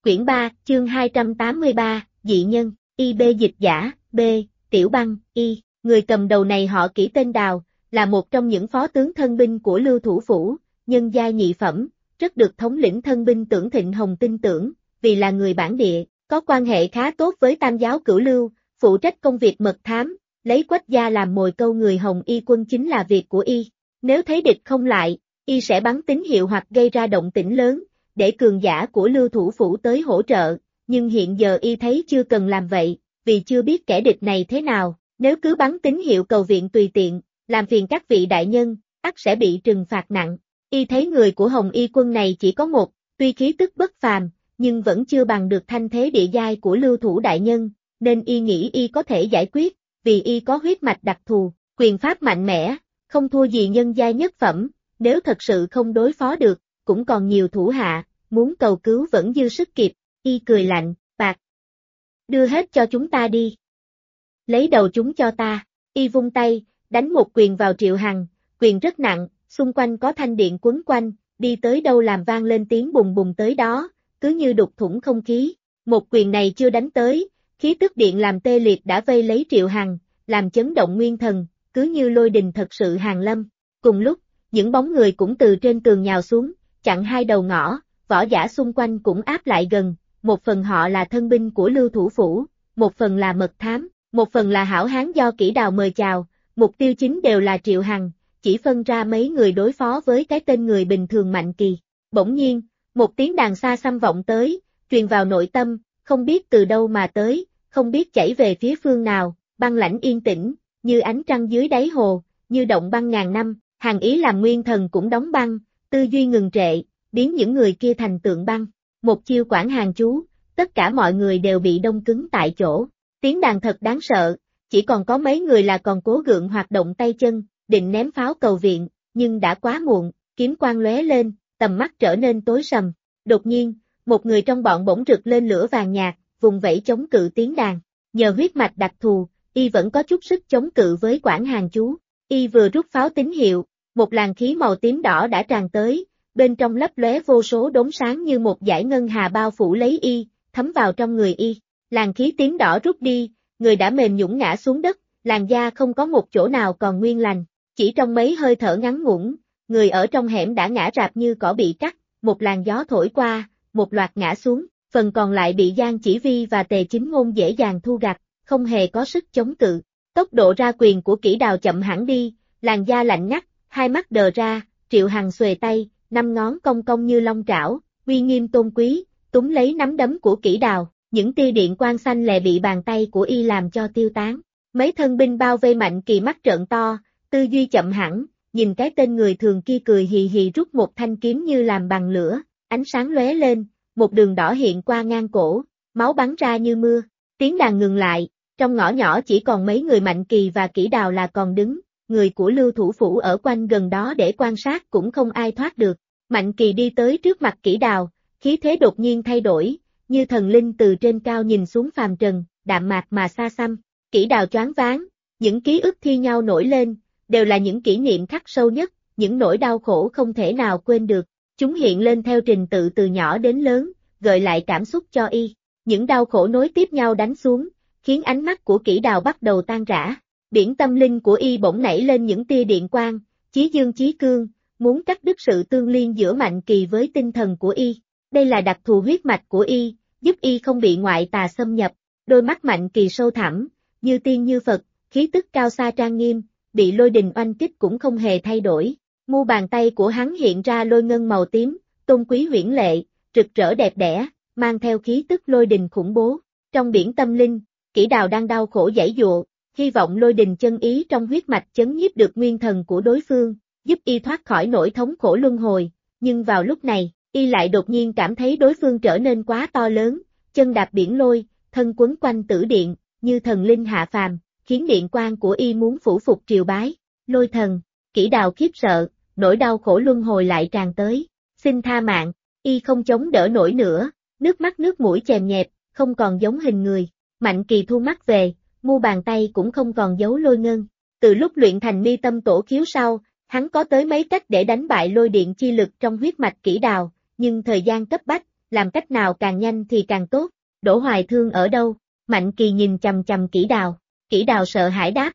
Quyển 3, chương 283, dị nhân, Y.B. dịch giả, B. Tiểu Băng, Y. Người cầm đầu này họ Kỷ tên Đào, là một trong những phó tướng thân binh của Lưu Thủ Phủ, nhân giai nhị phẩm, rất được thống lĩnh thân binh Tưởng Thịnh Hồng tin tưởng, vì là người bản địa, có quan hệ khá tốt với Tam giáo Cửu Lưu, phụ trách công việc mật thám, lấy Quách gia làm mồi câu người Hồng Y quân chính là việc của Y. Nếu thấy địch không lại, Y sẽ bắn tín hiệu hoặc gây ra động tĩnh lớn, để cường giả của Lưu Thủ Phủ tới hỗ trợ, nhưng hiện giờ Y thấy chưa cần làm vậy, vì chưa biết kẻ địch này thế nào, nếu cứ bắn tín hiệu cầu viện tùy tiện, làm phiền các vị đại nhân, ắt sẽ bị trừng phạt nặng. Y thấy người của Hồng Y quân này chỉ có một, tuy khí tức bất phàm, nhưng vẫn chưa bằng được thanh thế địa giai của Lưu Thủ đại nhân, nên Y nghĩ Y có thể giải quyết, vì Y có huyết mạch đặc thù, quyền pháp mạnh mẽ, không thua gì nhân giai nhất phẩm, nếu thật sự không đối phó được, cũng còn nhiều thủ hạ, muốn cầu cứu vẫn dư sức kịp. Y cười lạnh, bạc. Đưa hết cho chúng ta đi. Lấy đầu chúng cho ta. Y vung tay, đánh một quyền vào Triệu Hằng, quyền rất nặng, xung quanh có thanh điện quấn quanh, đi tới đâu làm vang lên tiếng bùng bùng tới đó, cứ như đục thủng không khí. Một quyền này chưa đánh tới, khí tức điện làm tê liệt đã vây lấy Triệu Hằng, làm chấn động nguyên thần, cứ như lôi đình thật sự hàng lâm. Cùng lúc, những bóng người cũng từ trên tường nhào xuống, chặn hai đầu ngõ, võ giả xung quanh cũng áp lại gần, một phần họ là thân binh của Lưu Thủ Phủ, một phần là mật thám, một phần là hảo hán do Kỷ Đào mời chào, mục tiêu chính đều là Triệu Hằng, chỉ phân ra mấy người đối phó với cái tên người bình thường Mạnh Kỳ. Bỗng nhiên, một tiếng đàn xa xăm vọng tới, truyền vào nội tâm, không biết từ đâu mà tới, không biết chảy về phía phương nào, băng lãnh yên tĩnh, như ánh trăng dưới đáy hồ, như động băng ngàn năm, Hàn Ý làm nguyên thần cũng đóng băng, tư duy ngừng trệ, biến những người kia thành tượng băng. Một chiêu Quảng Hàn chú, tất cả mọi người đều bị đông cứng tại chỗ. Tiếng đàn thật đáng sợ, chỉ còn có mấy người là còn cố gượng hoạt động tay chân, định ném pháo cầu viện, nhưng đã quá muộn, kiếm quang lóe lên, tầm mắt trở nên tối sầm. Đột nhiên, một người trong bọn bỗng rực lên lửa vàng nhạt, vùng vẫy chống cự tiếng đàn. Nhờ huyết mạch đặc thù, Y vẫn có chút sức chống cự với Quảng Hàn chú. Y vừa rút pháo tín hiệu, một làn khí màu tím đỏ đã tràn tới, bên trong lấp lóe vô số đốm sáng như một dải ngân hà bao phủ lấy Y, thấm vào trong người Y. Làn khí tím đỏ rút đi, người đã mềm nhũn ngã xuống đất, làn da không có một chỗ nào còn nguyên lành. Chỉ trong mấy hơi thở ngắn ngủn, người ở trong hẻm đã ngã rạp như cỏ bị cắt, một làn gió thổi qua, một loạt ngã xuống, phần còn lại bị Giang Chỉ Vi và Tề Chính Ngôn dễ dàng thu gặt, không hề có sức chống cự. Tốc độ ra quyền của Kỷ Đào chậm hẳn đi, làn da lạnh ngắt, hai mắt đờ ra, Triệu Hằng xuề tay, năm ngón cong cong như long trảo, uy nghiêm tôn quý, túm lấy nắm đấm của Kỷ Đào, những tia điện quang xanh lè bị bàn tay của Y làm cho tiêu tán. Mấy thân binh bao vây Mạnh Kỳ mắt trợn to, tư duy chậm hẳn, nhìn cái tên người thường kia cười hì hì rút một thanh kiếm như làm bằng lửa, ánh sáng lóe lên, một đường đỏ hiện qua ngang cổ, máu bắn ra như mưa. Tiếng đàn ngừng lại, trong ngõ nhỏ chỉ còn mấy người Mạnh Kỳ và Kỷ Đào là còn đứng, người của Lưu Thủ Phủ ở quanh gần đó để quan sát cũng không ai thoát được. Mạnh Kỳ đi tới trước mặt Kỷ Đào, khí thế đột nhiên thay đổi, như thần linh từ trên cao nhìn xuống phàm trần, đạm mạc mà xa xăm. Kỷ Đào choáng váng, những ký ức thi nhau nổi lên, đều là những kỷ niệm khắc sâu nhất, những nỗi đau khổ không thể nào quên được. Chúng hiện lên theo trình tự từ nhỏ đến lớn, gợi lại cảm xúc cho Y. Những đau khổ nối tiếp nhau đánh xuống, khiến ánh mắt của Kỷ Đào bắt đầu tan rã. Biển tâm linh của Y bỗng nảy lên những tia điện quang, chí dương chí cương, muốn cắt đứt sự tương liên giữa Mạnh Kỳ với tinh thần của Y. Đây là đặc thù huyết mạch của Y, giúp Y không bị ngoại tà xâm nhập. Đôi mắt Mạnh Kỳ sâu thẳm, như tiên như Phật, khí tức cao xa trang nghiêm, bị lôi đình oanh kích cũng không hề thay đổi. Mu bàn tay của hắn hiện ra lôi ngân màu tím, tôn quý huyễn lệ, rực rỡ đẹp đẽ, mang theo khí tức lôi đình khủng bố. Trong biển tâm linh, Kỷ Đào đang đau khổ giãy giụa, hy vọng lôi đình chân ý trong huyết mạch chấn nhiếp được nguyên thần của đối phương, giúp Y thoát khỏi nỗi thống khổ luân hồi. Nhưng vào lúc này, Y lại đột nhiên cảm thấy đối phương trở nên quá to lớn, chân đạp biển lôi, thân quấn quanh tử điện, như thần linh hạ phàm, khiến điện quang của Y muốn phủ phục triều bái. Lôi thần, Kỷ Đào khiếp sợ, nỗi đau khổ luân hồi lại tràn tới. Xin tha mạng, Y không chống đỡ nổi nữa, nước mắt nước mũi chèm nhẹp, không còn giống hình người. Mạnh Kỳ thu mắt về, mu bàn tay cũng không còn giấu lôi ngân. Từ lúc luyện thành mi tâm tổ khiếu sau, hắn có tới mấy cách để đánh bại lôi điện chi lực trong huyết mạch Kỷ Đào, nhưng thời gian cấp bách, làm cách nào càng nhanh thì càng tốt. Đỗ Hoài Thương ở đâu? Mạnh Kỳ nhìn chằm chằm Kỷ Đào. Kỷ Đào sợ hãi đáp,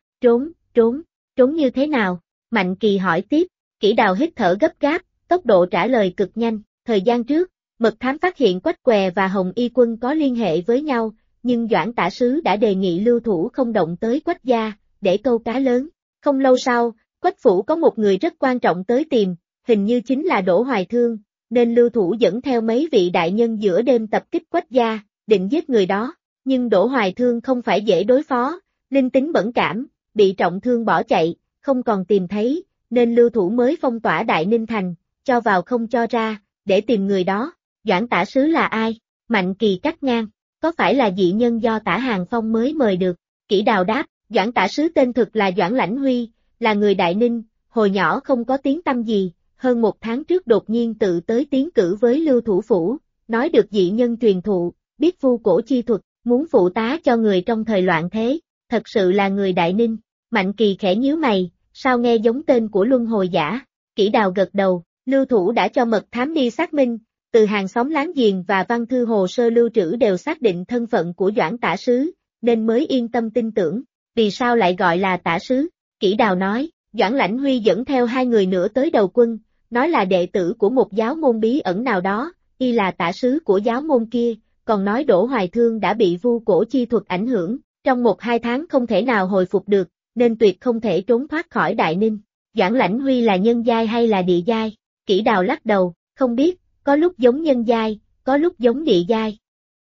trốn như thế nào? Mạnh Kỳ hỏi tiếp. Kỷ Đào hít thở gấp gáp, tốc độ trả lời cực nhanh. Thời gian trước, mật thám phát hiện Quách Què và Hồng Y Quân có liên hệ với nhau, nhưng Doãn Tả Sứ đã đề nghị lưu thủ không động tới Quách gia, để câu cá lớn. Không lâu sau, Quách phủ có một người rất quan trọng tới tìm, hình như chính là Đỗ Hoài Thương, nên lưu thủ dẫn theo mấy vị đại nhân giữa đêm tập kích Quách gia, định giết người đó. Nhưng Đỗ Hoài Thương không phải dễ đối phó, linh tính bẩn cảm, bị trọng thương bỏ chạy, không còn tìm thấy, nên lưu thủ mới phong tỏa Đại Ninh Thành, cho vào không cho ra, để tìm người đó. Doãn Tả Sứ là ai? Mạnh Kỳ cắt ngang, có phải là dị nhân do Tả Hàng Phong mới mời được? Kỷ Đào đáp, Doãn Tả Sứ tên thực là Doãn Lãnh Huy, là người Đại Ninh, hồi nhỏ không có tiếng tăm gì, hơn 1 tháng trước đột nhiên tự tới tiến cử với Lưu Thủ Phủ, nói được dị nhân truyền thụ, biết vu cổ chi thuật, muốn phụ tá cho người trong thời loạn thế, thật sự là người Đại Ninh. Mạnh Kỳ khẽ nhíu mày, sao nghe giống tên của luân hồi giả? Kỷ Đào gật đầu, Lưu Thủ đã cho mật thám đi xác minh, từ hàng xóm láng giềng và văn thư hồ sơ lưu trữ đều xác định thân phận của Doãn Tả Sứ, nên mới yên tâm tin tưởng. Vì sao lại gọi là Tả Sứ? Kỷ Đào nói, Doãn Lãnh Huy dẫn theo 2 người nữa tới đầu quân, nói là đệ tử của một giáo môn bí ẩn nào đó, y là Tả Sứ của giáo môn kia, còn nói Đỗ Hoài Thương đã bị vu cổ chi thuật ảnh hưởng, trong 1-2 tháng không thể nào hồi phục được, nên tuyệt không thể trốn thoát khỏi Đại Ninh. Doãn Lãnh Huy là nhân giai hay là địa giai? Kỷ Đào lắc đầu, không biết, có lúc giống nhân giai, có lúc giống địa giai.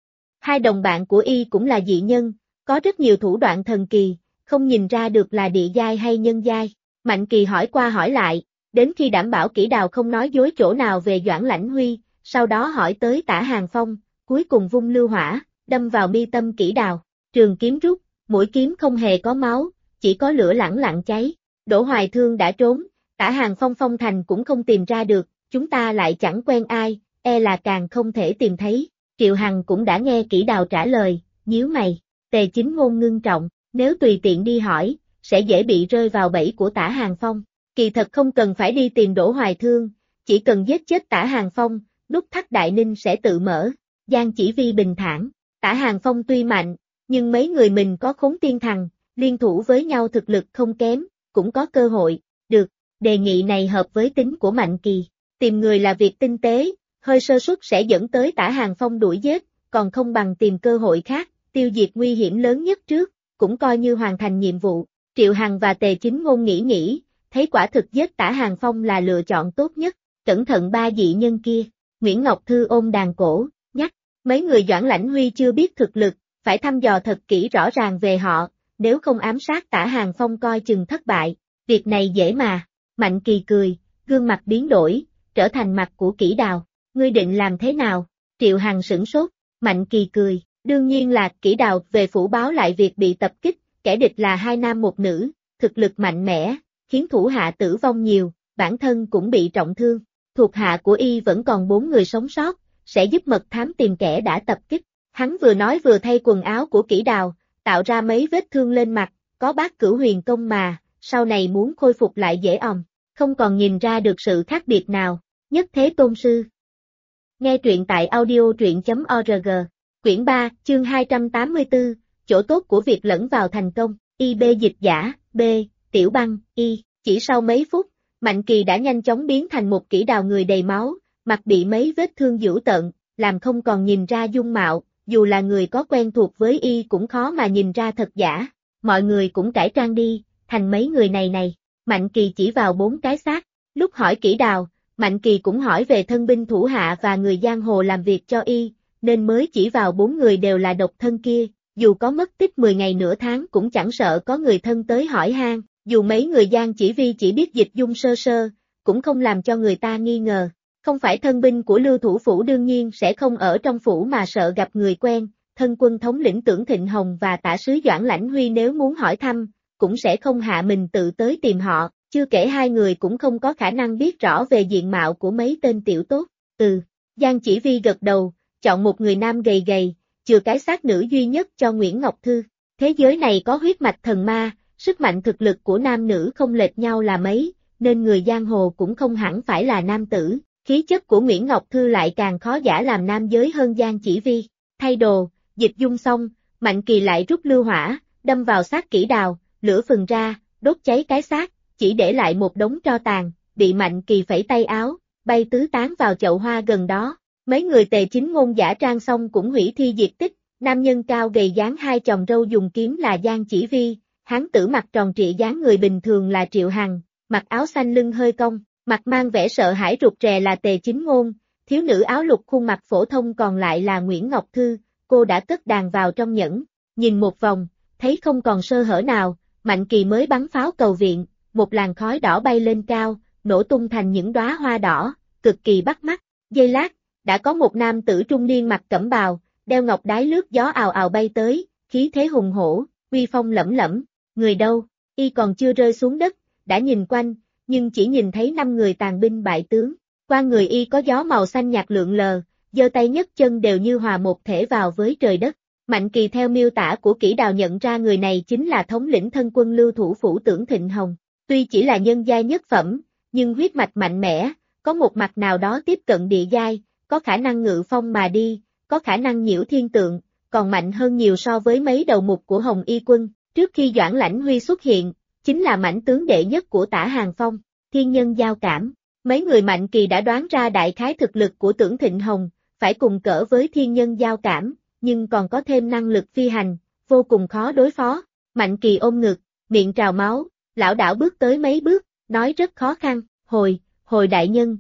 2 đồng bạn của y cũng là dị nhân, có rất nhiều thủ đoạn thần kỳ, không nhìn ra được là địa giai hay nhân giai. Mạnh Kỳ hỏi qua hỏi lại, đến khi đảm bảo Kỷ Đào không nói dối chỗ nào về Doãn Lãnh Huy, sau đó hỏi tới Tả Hàng Phong, cuối cùng vung lưu hỏa, đâm vào mi tâm Kỷ Đào. Trường kiếm rút, mũi kiếm không hề có máu, chỉ có lửa lẳng lặng cháy. Đỗ Hoài Thương đã trốn, Tả Hàng Phong phong thành cũng không tìm ra được, chúng ta lại chẳng quen ai, e là càng không thể tìm thấy. Triệu Hằng cũng đã nghe Kỷ Đào trả lời, nhíu mày. Tề Chính Ngôn ngưng trọng, nếu tùy tiện đi hỏi, sẽ dễ bị rơi vào bẫy của Tả Hàng Phong. Kỳ thật không cần phải đi tìm Đỗ Hoài Thương, chỉ cần giết chết Tả Hàng Phong, nút thắt Đại Ninh sẽ tự mở. Giang Chỉ Vi bình thản, Tả Hàng Phong tuy mạnh, nhưng mấy người mình có Khốn Tiên Thằng, liên thủ với nhau thực lực không kém, cũng có cơ hội. Được, đề nghị này hợp với tính của Mạnh Kỳ. Tìm người là việc tinh tế, hơi sơ suất sẽ dẫn tới Tả Hàng Phong đuổi giết, còn không bằng tìm cơ hội khác, tiêu diệt nguy hiểm lớn nhất trước, cũng coi như hoàn thành nhiệm vụ. Triệu Hằng và Tề Chính Ngôn nghĩ, thấy quả thực giết Tả Hàng Phong là lựa chọn tốt nhất. Cẩn thận 3 dị nhân kia. Nguyễn Ngọc Thư ôm đàn cổ, nhắc, mấy người Doãn Lãnh Huy chưa biết thực lực, phải thăm dò thật kỹ rõ ràng về họ, nếu không ám sát Tả Hàng Phong coi chừng thất bại. Việc này dễ mà. Mạnh Kỳ cười, gương mặt biến đổi, trở thành mặt của Kỷ Đào. Ngươi định làm thế nào? Triệu Hằng sửng sốt. Mạnh Kỳ cười, đương nhiên là Kỷ Đào về phủ báo lại việc bị tập kích, kẻ địch là 2 nam 1 nữ, thực lực mạnh mẽ, khiến thủ hạ tử vong nhiều, bản thân cũng bị trọng thương. Thuộc hạ của y vẫn còn 4 người sống sót, sẽ giúp mật thám tìm kẻ đã tập kích. Hắn vừa nói vừa thay quần áo của Kỷ Đào, tạo ra mấy vết thương lên mặt, có Bát Cửu Huyền Công mà, sau này muốn khôi phục lại dễ òm, không còn nhìn ra được sự khác biệt nào. Nhất Thế Tôn Sư. Nghe truyện tại audio.org. Quyển 3, chương 284, chỗ tốt của việc lẫn vào thành công. IB dịch giả, B, Tiểu Băng, Y. Chỉ sau mấy phút, Mạnh Kỳ đã nhanh chóng biến thành một Kỷ Đào người đầy máu, mặt bị mấy vết thương dữ tợn, làm không còn nhìn ra dung mạo, dù là người có quen thuộc với y cũng khó mà nhìn ra thật giả. Mọi người cũng cải trang đi, thành mấy người này. Mạnh Kỳ chỉ vào 4 cái xác. Lúc hỏi Kỷ Đào, Mạnh Kỳ cũng hỏi về thân binh thủ hạ và người giang hồ làm việc cho y, nên mới chỉ vào 4 người đều là độc thân kia. Dù có mất tích 10 ngày nửa tháng cũng chẳng sợ có người thân tới hỏi han, dù mấy người Giang Chỉ Vi chỉ biết dịch dung sơ sơ, cũng không làm cho người ta nghi ngờ. Không phải thân binh của Lưu Thủ Phủ đương nhiên sẽ không ở trong phủ mà sợ gặp người quen, thân quân thống lĩnh Tưởng Thịnh Hồng và Tả Sứ Doãn Lãnh Huy nếu muốn hỏi thăm, cũng sẽ không hạ mình tự tới tìm họ, chưa kể 2 người cũng không có khả năng biết rõ về diện mạo của mấy tên tiểu tốt. Giang Chỉ Vi gật đầu, chọn một người nam gầy gầy, chừa cái xác nữ duy nhất cho Nguyễn Ngọc Thư. Thế giới này có huyết mạch thần ma, sức mạnh thực lực của nam nữ không lệch nhau là mấy, nên người giang hồ cũng không hẳn phải là nam tử, Khí chất của Nguyễn Ngọc Thư lại càng khó giả làm nam giới hơn Giang Chỉ Vi. Thay đồ, dịch dung xong, Mạnh Kỳ lại rút lưu hỏa, đâm vào xác Kỷ Đào, lửa phừng ra, đốt cháy cái xác, chỉ để lại một đống tro tàn, bị Mạnh Kỳ phẩy tay áo, bay tứ tán vào chậu hoa gần đó. Mấy người Tề Chính Ngôn giả trang xong cũng hủy thi diệt tích, nam nhân cao gầy dáng hai chòm râu dùng kiếm là Giang Chỉ Vi, hán tử mặt tròn trịa dáng người bình thường là Triệu Hằng, mặc áo xanh lưng hơi cong, mặt mang vẻ sợ hãi rụt rè là Tề Chính Ngôn, thiếu nữ áo lục khuôn mặt phổ thông còn lại là Nguyễn Ngọc Thư, cô đã cất đàn vào trong nhẫn, nhìn một vòng, thấy không còn sơ hở nào, Mạnh Kỳ mới bắn pháo cầu viện, một làn khói đỏ bay lên cao, nổ tung thành những đóa hoa đỏ, cực kỳ bắt mắt, giây lát, đã có một nam tử trung niên mặc cẩm bào, đeo ngọc đái lướt gió ào ào bay tới, khí thế hùng hổ, uy phong lẫm lẫm, người đâu, y còn chưa rơi xuống đất, đã nhìn quanh, nhưng chỉ nhìn thấy 5 người tàn binh bại tướng, qua người y có gió màu xanh nhạt lượn lờ, giơ tay nhấc chân đều như hòa một thể vào với trời đất. Mạnh Kỳ theo miêu tả của Kỷ Đào nhận ra người này chính là thống lĩnh thân quân Lưu Thủ Phủ Tưởng Thịnh Hồng, tuy chỉ là nhân giai nhất phẩm, nhưng huyết mạch mạnh mẽ, có một mặt nào đó tiếp cận địa giai, có khả năng ngự phong mà đi, có khả năng nhiễu thiên tượng, còn mạnh hơn nhiều so với mấy đầu mục của Hồng Y quân, trước khi Doãn Lãnh Huy xuất hiện, chính là mãnh tướng đệ nhất của Tả Hàng Phong, thiên nhân giao cảm. Mấy người Mạnh Kỳ đã đoán ra đại khái thực lực của Tưởng Thịnh Hồng, phải cùng cỡ với thiên nhân giao cảm, nhưng còn có thêm năng lực phi hành, vô cùng khó đối phó. Mạnh Kỳ ôm ngực, miệng trào máu, lảo đảo bước tới mấy bước, nói rất khó khăn, hồi đại nhân,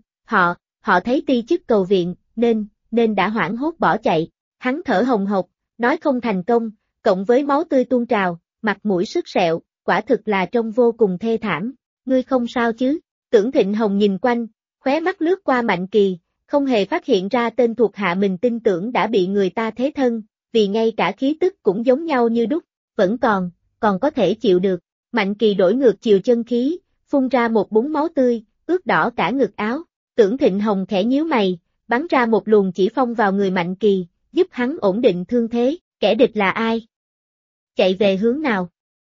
họ thấy ti chức cầu viện, nên đã hoảng hốt bỏ chạy. Hắn thở hồng hộc, nói không thành công, cộng với máu tươi tuôn trào, mặt mũi sứt sẹo, quả thực là trông vô cùng thê thảm. Ngươi không sao chứ? Tưởng Thịnh Hồng nhìn quanh, khóe mắt lướt qua Mạnh Kỳ, không hề phát hiện ra tên thuộc hạ mình tin tưởng đã bị người ta thế thân, vì ngay cả khí tức cũng giống nhau như đúc, vẫn còn có thể chịu được. Mạnh Kỳ đổi ngược chiều chân khí, phun ra một búng máu tươi, ướt đỏ cả ngực áo. Tưởng Thịnh Hồng khẽ nhíu mày, bắn ra một luồng chỉ phong vào người Mạnh Kỳ, giúp hắn ổn định thương thế. Kẻ địch là ai? Chạy về hướng nào?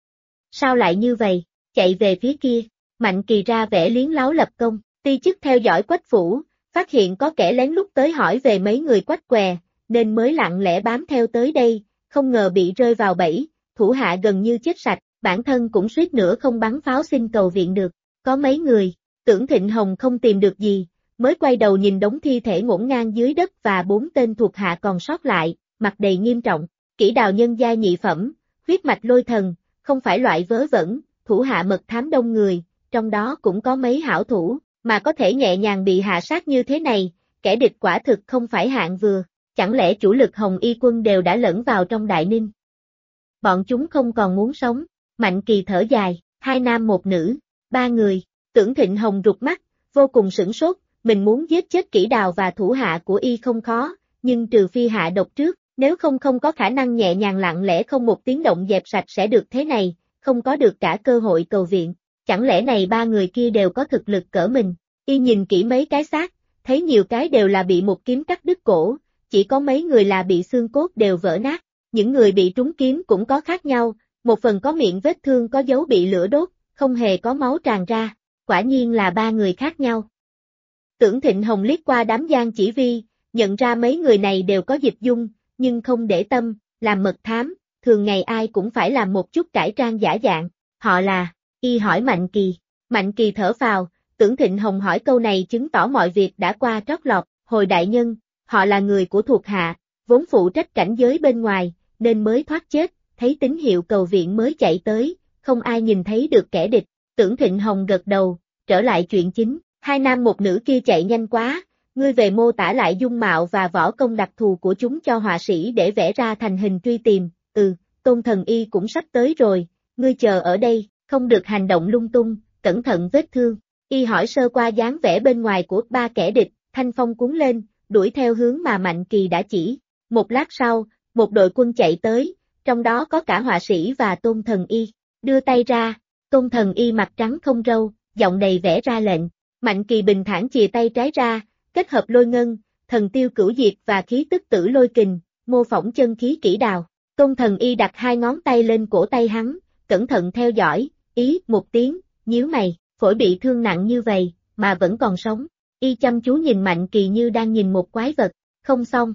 Sao lại như vậy? Chạy về phía kia. Mạnh Kỳ ra vẻ liến láo lập công, ti chức theo dõi Quách phủ, phát hiện có kẻ lén lút tới hỏi về mấy người Quách què, nên mới lặng lẽ bám theo tới đây, không ngờ bị rơi vào bẫy, thủ hạ gần như chết sạch, bản thân cũng suýt nữa không bắn pháo xin cầu viện được. Có mấy người, Tưởng Thịnh Hồng không tìm được gì, mới quay đầu nhìn đống thi thể ngổn ngang dưới đất và 4 tên thuộc hạ còn sót lại, mặt đầy nghiêm trọng. Kỷ Đào nhân giai nhị phẩm, huyết mạch lôi thần, không phải loại vớ vẩn, thủ hạ mật thám đông người, trong đó cũng có mấy hảo thủ, mà có thể nhẹ nhàng bị hạ sát như thế này, kẻ địch quả thực không phải hạng vừa, chẳng lẽ chủ lực Hồng Y quân đều đã lẫn vào trong Đại Ninh? Bọn chúng không còn muốn sống. Mạnh Kỳ thở dài, 2 nam 1 nữ, 3 người. Tưởng Thịnh Hồng rụt mắt, vô cùng sửng sốt, mình muốn giết chết Kỷ Đào và thủ hạ của y không khó, nhưng trừ phi hạ độc trước, nếu không có khả năng nhẹ nhàng lặng lẽ không một tiếng động dẹp sạch sẽ được thế này, không có được cả cơ hội cầu viện. Chẳng lẽ này 3 người kia đều có thực lực cỡ mình? Y nhìn kỹ mấy cái xác, thấy nhiều cái đều là bị một kiếm cắt đứt cổ, chỉ có mấy người là bị xương cốt đều vỡ nát. Những người bị trúng kiếm cũng có khác nhau, một phần có miệng vết thương có dấu bị lửa đốt, không hề có máu tràn ra, quả nhiên là 3 người khác nhau. Tưởng Thịnh Hồng liếc qua đám Giang Chỉ Vi, nhận ra mấy người này đều có dịch dung, nhưng không để tâm, làm mật thám, thường ngày ai cũng phải làm một chút cải trang giả dạng. Họ là, y hỏi Mạnh Kỳ. Mạnh Kỳ thở phào, Tưởng Thịnh Hồng hỏi câu này chứng tỏ mọi việc đã qua trót lọt. Hồi đại nhân, họ là người của thuộc hạ, vốn phụ trách cảnh giới bên ngoài, nên mới thoát chết, thấy tín hiệu cầu viện mới chạy tới, không ai nhìn thấy được kẻ địch. Tưởng Thịnh Hồng gật đầu, trở lại chuyện chính, 2 nam 1 nữ kia chạy nhanh quá, ngươi về mô tả lại dung mạo và võ công đặc thù của chúng cho họa sĩ để vẽ ra thành hình truy tìm. Tôn Thần Y cũng sắp tới rồi, ngươi chờ ở đây, không được hành động lung tung, cẩn thận vết thương. Y hỏi sơ qua dáng vẻ bên ngoài của 3 kẻ địch, thanh phong cuốn lên, đuổi theo hướng mà Mạnh Kỳ đã chỉ. Một lát sau, một đội quân chạy tới, trong đó có cả họa sĩ và Tôn Thần Y. Đưa tay ra, Tôn Thần Y mặt trắng không râu, giọng đầy vẽ ra lệnh. Mạnh Kỳ bình thản chìa tay trái ra, kết hợp lôi ngân, thần tiêu cửu diệt và khí tức tử lôi kình, mô phỏng chân khí Kỷ Đào. Tôn Thần Y đặt 2 ngón tay lên cổ tay hắn, cẩn thận theo dõi, ý một tiếng, nhíu mày, phổi bị thương nặng như vậy, mà vẫn còn sống. Y chăm chú nhìn Mạnh Kỳ như đang nhìn một quái vật, không xong.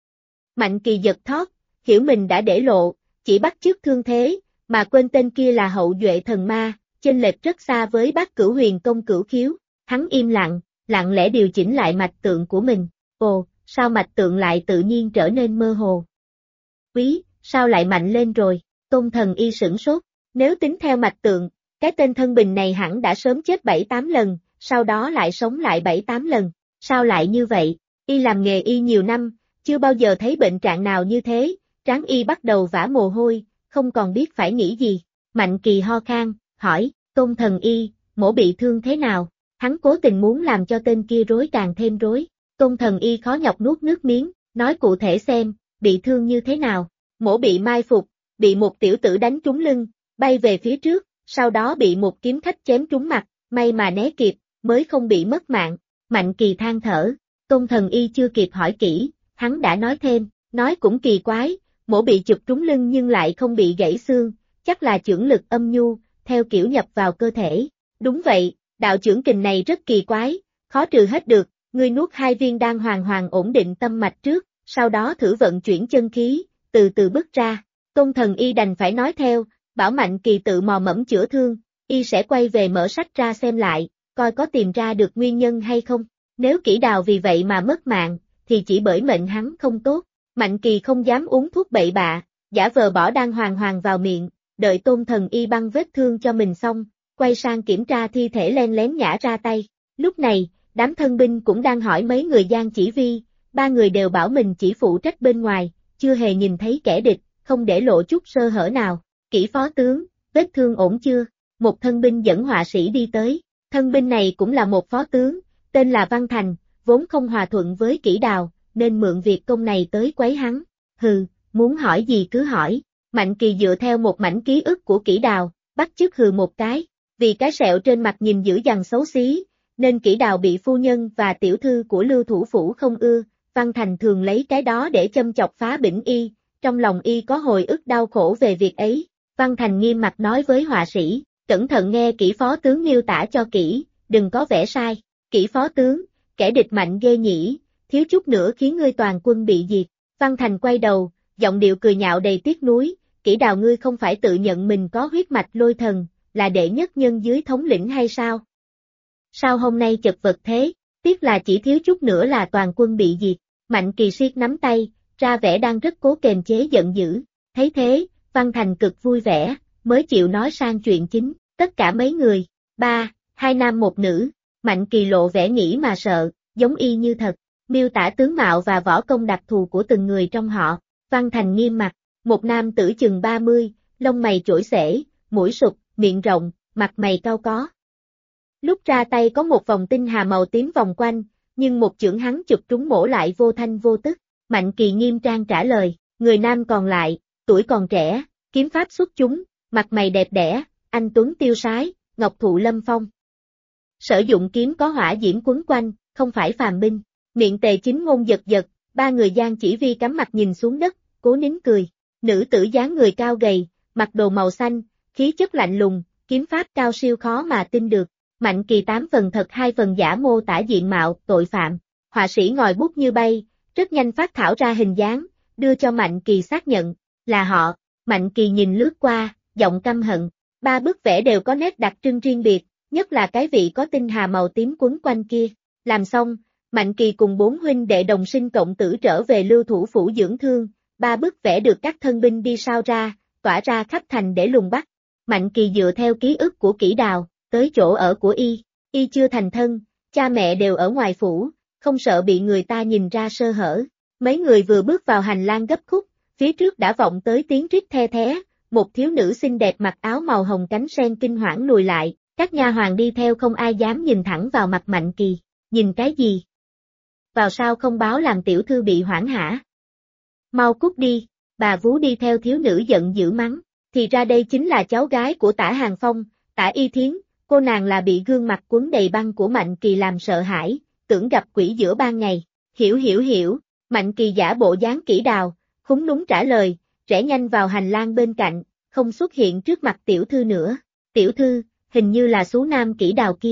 Mạnh Kỳ giật thót, hiểu mình đã để lộ, chỉ bắt chước thương thế, mà quên tên kia là hậu duệ thần ma, chênh lệch rất xa với Bát Cửu Huyền Công Cửu Khiếu. Hắn im lặng, lặng lẽ điều chỉnh lại mạch tượng của mình. Ồ, sao mạch tượng lại tự nhiên trở nên mơ hồ? Quý, sao lại mạnh lên rồi? Tôn Thần Y sửng sốt. Nếu tính theo mạch tượng, cái tên Thân Bình này hẳn đã sớm chết 7-8 lần, sau đó lại sống lại 7-8 lần. Sao lại như vậy? Y làm nghề y nhiều năm, chưa bao giờ thấy bệnh trạng nào như thế, trán Y bắt đầu vã mồ hôi, không còn biết phải nghĩ gì. Mạnh Kỳ ho khan, hỏi, Tôn Thần Y, mổ bị thương thế nào? Hắn cố tình muốn làm cho tên kia rối càng thêm rối. Tôn Thần Y khó nhọc nuốt nước miếng, nói cụ thể xem, bị thương như thế nào? Mổ bị mai phục, bị một tiểu tử đánh trúng lưng, bay về phía trước, sau đó bị một kiếm khách chém trúng mặt, may mà né kịp, mới không bị mất mạng. Mạnh Kỳ than thở, Tôn Thần Y chưa kịp hỏi kỹ, hắn đã nói thêm, nói cũng kỳ quái, mổ bị chụp trúng lưng nhưng lại không bị gãy xương, chắc là chưởng lực âm nhu, theo kiểu nhập vào cơ thể. Đúng vậy, đạo chưởng kình này rất kỳ quái, khó trừ hết được, ngươi nuốt 2 viên đan hoàng hoàng ổn định tâm mạch trước, sau đó thử vận chuyển chân khí, từ từ bứt ra. Tôn Thần Y đành phải nói theo, bảo Mạnh Kỳ tự mò mẫm chữa thương, Y sẽ quay về mở sách ra xem lại, coi có tìm ra được nguyên nhân hay không. Nếu Kỷ Đào vì vậy mà mất mạng, thì chỉ bởi mệnh hắn không tốt. Mạnh Kỳ không dám uống thuốc bậy bạ, giả vờ bỏ đan hoàng hoàng vào miệng, đợi Tôn Thần Y băng vết thương cho mình xong, quay sang kiểm tra thi thể len lén nhả ra tay. Lúc này, đám thân binh cũng đang hỏi mấy người Giang Chỉ Vi, 3 người đều bảo mình chỉ phụ trách bên ngoài, chưa hề nhìn thấy kẻ địch, không để lộ chút sơ hở nào. Kỷ phó tướng, vết thương ổn chưa? Một thân binh dẫn họa sĩ đi tới, thân binh này cũng là một phó tướng, tên là Văn Thành, vốn không hòa thuận với Kỷ Đào, nên mượn việc công này tới quấy hắn. Hừ, muốn hỏi gì cứ hỏi. Mạnh Kỳ dựa theo một mảnh ký ức của Kỷ Đào, bắt chước hừ một cái, vì cái sẹo trên mặt nhìn dữ dằn xấu xí, nên Kỷ Đào bị phu nhân và tiểu thư của Lưu Thủ Phủ không ưa. Văn Thành thường lấy cái đó để châm chọc phá bỉnh Y, trong lòng Y có hồi ức đau khổ về việc ấy. Văn Thành nghiêm mặt nói với họa sĩ, cẩn thận nghe Kỷ phó tướng miêu tả cho kỹ, đừng có vẽ sai. Kỷ phó tướng, kẻ địch mạnh ghê nhỉ, thiếu chút nữa khiến ngươi toàn quân bị diệt. Văn Thành quay đầu, giọng điệu cười nhạo đầy tiếc nuối, Kỷ Đào ngươi không phải tự nhận mình có huyết mạch lôi thần, là đệ nhất nhân dưới thống lĩnh hay sao? Sao hôm nay chật vật thế, tiếc là chỉ thiếu chút nữa là toàn quân bị diệt. Mạnh Kỳ siết nắm tay, ra vẻ đang rất cố kềm chế giận dữ. Thấy thế, Văn Thành cực vui vẻ, mới chịu nói sang chuyện chính. Tất cả mấy người, 2 nam 1 nữ. Mạnh Kỳ lộ vẻ nghĩ mà sợ, giống y như thật, miêu tả tướng mạo và võ công đặc thù của từng người trong họ. Văn Thành nghiêm mặt, một nam tử chừng 30, lông mày chổi xể, mũi sụp, miệng rộng, mặt mày cau có. Lúc ra tay có một vòng tinh hà màu tím vòng quanh, nhưng một chưởng hắn chụp trúng mổ lại vô thanh vô tức. Mạnh Kỳ nghiêm trang trả lời, người nam còn lại, tuổi còn trẻ, kiếm pháp xuất chúng, mặt mày đẹp đẽ, anh tuấn tiêu sái, ngọc thụ lâm phong. Sử dụng kiếm có hỏa diễm quấn quanh, không phải phàm binh. Miệng Tề Chính Ngôn giật giật, 3 người Giang Chỉ Vi cắm mặt nhìn xuống đất, cố nín cười. Nữ tử dáng người cao gầy, mặc đồ màu xanh, khí chất lạnh lùng, kiếm pháp cao siêu khó mà tin được. Mạnh Kỳ 8 phần thật 2 phần giả mô tả diện mạo tội phạm. Họa sĩ ngòi bút như bay, rất nhanh phát thảo ra hình dáng, đưa cho Mạnh Kỳ xác nhận, là họ. Mạnh Kỳ nhìn lướt qua, giọng căm hận. 3 bức vẽ đều có nét đặc trưng riêng biệt, nhất là cái vị có tinh hà màu tím quấn quanh kia. Làm xong, Mạnh Kỳ cùng 4 huynh đệ đồng sinh cộng tử trở về Lưu Thủ Phủ dưỡng thương. 3 bức vẽ được các thân binh đi sao ra, tỏa ra khắp thành để lùng bắt. Mạnh Kỳ dựa theo ký ức của Kỷ Đào, tới chỗ ở của Y chưa thành thân, cha mẹ đều ở ngoài phủ, không sợ bị người ta nhìn ra sơ hở. Mấy người vừa bước vào hành lang gấp khúc, phía trước đã vọng tới tiếng rít the thé, một thiếu nữ xinh đẹp mặc áo màu hồng cánh sen kinh hoảng lùi lại, các nha hoàn đi theo không ai dám nhìn thẳng vào mặt Mạnh Kỳ. Nhìn cái gì? Vào sao không báo làm tiểu thư bị hoảng hả? Mau cút đi, bà vú đi theo thiếu nữ giận dữ mắng, thì ra đây chính là cháu gái của Tả Hàng Phong, Tả Y Thiến, cô nàng là bị gương mặt quấn đầy băng của Mạnh Kỳ làm sợ hãi, tưởng gặp quỷ giữa ban ngày. Hiểu, Mạnh Kỳ giả bộ dáng Kỷ Đào, khúng núng trả lời, rẽ nhanh vào hành lang bên cạnh, không xuất hiện trước mặt tiểu thư nữa. Tiểu thư, hình như là số nam Kỷ Đào kia.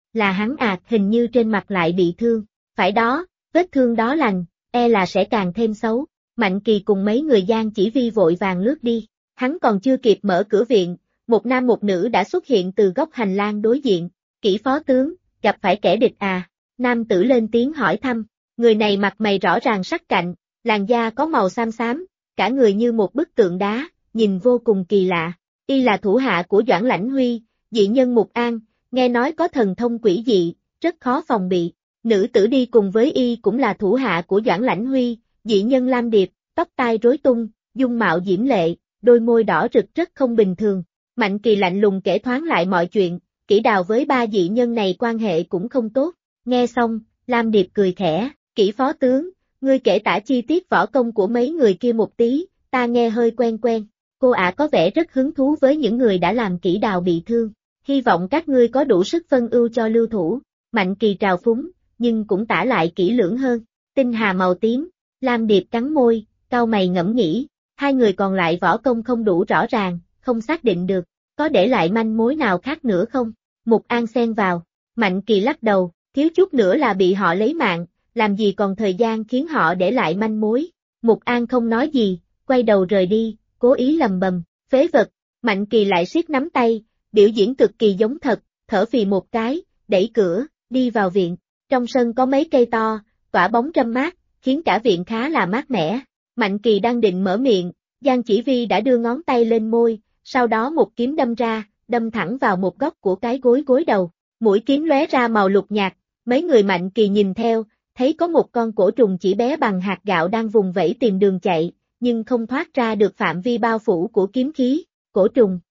là hắn à, hình như trên mặt lại bị thương, phải đó, vết thương đó lành, là sẽ càng thêm xấu. Mạnh Kỳ cùng mấy người Giang Chỉ Vi vội vàng lướt đi, hắn còn chưa kịp mở cửa viện, một nam một nữ đã xuất hiện từ góc hành lang đối diện. Kỷ phó tướng, gặp phải kẻ địch à? Nam tử lên tiếng hỏi thăm, người này mặt mày rõ ràng sắc cạnh, làn da có màu xám xám, cả người như một bức tượng đá, nhìn vô cùng kỳ lạ. Y là thủ hạ của Doãn Lãnh Huy, dị nhân Mục An, nghe nói có thần thông quỷ dị, rất khó phòng bị. Nữ tử đi cùng với Y cũng là thủ hạ của Doãn Lãnh Huy, dị nhân Lam Điệp, tóc tai rối tung, dung mạo diễm lệ, đôi môi đỏ rực rất không bình thường. Mạnh Kỳ lạnh lùng kể thoáng lại mọi chuyện, Kỷ Đào với ba dị nhân này quan hệ cũng không tốt. Nghe xong, Lam Điệp cười khẽ, Kỷ phó tướng, ngươi kể tả chi tiết võ công của mấy người kia một tí, ta nghe hơi quen quen. Cô ả có vẻ rất hứng thú với những người đã làm Kỷ Đào bị thương. Hy vọng các ngươi có đủ sức phân ưu cho lưu thủ. Mạnh Kỳ trào phúng, nhưng cũng tả lại kỹ lưỡng hơn. Tinh hà màu tím, Lam Điệp cắn môi, cau mày ngẫm nghĩ. Hai người còn lại võ công không đủ rõ ràng, không xác định được. Có để lại manh mối nào khác nữa không? Mục An xen vào. Mạnh Kỳ lắc đầu, thiếu chút nữa là bị họ lấy mạng, làm gì còn thời gian khiến họ để lại manh mối. Mục An không nói gì, quay đầu rời đi, cố ý lầm bầm, phế vật. Mạnh Kỳ lại siết nắm tay, biểu diễn cực kỳ giống thật, thở phì một cái, đẩy cửa, đi vào viện. Trong sân có mấy cây to, tỏa bóng râm mát, khiến cả viện khá là mát mẻ. Mạnh Kỳ đang định mở miệng, Giang Chỉ Vi đã đưa ngón tay lên môi, sau đó một kiếm đâm ra, đâm thẳng vào một góc của cái gối đầu. Mũi kiếm lóe ra màu lục nhạt, mấy người Mạnh Kỳ nhìn theo, thấy có một con cổ trùng chỉ bé bằng hạt gạo đang vùng vẫy tìm đường chạy, nhưng không thoát ra được phạm vi bao phủ của kiếm khí. Cổ trùng.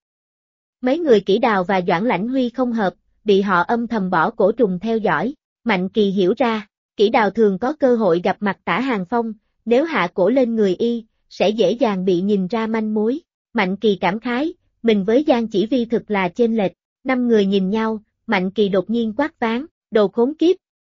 Mấy người Kỷ Đào và Doãn Lãnh Huy không hợp, bị họ âm thầm bỏ cổ trùng theo dõi. Mạnh Kỳ hiểu ra, Kỷ Đào thường có cơ hội gặp mặt Tả Hàng Phong, nếu hạ cổ lên người y, sẽ dễ dàng bị nhìn ra manh mối. Mạnh Kỳ cảm khái, mình với Giang Chỉ Vi thực là chênh lệch. Năm người nhìn nhau, Mạnh Kỳ đột nhiên quát ván, đồ khốn kiếp.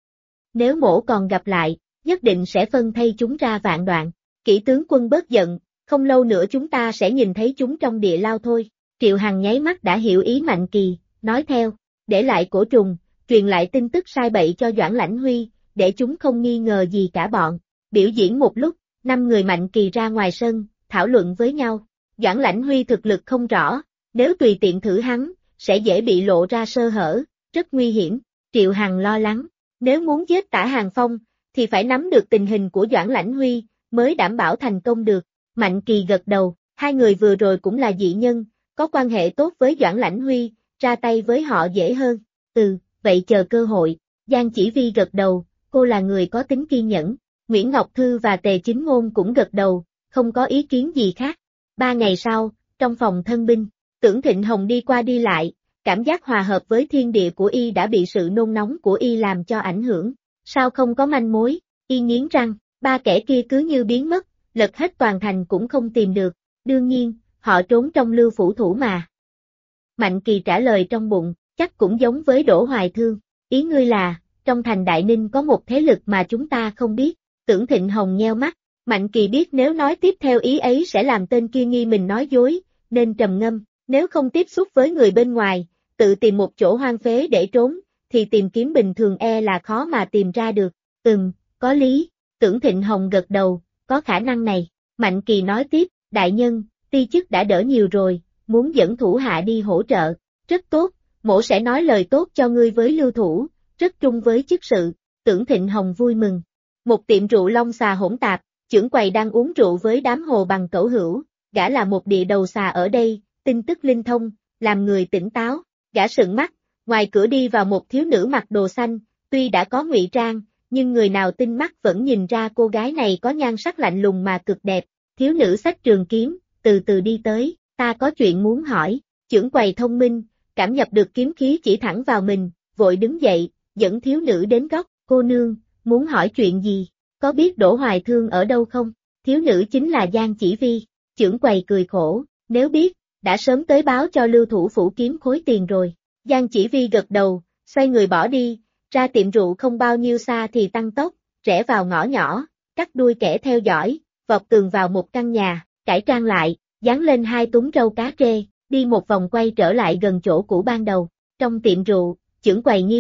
Nếu mổ còn gặp lại, nhất định sẽ phân thay chúng ra vạn đoạn. Kỷ tướng quân bớt giận, không lâu nữa chúng ta sẽ nhìn thấy chúng trong địa lao thôi. Triệu Hằng nháy mắt đã hiểu ý Mạnh Kỳ, nói theo, để lại cổ trùng, truyền lại tin tức sai bậy cho Doãn Lãnh Huy, để chúng không nghi ngờ gì cả bọn. Biểu diễn một lúc, 5 người Mạnh Kỳ ra ngoài sân, thảo luận với nhau. Doãn Lãnh Huy thực lực không rõ, nếu tùy tiện thử hắn, sẽ dễ bị lộ ra sơ hở, rất nguy hiểm. Triệu Hằng lo lắng, nếu muốn giết Tả Hàng Phong, thì phải nắm được tình hình của Doãn Lãnh Huy, mới đảm bảo thành công được. Mạnh Kỳ gật đầu, hai người vừa rồi cũng là dị nhân, có quan hệ tốt với Doãn Lãnh Huy, ra tay với họ dễ hơn. Vậy chờ cơ hội. Giang Chỉ Vi gật đầu, cô là người có tính kiên nhẫn. Nguyễn Ngọc Thư và Tề Chính Ngôn cũng gật đầu, không có ý kiến gì khác. 3 ngày sau, trong phòng thân binh, Tưởng Thịnh Hồng đi qua đi lại, cảm giác hòa hợp với thiên địa của y đã bị sự nôn nóng của y làm cho ảnh hưởng. Sao không có manh mối? Y nghiến răng, 3 kẻ kia cứ như biến mất, lật hết toàn thành cũng không tìm được. Đương nhiên, họ trốn trong Lưu phủ thủ mà. Mạnh Kỳ trả lời trong bụng, chắc cũng giống với Đỗ Hoài Thương. Ý ngươi là, trong thành Đại Ninh có một thế lực mà chúng ta không biết. Tưởng Thịnh Hồng nheo mắt, Mạnh Kỳ biết nếu nói tiếp theo ý ấy sẽ làm tên kia nghi mình nói dối, nên trầm ngâm, nếu không tiếp xúc với người bên ngoài, tự tìm một chỗ hoang phế để trốn, thì tìm kiếm bình thường là khó mà tìm ra được. Có lý. Tưởng Thịnh Hồng gật đầu, có khả năng này. Mạnh Kỳ nói tiếp, đại nhân, ti chức đã đỡ nhiều rồi, muốn dẫn thủ hạ đi hỗ trợ. Rất tốt, mỗ sẽ nói lời tốt cho ngươi với lưu thủ, rất trung với chức sự. Tưởng Thịnh Hồng vui mừng. Một tiệm rượu long xà hỗn tạp, trưởng quầy đang uống rượu với đám hồ bằng cẩu hữu, gã là một địa đầu xà ở đây, tin tức linh thông, làm người tỉnh táo. Gã sững mắt, ngoài cửa đi vào một thiếu nữ mặc đồ xanh, tuy đã có ngụy trang, nhưng người nào tinh mắt vẫn nhìn ra cô gái này có nhan sắc lạnh lùng mà cực đẹp. Thiếu nữ xách trường kiếm, từ từ đi tới, ta có chuyện muốn hỏi. Trưởng quầy thông minh, cảm nhập được kiếm khí chỉ thẳng vào mình, vội đứng dậy, dẫn thiếu nữ đến góc. Cô nương, muốn hỏi chuyện gì? Có biết Đỗ Hoài Thương ở đâu không? Thiếu nữ chính là Giang Chỉ Vi. Trưởng quầy cười khổ, nếu biết, đã sớm tới báo cho Lưu thủ phủ kiếm khối tiền rồi. Giang Chỉ Vi gật đầu, xoay người bỏ đi, ra tiệm rượu không bao nhiêu xa thì tăng tốc, rẽ vào ngõ nhỏ, cắt đuôi kẻ theo dõi, vọt tường vào một căn nhà, cải trang lại, dán lên 2 túm râu cá trê, đi một vòng quay trở lại gần chỗ cũ ban đầu. Trong tiệm rượu, trưởng quầy nghiêm mặt,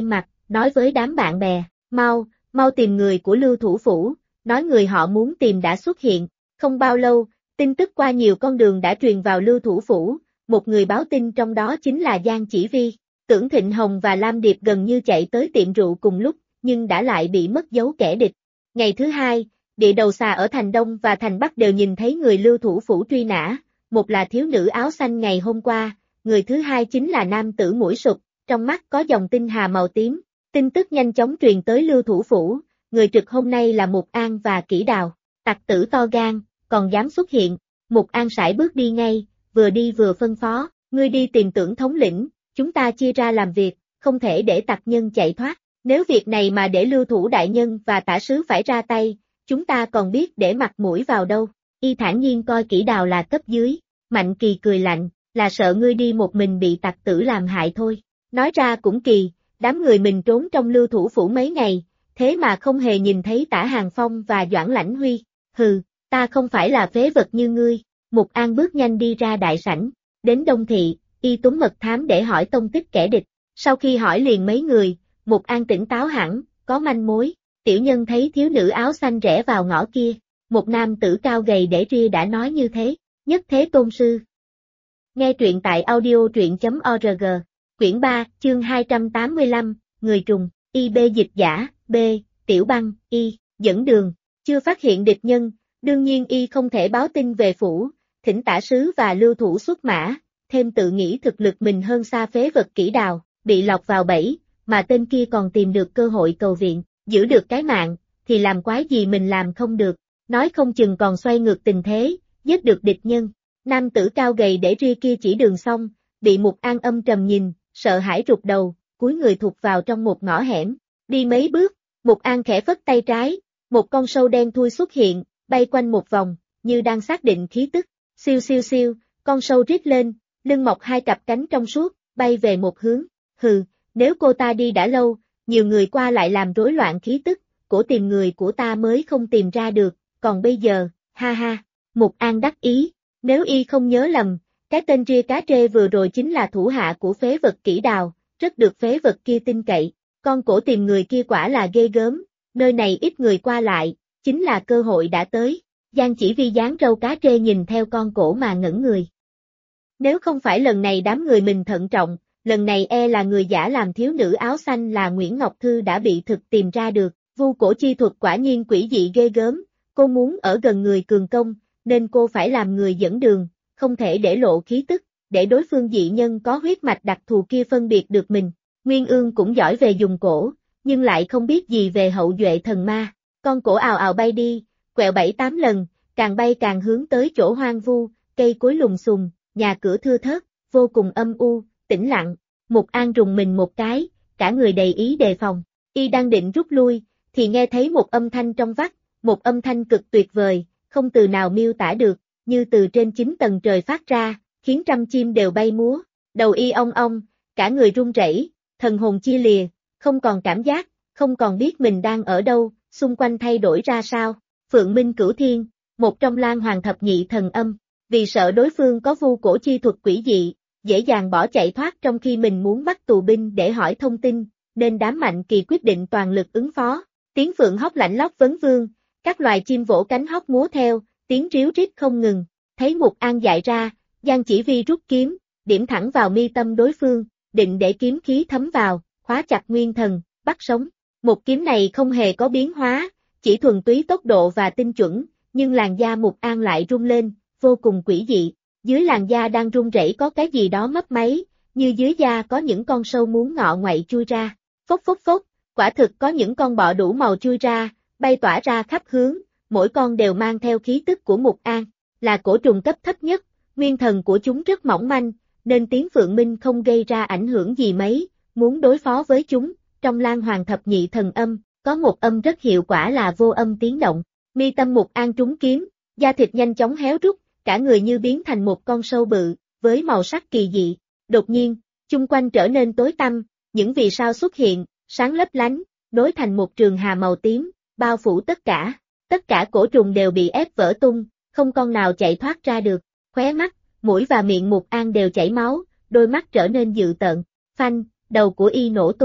nói với đám bạn bè, mau tìm người của Lưu Thủ Phủ, nói người họ muốn tìm đã xuất hiện. Không bao lâu, tin tức qua nhiều con đường đã truyền vào Lưu Thủ Phủ, một người báo tin trong đó chính là Giang Chỉ Vi. Tưởng Thịnh Hồng và Lam Điệp gần như chạy tới tiệm rượu cùng lúc, nhưng đã lại bị mất dấu kẻ địch. Ngày thứ hai, địa đầu xà ở thành Đông và thành Bắc đều nhìn thấy người Lưu Thủ Phủ truy nã, một là thiếu nữ áo xanh ngày hôm qua, người thứ hai chính là nam tử mũi sụp, trong mắt có dòng tinh hà màu tím. Tin tức nhanh chóng truyền tới Lưu Thủ Phủ, người trực hôm nay là Mục An và Kỷ Đào. Tặc tử to gan, còn dám xuất hiện. Mục An sải bước đi ngay, vừa đi vừa phân phó, ngươi đi tìm Tưởng thống lĩnh, chúng ta chia ra làm việc, không thể để tặc nhân chạy thoát. Nếu việc này mà để Lưu Thủ đại nhân và tả sứ phải ra tay, chúng ta còn biết để mặt mũi vào đâu. Y thản nhiên coi Kỷ Đào là cấp dưới, Mạnh Kỳ cười lạnh, là sợ ngươi đi một mình bị tặc tử làm hại thôi. Nói ra cũng kỳ, đám người mình trốn trong Lưu Thủ Phủ mấy ngày, thế mà không hề nhìn thấy Tả Hàng Phong và Doãn Lãnh Huy. Hừ, ta không phải là phế vật như ngươi. Mục An bước nhanh đi ra đại sảnh, đến Đông Thị, y túm mật thám để hỏi tông tích kẻ địch. Sau khi hỏi liền mấy người, Mục An tỉnh táo hẳn, có manh mối. Tiểu nhân thấy thiếu nữ áo xanh rẽ vào ngõ kia, một nam tử cao gầy để ria đã nói như thế. Nhất Thế Tôn Sư. Nghe truyện tại audio.org. Quyển 3, chương 285, Người trùng, IB dịch giả, B, Tiểu Băng, Y, dẫn đường, chưa phát hiện địch nhân, đương nhiên Y không thể báo tin về phủ, thỉnh tả sứ và Lưu Thủ xuất mã, thêm tự nghĩ thực lực mình hơn xa phế vật Kỷ Đào, bị lọt vào bẫy, mà tên kia còn tìm được cơ hội cầu viện, giữ được cái mạng, thì làm quái gì mình làm không được, nói không chừng còn xoay ngược tình thế, giết được địch nhân. Nam tử cao gầy để ria kia chỉ đường xong, bị Mục An âm trầm nhìn, sợ hãi rụt đầu, cúi người thụt vào trong một ngõ hẻm. Đi mấy bước, Mục An khẽ phất tay trái, một con sâu đen thui xuất hiện, bay quanh một vòng, như đang xác định khí tức. Siêu siêu siêu, con sâu rít lên, lưng mọc hai cặp cánh trong suốt, bay về một hướng. Hừ, nếu cô ta đi đã lâu, nhiều người qua lại làm rối loạn khí tức, cổ tìm người của ta mới không tìm ra được, còn bây giờ, ha ha. Mục An đắc ý, nếu y không nhớ lầm, cái tên ria cá trê vừa rồi chính là thủ hạ của phế vật Kỷ Đào, rất được phế vật kia tin cậy, con cổ tìm người kia quả là ghê gớm, nơi này ít người qua lại, chính là cơ hội đã tới. Giang Chỉ Vi dáng râu cá trê nhìn theo con cổ mà ngẩn người. Nếu không phải lần này đám người mình thận trọng, lần này e là người giả làm thiếu nữ áo xanh là Nguyễn Ngọc Thư đã bị thực tìm ra được, vu cổ chi thuật quả nhiên quỷ dị ghê gớm, cô muốn ở gần người cường công, nên cô phải làm người dẫn đường, không thể để lộ khí tức, để đối phương dị nhân có huyết mạch đặc thù kia phân biệt được mình. Nguyên Ương cũng giỏi về dùng cổ, nhưng lại không biết gì về hậu duệ thần ma. Con cổ ào ào bay đi, quẹo 7-8 lần, càng bay càng hướng tới chỗ hoang vu, cây cối lùm xùm, nhà cửa thưa thớt, vô cùng âm u, tĩnh lặng. Mục An rùng mình một cái, cả người đầy ý đề phòng. Y đang định rút lui, thì nghe thấy một âm thanh trong vắt, một âm thanh cực tuyệt vời, không từ nào miêu tả được, như từ trên 9 tầng trời phát ra, khiến trăm chim đều bay múa. Đầu Y ong ong, cả người run rẩy, thần hồn chia lìa, không còn cảm giác, không còn biết mình đang ở đâu, xung quanh thay đổi ra sao. Phượng Minh Cửu Thiên, một trong Lan Hoàng thập nhị thần âm, vì sợ đối phương có vu cổ chi thuật quỷ dị, dễ dàng bỏ chạy thoát trong khi mình muốn bắt tù binh để hỏi thông tin, nên đám Mạnh Kỳ quyết định toàn lực ứng phó. Tiếng phượng hót lảnh lót vấn vương, các loài chim vỗ cánh hót múa theo, tiếng ríu rít không ngừng. Thấy Mục An dại ra, Giang Chỉ Vi rút kiếm, điểm thẳng vào mi tâm đối phương, định để kiếm khí thấm vào, khóa chặt nguyên thần, bắt sống. Một kiếm này không hề có biến hóa, chỉ thuần túy tốc độ và tinh chuẩn, nhưng làn da Mục An lại rung lên, vô cùng quỷ dị. Dưới làn da đang run rẩy có cái gì đó mấp máy, như dưới da có những con sâu muốn ngọ ngoậy chui ra. Phốc phốc phốc, quả thực có những con bọ đủ màu chui ra, bay tỏa ra khắp hướng, mỗi con đều mang theo khí tức của Mục An, là cổ trùng cấp thấp nhất, nguyên thần của chúng rất mỏng manh, nên tiếng Phượng Minh không gây ra ảnh hưởng gì mấy, muốn đối phó với chúng, trong Lan Hoàng thập nhị thần âm, có một âm rất hiệu quả là vô âm tiếng động. Mi tâm Mục An trúng kiếm, da thịt nhanh chóng héo rút, cả người như biến thành một con sâu bự, với màu sắc kỳ dị. Đột nhiên, chung quanh trở nên tối tăm, những vì sao xuất hiện, sáng lấp lánh, nối thành một trường hà màu tím, bao phủ tất cả. Tất cả cổ trùng đều bị ép vỡ tung, không con nào chạy thoát ra được. Khóe mắt, mũi và miệng Mục An đều chảy máu, đôi mắt trở nên dữ tợn. Phanh, đầu của y nổ tung.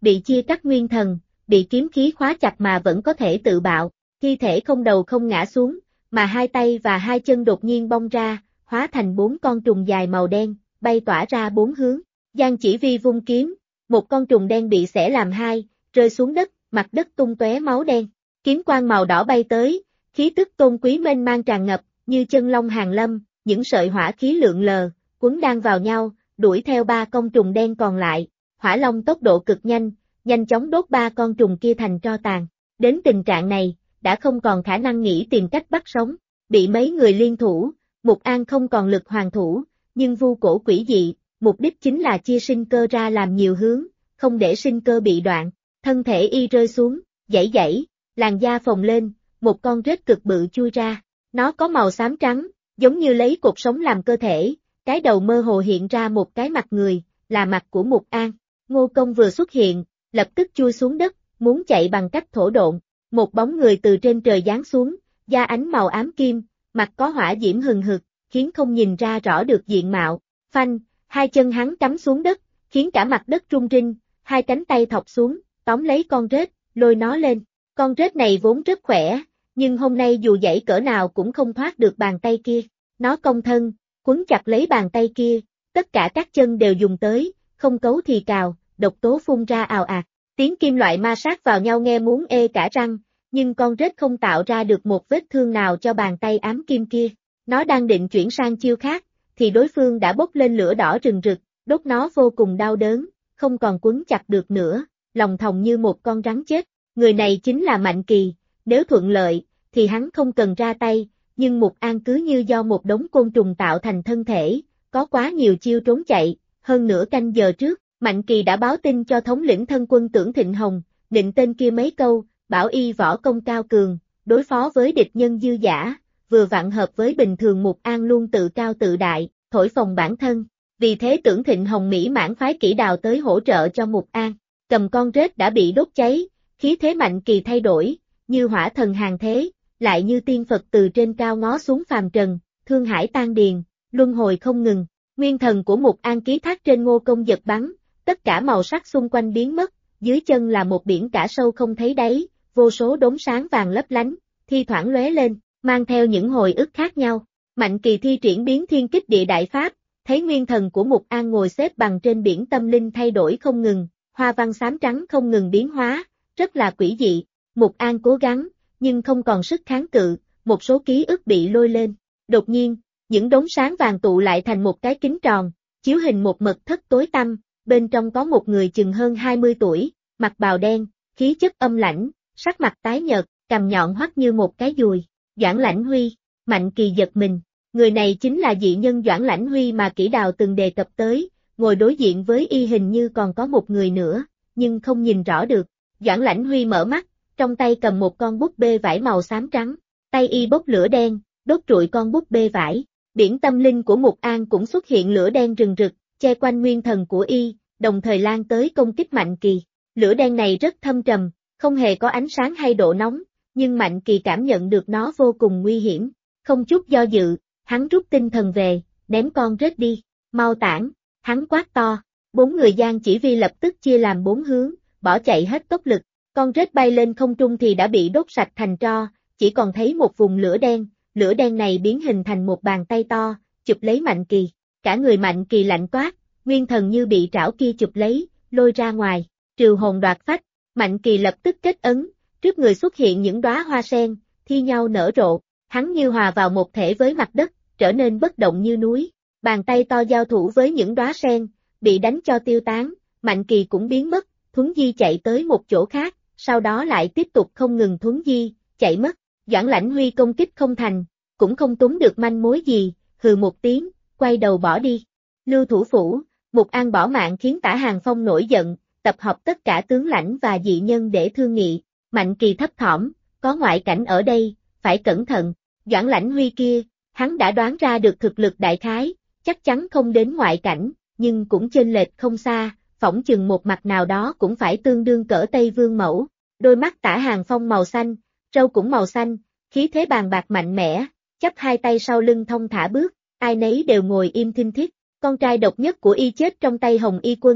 bị chia cắt nguyên thần, bị kiếm khí khóa chặt mà vẫn có thể tự bạo, thi thể không đầu không ngã xuống, mà hai tay và hai chân đột nhiên bong ra, hóa thành 4 con trùng dài màu đen, bay tỏa ra 4 hướng. Giang Chỉ Vi vung kiếm, một con trùng đen bị xẻ làm hai, rơi xuống đất, mặt đất tung tóe máu đen. Kiếm quang màu đỏ bay tới, khí tức tôn quý mênh mang tràn ngập, như chân long hàng lâm, những sợi hỏa khí lượn lờ, quấn đan vào nhau, đuổi theo 3 con trùng đen còn lại. Hỏa long tốc độ cực nhanh, nhanh chóng đốt 3 con trùng kia thành tro tàn. Đến tình trạng này, đã không còn khả năng nghĩ tìm cách bắt sống, bị mấy người liên thủ, Mục An không còn lực hoàn thủ, nhưng vu cổ quỷ dị, mục đích chính là chia sinh cơ ra làm nhiều hướng, không để sinh cơ bị đoạn. Thân thể y rơi xuống, giãy, làn da phồng lên, một con rết cực bự chui ra. Nó có màu xám trắng, giống như lấy cột sống làm cơ thể, cái đầu mơ hồ hiện ra một cái mặt người, là mặt của Mục An. Ngô Công vừa xuất hiện, lập tức chui xuống đất, muốn chạy bằng cách thổ độn. Một bóng người từ trên trời giáng xuống, da ánh màu ám kim, mặt có hỏa diễm hừng hực, khiến không nhìn ra rõ được diện mạo. Phanh, hai chân hắn cắm xuống đất, khiến cả mặt đất rung rinh, hai cánh tay thọc xuống, tóm lấy con rết, lôi nó lên. Con rết này vốn rất khỏe, nhưng hôm nay dù giãy cỡ nào cũng không thoát được bàn tay kia. Nó cong thân, quấn chặt lấy bàn tay kia, tất cả các chân đều dùng tới, không cấu thì cào, độc tố phun ra ào ạt. Tiếng kim loại ma sát vào nhau nghe muốn ê cả răng, nhưng con rết không tạo ra được một vết thương nào cho bàn tay ám kim kia. Nó đang định chuyển sang chiêu khác, thì đối phương đã bốc lên lửa đỏ rừng rực, đốt nó vô cùng đau đớn, không còn quấn chặt được nữa, lòng thòng như một con rắn chết. Người này chính là Mạnh Kỳ, nếu thuận lợi, thì hắn không cần ra tay, nhưng Mục An cứ như do một đống côn trùng tạo thành thân thể, có quá nhiều chiêu trốn chạy. Hơn nửa canh giờ trước, Mạnh Kỳ đã báo tin cho thống lĩnh thân quân Tưởng Thịnh Hồng, định tên kia mấy câu, bảo y võ công cao cường, đối phó với địch nhân dư dả, vừa vặn hợp với bình thường Mục An luôn tự cao tự đại, thổi phồng bản thân. Vì thế Tưởng Thịnh Hồng mỹ mãn phái Kỷ Đào tới hỗ trợ cho Mục An. Cầm con rết đã bị đốt cháy, khí thế Mạnh Kỳ thay đổi, như hỏa thần hàng thế, lại như tiên Phật từ trên cao ngó xuống phàm trần, thương hải tan điền, luân hồi không ngừng. Nguyên thần của Mục An ký thác trên Ngô Công giật bắn, tất cả màu sắc xung quanh biến mất, dưới chân là một biển cả sâu không thấy đáy, vô số đốm sáng vàng lấp lánh, thi thoảng lóe lên, mang theo những hồi ức khác nhau. Mạnh Kỳ thi triển biến thiên kích địa đại pháp, thấy nguyên thần của Mục An ngồi xếp bằng trên biển tâm linh thay đổi không ngừng, hoa văn xám trắng không ngừng biến hóa, rất là quỷ dị. Mục An cố gắng, nhưng không còn sức kháng cự, một số ký ức bị lôi lên. Đột nhiên, những đốm sáng vàng tụ lại thành một cái kính tròn, chiếu hình một mật thất tối tăm, bên trong có một người chừng hơn 20 tuổi, mặc bào đen, khí chất âm lãnh, sắc mặt tái nhợt, cằm nhọn hoắt như một cái dùi. Doãn Lãnh Huy. Mạnh Kỳ giật mình, người này chính là dị nhân Doãn Lãnh Huy mà Kỷ Đào từng đề cập tới, ngồi đối diện với y hình như còn có một người nữa, nhưng không nhìn rõ được. Doãn Lãnh Huy mở mắt, trong tay cầm một con búp bê vải màu xám trắng, tay y bốc lửa đen, đốt trụi con búp bê vải. Biển tâm linh của Mục An cũng xuất hiện lửa đen rừng rực, che quanh nguyên thần của y, đồng thời lan tới công kích Mạnh Kỳ. Lửa đen này rất thâm trầm, không hề có ánh sáng hay độ nóng, nhưng Mạnh Kỳ cảm nhận được nó vô cùng nguy hiểm. Không chút do dự, hắn rút tinh thần về, ném con rết đi, mau tản, hắn quát to. 4 người Giang Chỉ Vi lập tức chia làm 4 hướng, bỏ chạy hết tốc lực. Con rết bay lên không trung thì đã bị đốt sạch thành tro, chỉ còn thấy một vùng lửa đen này biến hình thành một bàn tay to, chụp lấy Mạnh Kỳ. Cả người Mạnh Kỳ lạnh toát, nguyên thần như bị trảo kia chụp lấy, lôi ra ngoài, trừ hồn đoạt phách. Mạnh Kỳ lập tức kết ấn, trước người xuất hiện những đóa hoa sen, thi nhau nở rộ, hắn như hòa vào một thể với mặt đất, trở nên bất động như núi. Bàn tay to giao thủ với những đóa sen, bị đánh cho tiêu tán, Mạnh Kỳ cũng biến mất, thuấn di chạy tới một chỗ khác, sau đó lại tiếp tục không ngừng thuấn di, chạy mất. Doãn Lãnh Huy công kích không thành, cũng không túm được manh mối gì, hừ một tiếng, quay đầu bỏ đi. Lưu Thủ Phủ, Mục An bỏ mạng khiến Tả Hàng Phong nổi giận, tập hợp tất cả tướng lãnh và dị nhân để thương nghị. Mạnh Kỳ thấp thỏm, có ngoại cảnh ở đây, phải cẩn thận. Doãn Lãnh Huy kia, hắn đã đoán ra được thực lực đại khái, chắc chắn không đến ngoại cảnh, nhưng cũng chênh lệch không xa, phỏng chừng một mặt nào đó cũng phải tương đương cỡ Tây Vương mẫu. Đôi mắt Tả Hàng Phong màu xanh, râu cũng màu xanh, khí thế bàn bạc mạnh mẽ, chắp hai tay sau lưng thong thả bước, ai nấy đều ngồi im thinh thiết. Con trai độc nhất của y chết trong tay Hồng Y Quân,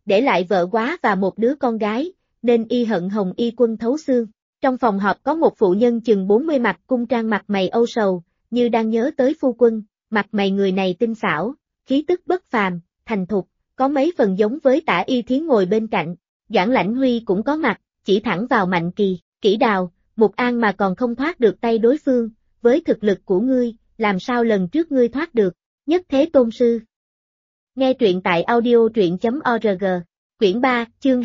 để lại vợ quá và một đứa con gái, nên y hận Hồng Y Quân thấu xương. Trong phòng họp có một phụ nhân chừng 40 mặt cung trang mặt mày âu sầu, như đang nhớ tới phu quân, mặt mày người này tinh xảo, khí tức bất phàm, thành thục, có mấy phần giống với Tả Y Thiến ngồi bên cạnh. Doãn Lãnh Huy cũng có mặt, chỉ thẳng vào Mạnh Kỳ, Kỷ Đào, Mục An mà còn không thoát được tay đối phương, với thực lực của ngươi, làm sao lần trước ngươi thoát được, Nhất Thế Tôn Sư. Nghe truyện tại audio truyện.org, quyển 3, chương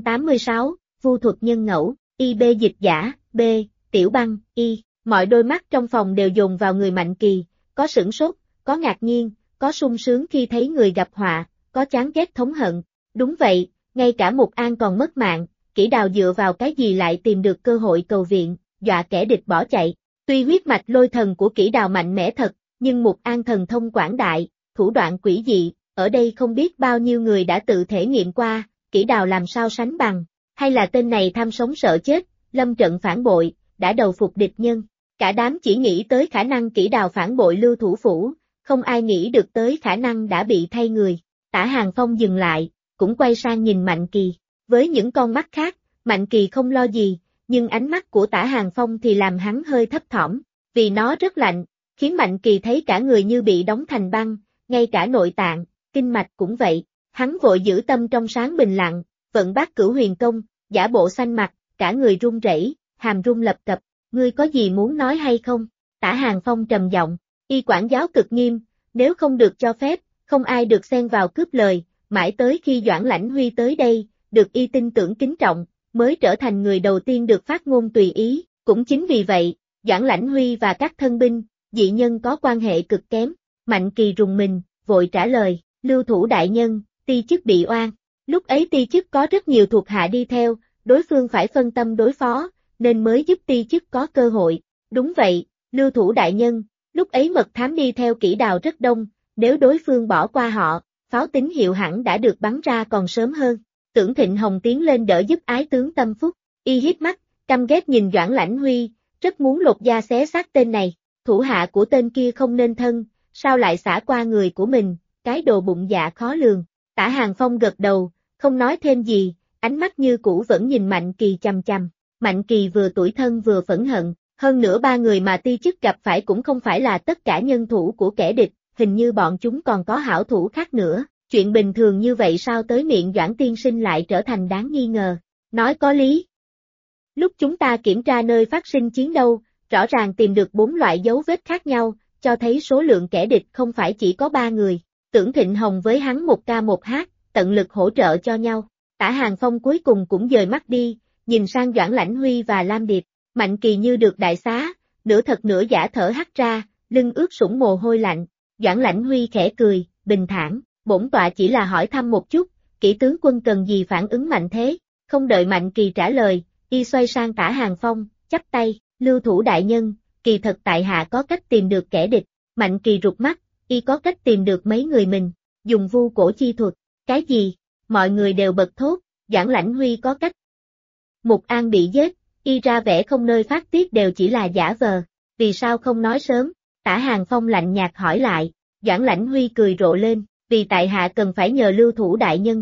286, Vu thuật nhân ngẫu, IB dịch giả, B, Tiểu Băng, Y, mọi đôi mắt trong phòng đều dồn vào người Mạnh Kỳ, có sửng sốt, có ngạc nhiên, có sung sướng khi thấy người gặp họa, có chán ghét thống hận. Đúng vậy, ngay cả Mục An còn mất mạng, Kỷ Đào dựa vào cái gì lại tìm được cơ hội cầu viện, dọa kẻ địch bỏ chạy. Tuy huyết mạch lôi thần của Kỷ Đào mạnh mẽ thật, nhưng Mục An thần thông quảng đại, thủ đoạn quỷ dị, ở đây không biết bao nhiêu người đã tự thể nghiệm qua, Kỷ Đào làm sao sánh bằng, hay là tên này tham sống sợ chết, lâm trận phản bội, đã đầu phục địch nhân. Cả đám chỉ nghĩ tới khả năng Kỷ Đào phản bội Lưu Thủ Phủ, không ai nghĩ được tới khả năng đã bị thay người. Tả Hàng Phong dừng lại, cũng quay sang nhìn Mạnh Kỳ. Với những con mắt khác, Mạnh Kỳ không lo gì, nhưng ánh mắt của Tả Hàng Phong thì làm hắn hơi thấp thỏm, vì nó rất lạnh, khiến Mạnh Kỳ thấy cả người như bị đóng thành băng, ngay cả nội tạng, kinh mạch cũng vậy. Hắn vội giữ tâm trong sáng bình lặng, vận Bát Cửu Huyền Công, giả bộ xanh mặt, cả người run rẩy, hàm run lập cập. Ngươi có gì muốn nói hay không? Tả Hàng Phong trầm giọng, y quản giáo cực nghiêm, nếu không được cho phép, không ai được xen vào cướp lời, mãi tới khi Doãn Lãnh Huy tới đây, được y tin tưởng kính trọng, mới trở thành người đầu tiên được phát ngôn tùy ý. Cũng chính vì vậy, Doãn Lãnh Huy và các thân binh, dị nhân có quan hệ cực kém. Mạnh Kỳ rùng mình, vội trả lời, Lưu Thủ đại nhân, ti chức bị oan. Lúc ấy ti chức có rất nhiều thuộc hạ đi theo, đối phương phải phân tâm đối phó, nên mới giúp ti chức có cơ hội. Đúng vậy, Lưu Thủ đại nhân, lúc ấy mật thám đi theo Kỷ Đào rất đông, nếu đối phương bỏ qua họ, pháo tín hiệu hẳn đã được bắn ra còn sớm hơn. Tưởng Thịnh Hồng tiến lên đỡ giúp ái tướng tâm phúc, y híp mắt, căm ghét nhìn Doãn Lãnh Huy, rất muốn lột da xé xác tên này, thủ hạ của tên kia không nên thân, sao lại xả qua người của mình, cái đồ bụng dạ khó lường. Tả Hàng Phong gật đầu, không nói thêm gì, ánh mắt như cũ vẫn nhìn Mạnh Kỳ chằm chằm. Mạnh Kỳ vừa tủi thân vừa phẫn hận, hơn nữa ba người mà ti chức gặp phải cũng không phải là tất cả nhân thủ của kẻ địch, hình như bọn chúng còn có hảo thủ khác nữa. Chuyện bình thường như vậy sao tới miệng Doãn tiên sinh lại trở thành đáng nghi ngờ. Nói có lý. Lúc chúng ta kiểm tra nơi phát sinh chiến đấu, rõ ràng tìm được 4 loại dấu vết khác nhau, cho thấy số lượng kẻ địch không phải chỉ có 3 người. Tưởng Thịnh Hồng với hắn một ca một hát, tận lực hỗ trợ cho nhau. Tả Hàng Phong cuối cùng cũng dời mắt đi, nhìn sang Doãn Lãnh Huy và Lam Điệp. Mạnh Kỳ như được đại xá, nửa thật nửa giả thở hắt ra, lưng ướt sũng mồ hôi lạnh. Doãn Lãnh Huy khẽ cười, bình thản, bổn tọa chỉ là hỏi thăm một chút, Kỷ tướng quân cần gì phản ứng mạnh thế? Không đợi Mạnh Kỳ trả lời, y xoay sang Tả Hàng Phong, chắp tay, Lưu Thủ đại nhân, kỳ thật tại hạ có cách tìm được kẻ địch. Mạnh Kỳ rụt mắt, y có cách tìm được mấy người mình, dùng vu cổ chi thuật. Cái gì? Mọi người đều bật thốt, Doãn Lãnh Huy có cách. Mục An bị giết, y ra vẻ không nơi phát tiết đều chỉ là giả vờ, vì sao không nói sớm? Tả Hàng Phong lạnh nhạt hỏi lại. Doãn Lãnh Huy cười rộ lên, vì tại hạ cần phải nhờ Lưu Thủ đại nhân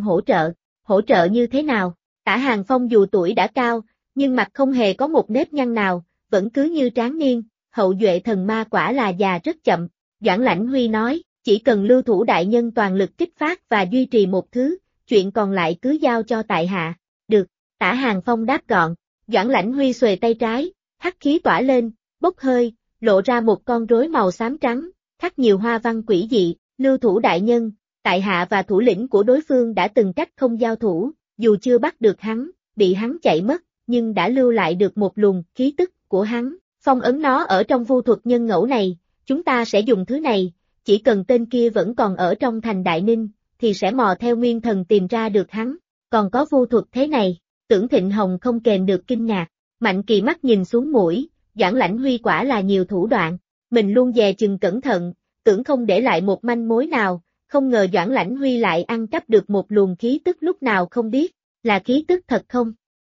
hỗ trợ như thế nào? Tả Hàng Phong dù tuổi đã cao, nhưng mặt không hề có một nếp nhăn nào, vẫn cứ như tráng niên, hậu duệ thần ma quả là già rất chậm. Doãn Lãnh Huy nói, chỉ cần Lưu Thủ đại nhân toàn lực kích phát và duy trì một thứ, chuyện còn lại cứ giao cho tại hạ. Được, Tả Hàng Phong đáp gọn. Doãn Lãnh Huy xuề tay trái, hắc khí tỏa lên, bốc hơi, lộ ra một con rối màu xám trắng, khắc nhiều hoa văn quỷ dị. Lưu Thủ đại nhân, tại hạ và thủ lĩnh của đối phương đã từng cách không giao thủ, dù chưa bắt được hắn, bị hắn chạy mất, nhưng đã lưu lại được một luồng khí tức của hắn, phong ấn nó ở trong vu thuật nhân ngẫu này. Chúng ta sẽ dùng thứ này, chỉ cần tên kia vẫn còn ở trong thành Đại Ninh, thì sẽ mò theo nguyên thần tìm ra được hắn. Còn có vu thuật thế này, Tưởng Thịnh Hồng không kềm được kinh ngạc. Mạnh Kỳ mắt nhìn xuống mũi, Doãn Lãnh Huy quả là nhiều thủ đoạn, mình luôn dè chừng cẩn thận, tưởng không để lại một manh mối nào, không ngờ Doãn Lãnh Huy lại ăn cắp được một luồng khí tức lúc nào không biết, là khí tức thật không?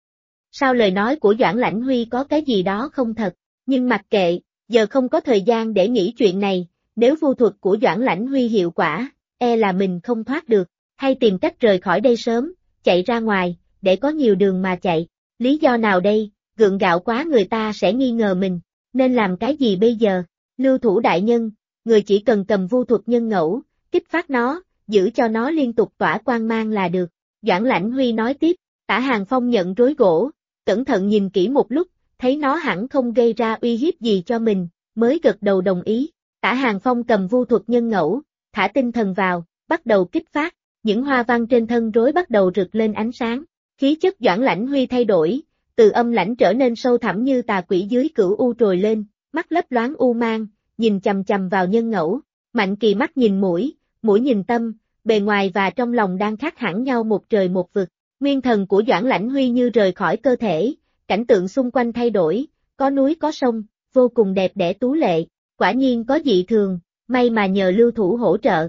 Sao lời nói của Doãn Lãnh Huy có cái gì đó không thật, nhưng mặc kệ, giờ không có thời gian để nghĩ chuyện này, nếu vu thuật của Doãn Lãnh Huy hiệu quả, e là mình không thoát được, hay tìm cách rời khỏi đây sớm, chạy ra ngoài, để có nhiều đường mà chạy. Lý do nào đây? Gượng gạo quá người ta sẽ nghi ngờ mình. Nên làm cái gì bây giờ? Lưu thủ đại nhân, người chỉ cần cầm vu thuật nhân ngẫu, kích phát nó, giữ cho nó liên tục tỏa quang mang là được. Doãn Lãnh Huy nói tiếp, Tả Hàng Phong nhận rối gỗ, cẩn thận nhìn kỹ một lúc, thấy nó hẳn không gây ra uy hiếp gì cho mình, mới gật đầu đồng ý. Tả Hàng Phong cầm vu thuật nhân ngẫu, thả tinh thần vào, bắt đầu kích phát, những hoa văn trên thân rối bắt đầu rực lên ánh sáng. Khí chất Doãn Lãnh Huy thay đổi, từ âm lãnh trở nên sâu thẳm như tà quỷ dưới cửu u trồi lên, mắt lấp loáng u mang, nhìn chằm chằm vào nhân ngẫu. Mạnh Kỳ mắt nhìn mũi, mũi nhìn tâm, bề ngoài và trong lòng đang khác hẳn nhau một trời một vực. Nguyên thần của Doãn Lãnh Huy như rời khỏi cơ thể, cảnh tượng xung quanh thay đổi, có núi có sông, vô cùng đẹp đẽ tú lệ, quả nhiên có dị thường, may mà nhờ lưu thủ hỗ trợ.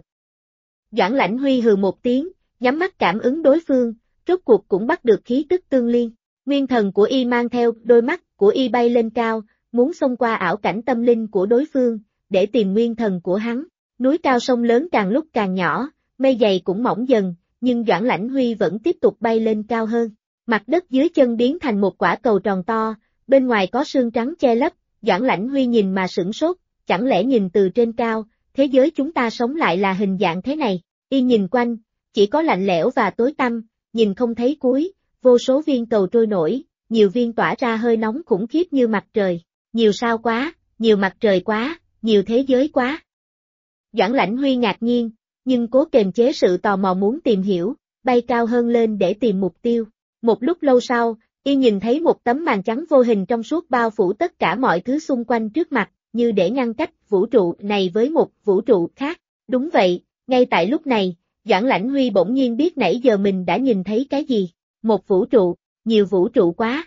Doãn Lãnh Huy hừ một tiếng, nhắm mắt cảm ứng đối phương, rốt cuộc cũng bắt được khí tức tương liên. Nguyên thần của y mang theo đôi mắt của y bay lên cao, muốn xông qua ảo cảnh tâm linh của đối phương, để tìm nguyên thần của hắn. Núi cao sông lớn càng lúc càng nhỏ, mây dày cũng mỏng dần, nhưng Doãn Lãnh Huy vẫn tiếp tục bay lên cao hơn. Mặt đất dưới chân biến thành một quả cầu tròn to, bên ngoài có sương trắng che lấp, Doãn Lãnh Huy nhìn mà sửng sốt, chẳng lẽ nhìn từ trên cao, thế giới chúng ta sống lại là hình dạng thế này. Y nhìn quanh, chỉ có lạnh lẽo và tối tăm, nhìn không thấy cuối, vô số viên cầu trôi nổi, nhiều viên tỏa ra hơi nóng khủng khiếp như mặt trời, nhiều sao quá, nhiều mặt trời quá, nhiều thế giới quá. Doãn Lãnh Huy ngạc nhiên, nhưng cố kềm chế sự tò mò muốn tìm hiểu, bay cao hơn lên để tìm mục tiêu. Một lúc lâu sau, y nhìn thấy một tấm màn trắng vô hình trong suốt bao phủ tất cả mọi thứ xung quanh trước mặt, như để ngăn cách vũ trụ này với một vũ trụ khác. Đúng vậy, ngay tại lúc này, Doãn Lãnh Huy bỗng nhiên biết nãy giờ mình đã nhìn thấy cái gì. Một vũ trụ, nhiều vũ trụ quá.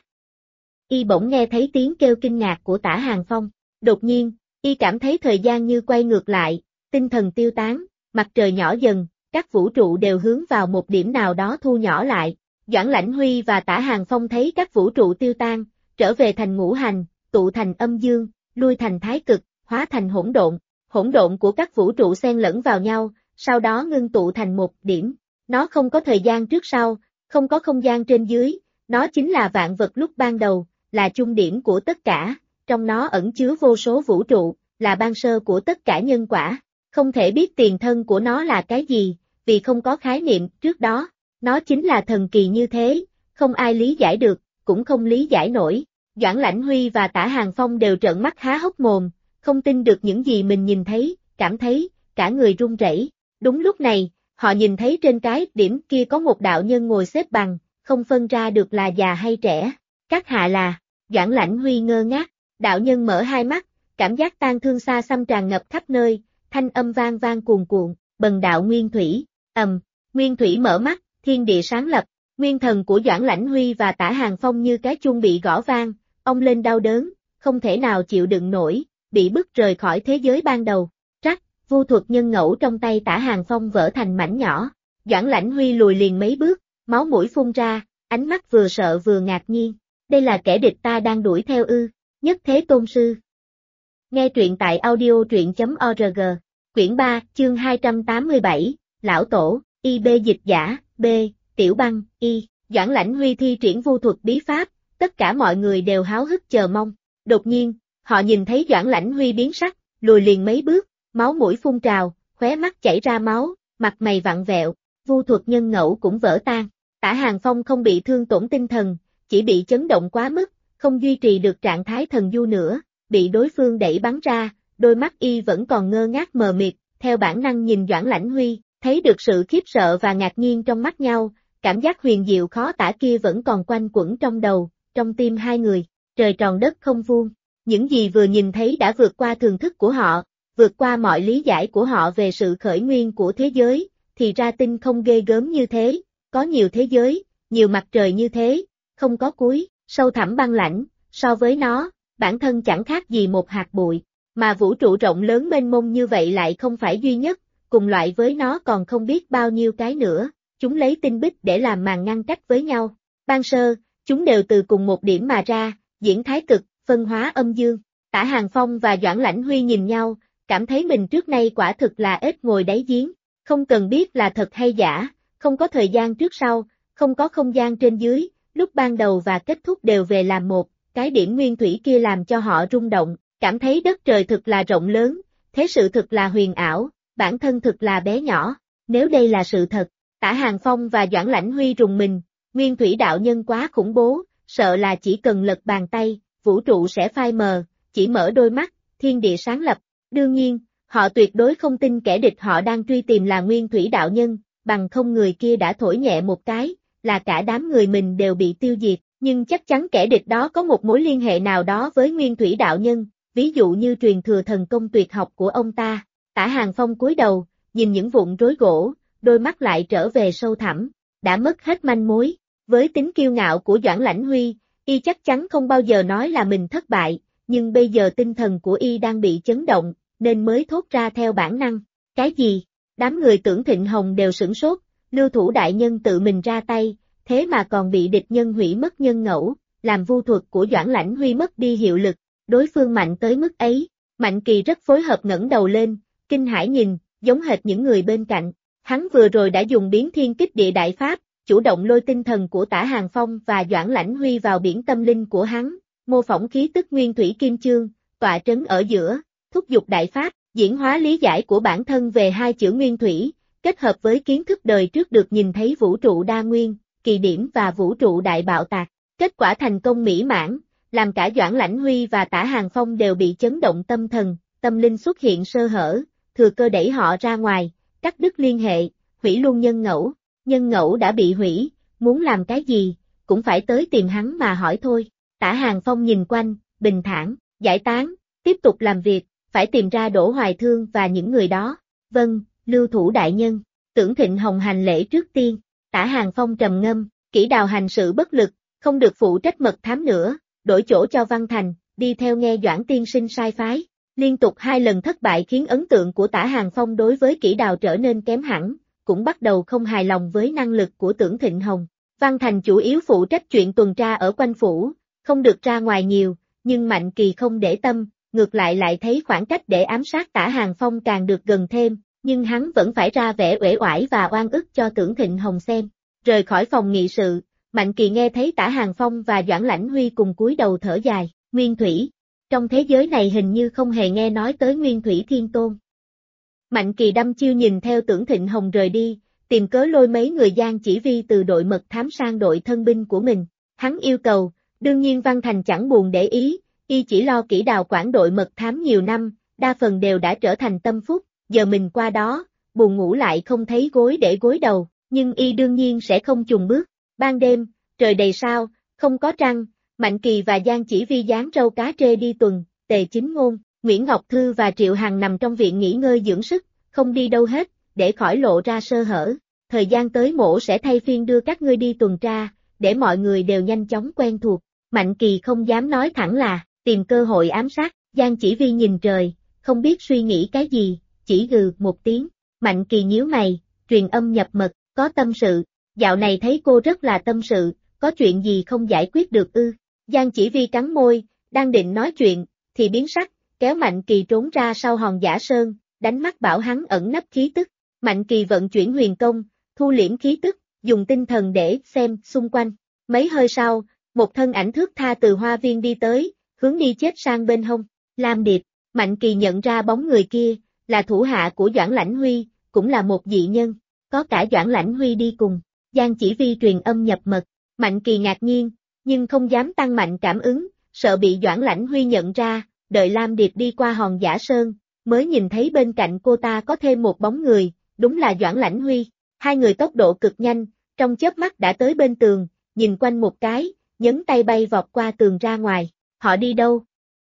Y bỗng nghe thấy tiếng kêu kinh ngạc của Tả Hàng Phong. Đột nhiên, y cảm thấy thời gian như quay ngược lại, tinh thần tiêu tán, mặt trời nhỏ dần, các vũ trụ đều hướng vào một điểm nào đó thu nhỏ lại. Doãn Lãnh Huy và Tả Hàng Phong thấy các vũ trụ tiêu tan, trở về thành ngũ hành, tụ thành âm dương, lui thành thái cực, hóa thành hỗn độn. Hỗn độn của các vũ trụ xen lẫn vào nhau, sau đó ngưng tụ thành một điểm. Nó không có thời gian trước sau, không có không gian trên dưới, nó chính là vạn vật lúc ban đầu, là chung điểm của tất cả, trong nó ẩn chứa vô số vũ trụ, là ban sơ của tất cả nhân quả. Không thể biết tiền thân của nó là cái gì, vì không có khái niệm trước đó. Nó chính là thần kỳ như thế, không ai lý giải được, cũng không lý giải nổi. Doãn Lãnh Huy và Tả Hàng Phong đều trợn mắt há hốc mồm, không tin được những gì mình nhìn thấy, cảm thấy, cả người run rẩy. Đúng lúc này, họ nhìn thấy trên cái điểm kia có một đạo nhân ngồi xếp bằng, không phân ra được là già hay trẻ. Các hạ là, Doãn Lãnh Huy ngơ ngác, đạo nhân mở hai mắt, cảm giác tang thương xa xăm tràn ngập khắp nơi, thanh âm vang vang cuồn cuộn, bần đạo Nguyên Thủy, Nguyên Thủy mở mắt, thiên địa sáng lập, nguyên thần của Doãn Lãnh Huy và Tả Hàng Phong như cái chuông bị gõ vang, ông lên đau đớn, không thể nào chịu đựng nổi, bị bức rời khỏi thế giới ban đầu. Rắc, vu thuật nhân ngẫu trong tay Tả Hàng Phong vỡ thành mảnh nhỏ, Doãn Lãnh Huy lùi liền mấy bước, máu mũi phun ra, ánh mắt vừa sợ vừa ngạc nhiên, đây là kẻ địch ta đang đuổi theo ư? Nhất Thế Tôn Sư. Nghe truyện tại audio.org, quyển 3, chương 287, Lão Tổ, IB dịch giả, B, Tiểu Băng, Y, Doãn Lãnh Huy thi triển vu thuật bí pháp, tất cả mọi người đều háo hức chờ mong. Đột nhiên, họ nhìn thấy Doãn Lãnh Huy biến sắc, lùi liền mấy bước, máu mũi phun trào, khóe mắt chảy ra máu, mặt mày vặn vẹo, vu thuật nhân ngẫu cũng vỡ tan. Tả Hàng Phong không bị thương tổn tinh thần, chỉ bị chấn động quá mức, không duy trì được trạng thái thần du nữa, bị đối phương đẩy bắn ra, đôi mắt y vẫn còn ngơ ngác mờ mịt, theo bản năng nhìn Doãn Lãnh Huy, thấy được sự khiếp sợ và ngạc nhiên trong mắt nhau, cảm giác huyền diệu khó tả kia vẫn còn quanh quẩn trong đầu, trong tim hai người, trời tròn đất không vuông. Những gì vừa nhìn thấy đã vượt qua thường thức của họ, vượt qua mọi lý giải của họ về sự khởi nguyên của thế giới, thì ra tinh không ghê gớm như thế, có nhiều thế giới, nhiều mặt trời như thế, không có cuối, sâu thẳm băng lãnh, so với nó, bản thân chẳng khác gì một hạt bụi, mà vũ trụ rộng lớn mênh mông như vậy lại không phải duy nhất, cùng loại với nó còn không biết bao nhiêu cái nữa, chúng lấy tinh bích để làm màn ngăn cách với nhau. Ban sơ, chúng đều từ cùng một điểm mà ra, diễn thái cực, phân hóa âm dương. Tả Hàng Phong và Doãn Lãnh Huy nhìn nhau, cảm thấy mình trước nay quả thực là ếch ngồi đáy giếng, không cần biết là thật hay giả, không có thời gian trước sau, không có không gian trên dưới, lúc ban đầu và kết thúc đều về làm một, cái điểm nguyên thủy kia làm cho họ rung động, cảm thấy đất trời thực là rộng lớn, thế sự thực là huyền ảo, bản thân thực là bé nhỏ, nếu đây là sự thật, Tả Hàng Phong và Doãn Lãnh Huy rùng mình, nguyên thủy đạo nhân quá khủng bố, sợ là chỉ cần lật bàn tay, vũ trụ sẽ phai mờ, chỉ mở đôi mắt, thiên địa sáng lập, đương nhiên, họ tuyệt đối không tin kẻ địch họ đang truy tìm là nguyên thủy đạo nhân, bằng không người kia đã thổi nhẹ một cái, là cả đám người mình đều bị tiêu diệt, nhưng chắc chắn kẻ địch đó có một mối liên hệ nào đó với nguyên thủy đạo nhân, ví dụ như truyền thừa thần công tuyệt học của ông ta. Tả Hàng Phong cúi đầu, nhìn những vụn rối gỗ, đôi mắt lại trở về sâu thẳm, đã mất hết manh mối. Với tính kiêu ngạo của Doãn Lãnh Huy, y chắc chắn không bao giờ nói là mình thất bại, nhưng bây giờ tinh thần của y đang bị chấn động, nên mới thốt ra theo bản năng. Cái gì? Đám người Tưởng Thịnh Hồng đều sửng sốt, Lưu Thủ đại nhân tự mình ra tay, thế mà còn bị địch nhân hủy mất nhân ngẫu, làm vu thuật của Doãn Lãnh Huy mất đi hiệu lực, đối phương mạnh tới mức ấy. Mạnh Kỳ rất phối hợp ngẩng đầu lên, kinh hãi nhìn, giống hệt những người bên cạnh. Hắn vừa rồi đã dùng biến thiên kích địa đại pháp, chủ động lôi tinh thần của Tả Hàng Phong và Doãn Lãnh Huy vào biển tâm linh của hắn, mô phỏng khí tức nguyên thủy kim chương, tọa trấn ở giữa, thúc giục đại pháp, diễn hóa lý giải của bản thân về hai chữ nguyên thủy, kết hợp với kiến thức đời trước được nhìn thấy vũ trụ đa nguyên, kỳ điểm và vũ trụ đại bạo tạc. Kết quả thành công mỹ mãn, làm cả Doãn Lãnh Huy và Tả Hàng Phong đều bị chấn động tâm thần, tâm linh xuất hiện sơ hở, thừa cơ đẩy họ ra ngoài, cắt đứt liên hệ, hủy luôn nhân ngẫu đã bị hủy, muốn làm cái gì, cũng phải tới tìm hắn mà hỏi thôi. Tả Hàng Phong nhìn quanh, bình thản, giải tán, tiếp tục làm việc, phải tìm ra Đỗ Hoài Thương và những người đó. Vâng, Lưu Thủ đại nhân, Tưởng Thịnh Hồng hành lễ trước tiên. Tả Hàng Phong trầm ngâm, Kỷ Đào hành sự bất lực, không được phụ trách mật thám nữa, đổi chỗ cho Văn Thành, đi theo nghe Doãn tiên sinh sai phái. Liên tục 2 lần thất bại khiến ấn tượng của Tả Hàng Phong đối với Kỷ Đào trở nên kém hẳn, cũng bắt đầu không hài lòng với năng lực của Tưởng Thịnh Hồng. Văn Thành chủ yếu phụ trách chuyện tuần tra ở quanh phủ, không được ra ngoài nhiều, nhưng Mạnh Kỳ không để tâm, ngược lại thấy khoảng cách để ám sát Tả Hàng Phong càng được gần thêm, nhưng hắn vẫn phải ra vẻ uể oải và oan ức cho Tưởng Thịnh Hồng xem. Rời khỏi phòng nghị sự, Mạnh Kỳ nghe thấy Tả Hàng Phong và Doãn Lãnh Huy cùng cúi đầu thở dài, Nguyên Thủy. Trong thế giới này hình như không hề nghe nói tới Nguyên Thủy Thiên Tôn. Mạnh Kỳ đăm chiêu nhìn theo Tưởng Thịnh Hồng rời đi, tìm cớ lôi mấy người Giang Chỉ Vi từ đội mật thám sang đội thân binh của mình. Hắn yêu cầu, đương nhiên Văn Thành chẳng buồn để ý, y chỉ lo Kỷ Đào quản đội mật thám nhiều năm, đa phần đều đã trở thành tâm phúc, giờ mình qua đó, buồn ngủ lại không thấy gối để gối đầu, nhưng y đương nhiên sẽ không chùn bước. Ban đêm, trời đầy sao, không có trăng, Mạnh Kỳ và Giang Chỉ Vi dán râu cá trê đi tuần, Tề Chính Ngôn, Nguyễn Ngọc Thư và Triệu Hằng nằm trong viện nghỉ ngơi dưỡng sức, không đi đâu hết, để khỏi lộ ra sơ hở. Thời gian tới mổ sẽ thay phiên đưa các ngươi đi tuần tra, để mọi người đều nhanh chóng quen thuộc. Mạnh Kỳ không dám nói thẳng là, tìm cơ hội ám sát, Giang Chỉ Vi nhìn trời, không biết suy nghĩ cái gì, chỉ gừ một tiếng. Mạnh Kỳ nhíu mày, truyền âm nhập mật, có tâm sự, dạo này thấy cô rất là tâm sự, có chuyện gì không giải quyết được ư? Giang Chỉ Vi cắn môi, đang định nói chuyện, thì biến sắc, kéo Mạnh Kỳ trốn ra sau hòn giả sơn, đánh mắt bảo hắn ẩn nấp khí tức. Mạnh Kỳ vận chuyển huyền công, thu liễm khí tức, dùng tinh thần để xem xung quanh. Mấy hơi sau, một thân ảnh thước tha từ hoa viên đi tới, hướng đi chết sang bên hông. Lam Điệp, Mạnh Kỳ nhận ra bóng người kia, là thủ hạ của Doãn Lãnh Huy, cũng là một dị nhân, có cả Doãn Lãnh Huy đi cùng. Giang Chỉ Vi truyền âm nhập mật, Mạnh Kỳ ngạc nhiên, nhưng không dám tăng mạnh cảm ứng, sợ bị Doãn Lãnh Huy nhận ra, đợi Lam Điệp đi qua hòn giả sơn, mới nhìn thấy bên cạnh cô ta có thêm một bóng người, đúng là Doãn Lãnh Huy. Hai người tốc độ cực nhanh, trong chớp mắt đã tới bên tường, nhìn quanh một cái, nhấn tay bay vọt qua tường ra ngoài. Họ đi đâu?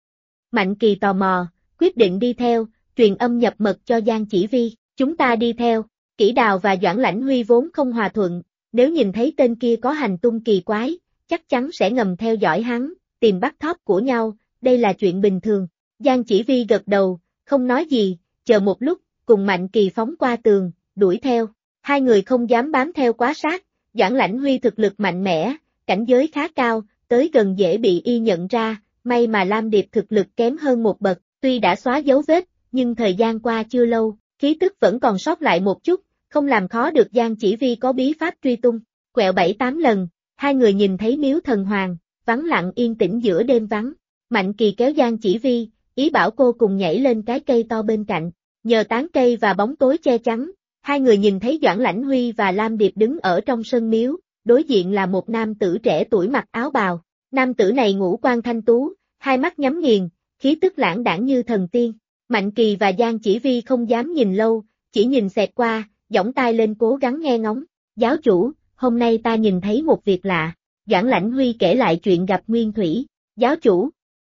Mạnh Kỳ tò mò, quyết định đi theo, truyền âm nhập mật cho Giang Chỉ Vi, chúng ta đi theo. Kỷ Đào và Doãn Lãnh Huy vốn không hòa thuận, nếu nhìn thấy tên kia có hành tung kỳ quái, chắc chắn sẽ ngầm theo dõi hắn, tìm bắt thóp của nhau, đây là chuyện bình thường. Giang Chỉ Vi gật đầu, không nói gì, chờ một lúc, cùng Mạnh Kỳ phóng qua tường, đuổi theo. Hai người không dám bám theo quá sát, Doãn Lãnh Huy thực lực mạnh mẽ, cảnh giới khá cao, tới gần dễ bị y nhận ra, may mà Lam Điệp thực lực kém hơn một bậc, tuy đã xóa dấu vết, nhưng thời gian qua chưa lâu, khí tức vẫn còn sót lại một chút, không làm khó được Giang Chỉ Vi có bí pháp truy tung. Quẹo 7-8 lần, hai người nhìn thấy miếu thần hoàng, vắng lặng yên tĩnh giữa đêm vắng. Mạnh Kỳ kéo Giang Chỉ Vi, ý bảo cô cùng nhảy lên cái cây to bên cạnh. Nhờ tán cây và bóng tối che chắn, hai người nhìn thấy Doãn Lãnh Huy và Lam Điệp đứng ở trong sân miếu, đối diện là một nam tử trẻ tuổi mặc áo bào. Nam tử này ngũ quan thanh tú, hai mắt nhắm nghiền, khí tức lãng đãng như thần tiên. Mạnh Kỳ và Giang Chỉ Vi không dám nhìn lâu, chỉ nhìn xẹt qua, giỏng tai lên cố gắng nghe ngóng. Giáo chủ, hôm nay ta nhìn thấy một việc lạ. Doãn Lãnh Huy kể lại chuyện gặp Nguyên Thủy. Giáo chủ.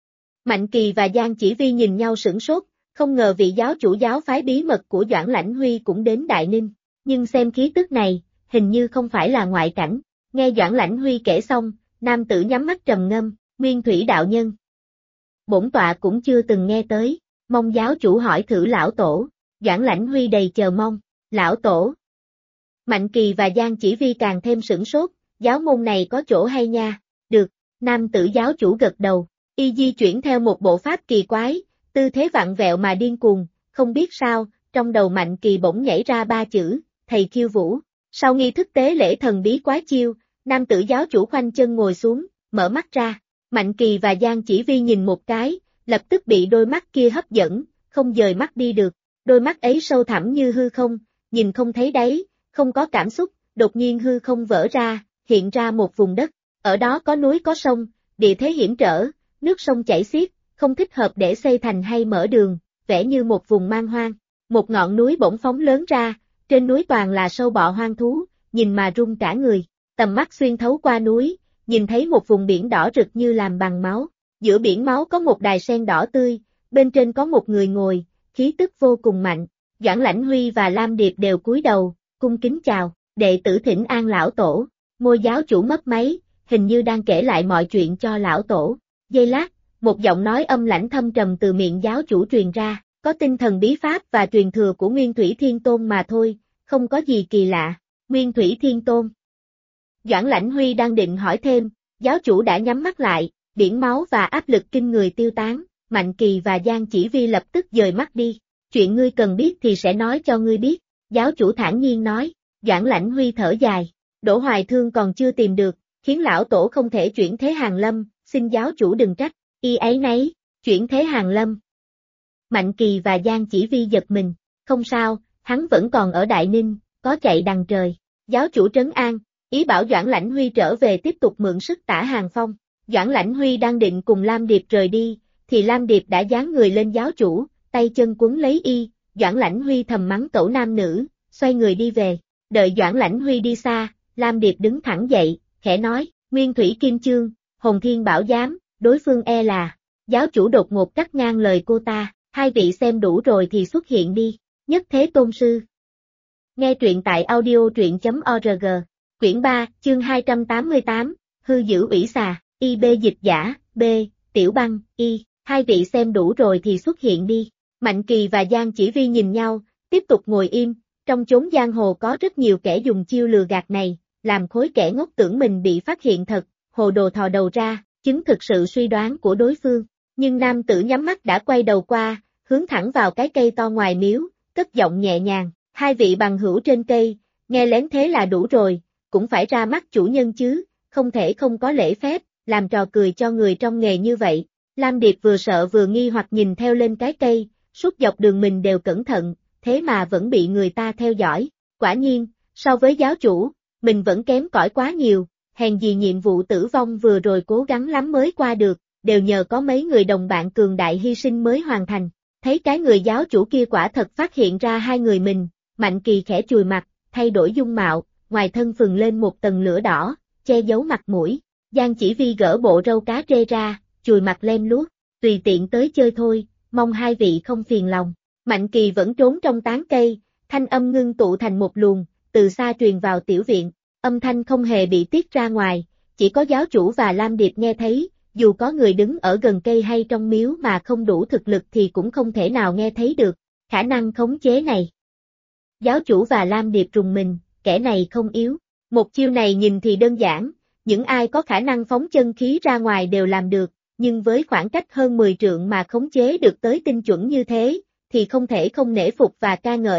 Mạnh Kỳ và Giang Chỉ Vi nhìn nhau sửng sốt, không ngờ vị giáo chủ giáo phái bí mật của Doãn Lãnh Huy cũng đến Đại Ninh. Nhưng xem khí tức này, hình như không phải là ngoại cảnh. Nghe Doãn Lãnh Huy kể xong, nam tử nhắm mắt trầm ngâm, Nguyên Thủy đạo nhân. Bổn tọa cũng chưa từng nghe tới, mong giáo chủ hỏi thử lão tổ. Doãn Lãnh Huy đầy chờ mong, lão tổ. Mạnh Kỳ và Giang Chỉ Vi càng thêm sửng sốt, giáo môn này có chỗ hay nha. Được, nam tử giáo chủ gật đầu, y di chuyển theo một bộ pháp kỳ quái, tư thế vặn vẹo mà điên cuồng, không biết sao, trong đầu Mạnh Kỳ bỗng nhảy ra ba chữ, thầy khiêu vũ. Sau nghi thức tế lễ thần bí quái chiêu, nam tử giáo chủ khoanh chân ngồi xuống, mở mắt ra. Mạnh Kỳ và Giang Chỉ Vi nhìn một cái, lập tức bị đôi mắt kia hấp dẫn, không dời mắt đi được. Đôi mắt ấy sâu thẳm như hư không, nhìn không thấy đáy, không có cảm xúc, đột nhiên hư không vỡ ra, hiện ra một vùng đất. Ở đó có núi có sông, địa thế hiểm trở, nước sông chảy xiết, không thích hợp để xây thành hay mở đường, vẽ như một vùng man hoang. Một ngọn núi bỗng phóng lớn ra, trên núi toàn là sâu bọ hoang thú, nhìn mà run cả người. Tầm mắt xuyên thấu qua núi, nhìn thấy một vùng biển đỏ rực như làm bằng máu. Giữa biển máu có một đài sen đỏ tươi, bên trên có một người ngồi, khí tức vô cùng mạnh. Doãn Lãnh Huy và Lam Điệp đều cúi đầu, cung kính chào, đệ tử thỉnh an lão tổ. Ngôi giáo chủ mấp máy, hình như đang kể lại mọi chuyện cho lão tổ. Giây lát, một giọng nói âm lãnh thâm trầm từ miệng giáo chủ truyền ra, có tinh thần bí pháp và truyền thừa của Nguyên Thủy Thiên Tôn mà thôi, không có gì kỳ lạ. Nguyên Thủy Thiên Tôn. Doãn Lãnh Huy đang định hỏi thêm, giáo chủ đã nhắm mắt lại, biển máu và áp lực kinh người tiêu tán. Mạnh Kỳ và Giang Chỉ Vi lập tức dời mắt đi. Chuyện ngươi cần biết thì sẽ nói cho ngươi biết. Giáo chủ thản nhiên nói. Doãn Lãnh Huy thở dài. Đỗ Hoài Thương còn chưa tìm được, khiến lão tổ không thể chuyển thế Hàng Lâm, xin giáo chủ đừng trách. Y ấy nấy, chuyển thế Hàng Lâm. Mạnh Kỳ và Giang Chỉ Vi giật mình. Không sao, hắn vẫn còn ở Đại Ninh, có chạy đằng trời. Giáo chủ trấn an, ý bảo Doãn Lãnh Huy trở về tiếp tục mượn sức tả Hàng Phong. Doãn Lãnh Huy đang định cùng Lam Điệp rời đi, thì Lam Điệp đã giáng người lên giáo chủ, tay chân quấn lấy y. Doãn Lãnh Huy thầm mắng cẩu nam nữ, xoay người đi về. Đợi Doãn Lãnh Huy đi xa, Lam Điệp đứng thẳng dậy, khẽ nói, Nguyên Thủy Kim Chương, Hồn Thiên Bảo Giám, đối phương e là. Giáo chủ đột ngột cắt ngang lời cô ta, hai vị xem đủ rồi thì xuất hiện đi. Nhất Thế Tôn Sư. Nghe truyện tại audio.org. Quyển 3, chương 288, hư giữ ủy xà, IB dịch giả, B, Tiểu Băng, Y. Hai vị xem đủ rồi thì xuất hiện đi. Mạnh Kỳ và Giang Chỉ Vi nhìn nhau, tiếp tục ngồi im. Trong chốn giang hồ có rất nhiều kẻ dùng chiêu lừa gạt này, làm khối kẻ ngốc tưởng mình bị phát hiện thật, hồ đồ thò đầu ra, chứng thực sự suy đoán của đối phương. Nhưng nam tử nhắm mắt đã quay đầu qua, hướng thẳng vào cái cây to ngoài miếu, cất giọng nhẹ nhàng, hai vị bằng hữu trên cây, nghe lén thế là đủ rồi, cũng phải ra mắt chủ nhân chứ, không thể không có lễ phép, làm trò cười cho người trong nghề như vậy. Lam Điệp vừa sợ vừa nghi hoặc nhìn theo lên cái cây, suốt dọc đường mình đều cẩn thận, thế mà vẫn bị người ta theo dõi. Quả nhiên, so với giáo chủ, mình vẫn kém cỏi quá nhiều, hèn gì nhiệm vụ tử vong vừa rồi cố gắng lắm mới qua được, đều nhờ có mấy người đồng bạn cường đại hy sinh mới hoàn thành. Thấy cái người giáo chủ kia quả thật phát hiện ra hai người mình, Mạnh Kỳ khẽ chùi mặt, thay đổi dung mạo, ngoài thân phừng lên một tầng lửa đỏ, che giấu mặt mũi. Giang Chỉ Vi gỡ bộ râu cá trê ra, chùi mặt lem luốc, tùy tiện tới chơi thôi, mong hai vị không phiền lòng. Mạnh Kỳ vẫn trốn trong tán cây, thanh âm ngưng tụ thành một luồng, từ xa truyền vào tiểu viện, âm thanh không hề bị tiết ra ngoài, chỉ có giáo chủ và Lam Điệp nghe thấy, dù có người đứng ở gần cây hay trong miếu mà không đủ thực lực thì cũng không thể nào nghe thấy được, khả năng khống chế này. Giáo chủ và Lam Điệp rùng mình, kẻ này không yếu, một chiêu này nhìn thì đơn giản, những ai có khả năng phóng chân khí ra ngoài đều làm được, nhưng với khoảng cách hơn 10 trượng mà khống chế được tới tinh chuẩn như thế, thì không thể không nể phục và ca ngợi.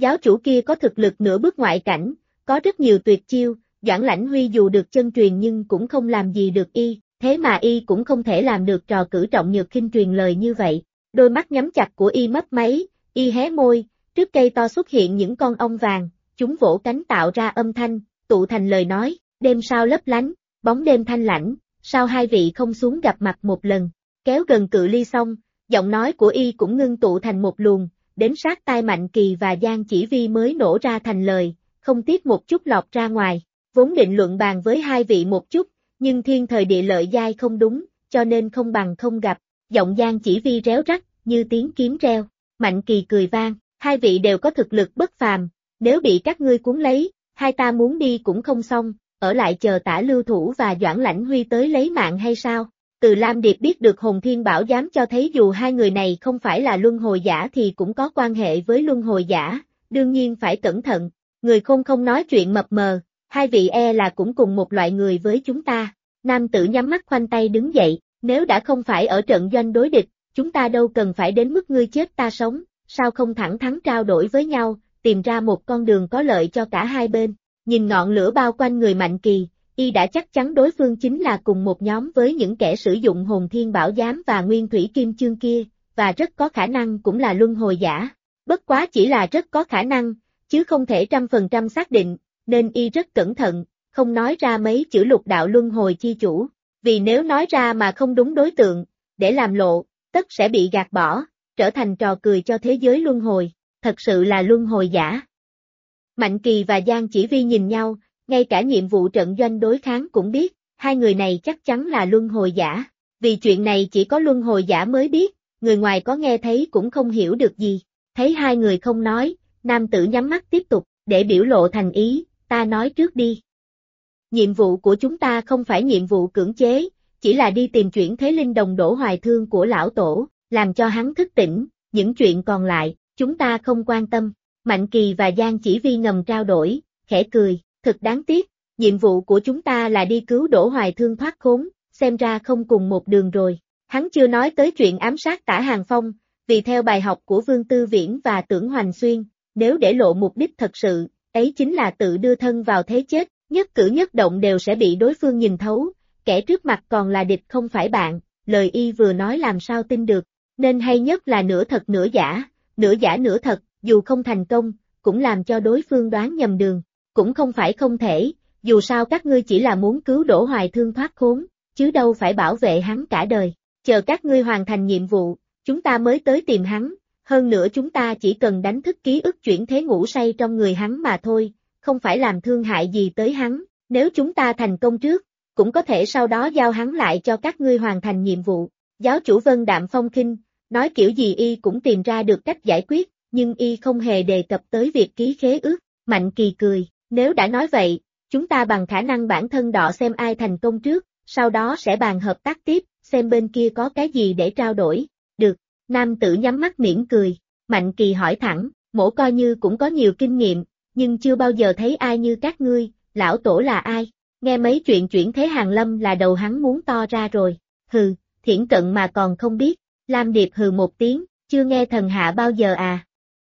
Giáo chủ kia có thực lực nửa bước ngoại cảnh, có rất nhiều tuyệt chiêu, Doãn Lãnh Huy dù được chân truyền nhưng cũng không làm gì được y, thế mà y cũng không thể làm được trò cử trọng nhược khinh truyền lời như vậy. Đôi mắt nhắm chặt của y mấp máy, y hé môi, trước cây to xuất hiện những con ong vàng, chúng vỗ cánh tạo ra âm thanh, tụ thành lời nói, đêm sao lấp lánh, bóng đêm thanh lãnh, sao hai vị không xuống gặp mặt một lần, kéo gần cự ly xong, giọng nói của y cũng ngưng tụ thành một luồng, đến sát tai Mạnh Kỳ và Giang Chỉ Vi mới nổ ra thành lời, không tiếc một chút lọt ra ngoài, vốn định luận bàn với hai vị một chút, nhưng thiên thời địa lợi giai không đúng, cho nên không bằng không gặp, giọng Giang Chỉ Vi réo rắt, như tiếng kiếm reo, Mạnh Kỳ cười vang, hai vị đều có thực lực bất phàm, nếu bị các ngươi cuốn lấy, hai ta muốn đi cũng không xong, ở lại chờ Tả Lưu Thủ và Doãn Lãnh Huy tới lấy mạng hay sao? Từ Lam Điệp biết được Hồn Thiên Bảo Giám cho thấy dù hai người này không phải là luân hồi giả thì cũng có quan hệ với luân hồi giả, đương nhiên phải cẩn thận, người khôn không nói chuyện mập mờ, hai vị là cũng cùng một loại người với chúng ta. Nam tử nhắm mắt khoanh tay đứng dậy, nếu đã không phải ở trận doanh đối địch, chúng ta đâu cần phải đến mức ngươi chết ta sống, sao không thẳng thắn trao đổi với nhau, tìm ra một con đường có lợi cho cả hai bên. Nhìn ngọn lửa bao quanh người Mạnh Kỳ, y đã chắc chắn đối phương chính là cùng một nhóm với những kẻ sử dụng Hồn Thiên Bảo Giám và Nguyên Thủy Kim Chương kia, và rất có khả năng cũng là luân hồi giả. Bất quá chỉ là rất có khả năng, chứ không thể 100% xác định, nên y rất cẩn thận, không nói ra mấy chữ lục đạo luân hồi chi chủ, vì nếu nói ra mà không đúng đối tượng, để làm lộ, tất sẽ bị gạt bỏ, trở thành trò cười cho thế giới luân hồi, thật sự là luân hồi giả. Mạnh Kỳ và Giang Chỉ Vi nhìn nhau, ngay cả nhiệm vụ trận doanh đối kháng cũng biết, hai người này chắc chắn là luân hồi giả, vì chuyện này chỉ có luân hồi giả mới biết, người ngoài có nghe thấy cũng không hiểu được gì, thấy hai người không nói, nam tử nhắm mắt tiếp tục, để biểu lộ thành ý, ta nói trước đi. Nhiệm vụ của chúng ta không phải nhiệm vụ cưỡng chế, chỉ là đi tìm chuyển thế linh đồng Đỗ Hoài Thương của lão tổ, làm cho hắn thức tỉnh, những chuyện còn lại, chúng ta không quan tâm. Mạnh Kỳ và Giang Chỉ Vi ngầm trao đổi, khẽ cười, thật đáng tiếc, nhiệm vụ của chúng ta là đi cứu Đỗ Hoài Thương thoát khốn, xem ra không cùng một đường rồi. Hắn chưa nói tới chuyện ám sát Tả Hàng Phong, vì theo bài học của Vương Tư Viễn và Tưởng Hoành Xuyên, nếu để lộ mục đích thật sự, ấy chính là tự đưa thân vào thế chết, nhất cử nhất động đều sẽ bị đối phương nhìn thấu, kẻ trước mặt còn là địch không phải bạn, lời y vừa nói làm sao tin được, nên hay nhất là nửa thật nửa giả nửa thật, dù không thành công, cũng làm cho đối phương đoán nhầm đường, cũng không phải không thể, dù sao các ngươi chỉ là muốn cứu Đỗ Hoài Thương thoát khốn, chứ đâu phải bảo vệ hắn cả đời, chờ các ngươi hoàn thành nhiệm vụ, chúng ta mới tới tìm hắn, hơn nữa chúng ta chỉ cần đánh thức ký ức chuyển thế ngủ say trong người hắn mà thôi, không phải làm thương hại gì tới hắn, nếu chúng ta thành công trước, cũng có thể sau đó giao hắn lại cho các ngươi hoàn thành nhiệm vụ. Giáo chủ Vân đạm phong khinh, nói kiểu gì y cũng tìm ra được cách giải quyết, nhưng y không hề đề cập tới việc ký khế ước. Mạnh Kỳ cười, nếu đã nói vậy, chúng ta bằng khả năng bản thân đọ xem ai thành công trước, sau đó sẽ bàn hợp tác tiếp, xem bên kia có cái gì để trao đổi. Được, nam tử nhắm mắt mỉm cười, Mạnh Kỳ hỏi thẳng, mỗ coi như cũng có nhiều kinh nghiệm, nhưng chưa bao giờ thấy ai như các ngươi, lão tổ là ai? Nghe mấy chuyện chuyển thế hàng lâm là đầu hắn muốn to ra rồi, hừ, thiển cận mà còn không biết, Lam Điệp hừ một tiếng, chưa nghe thần hạ bao giờ à?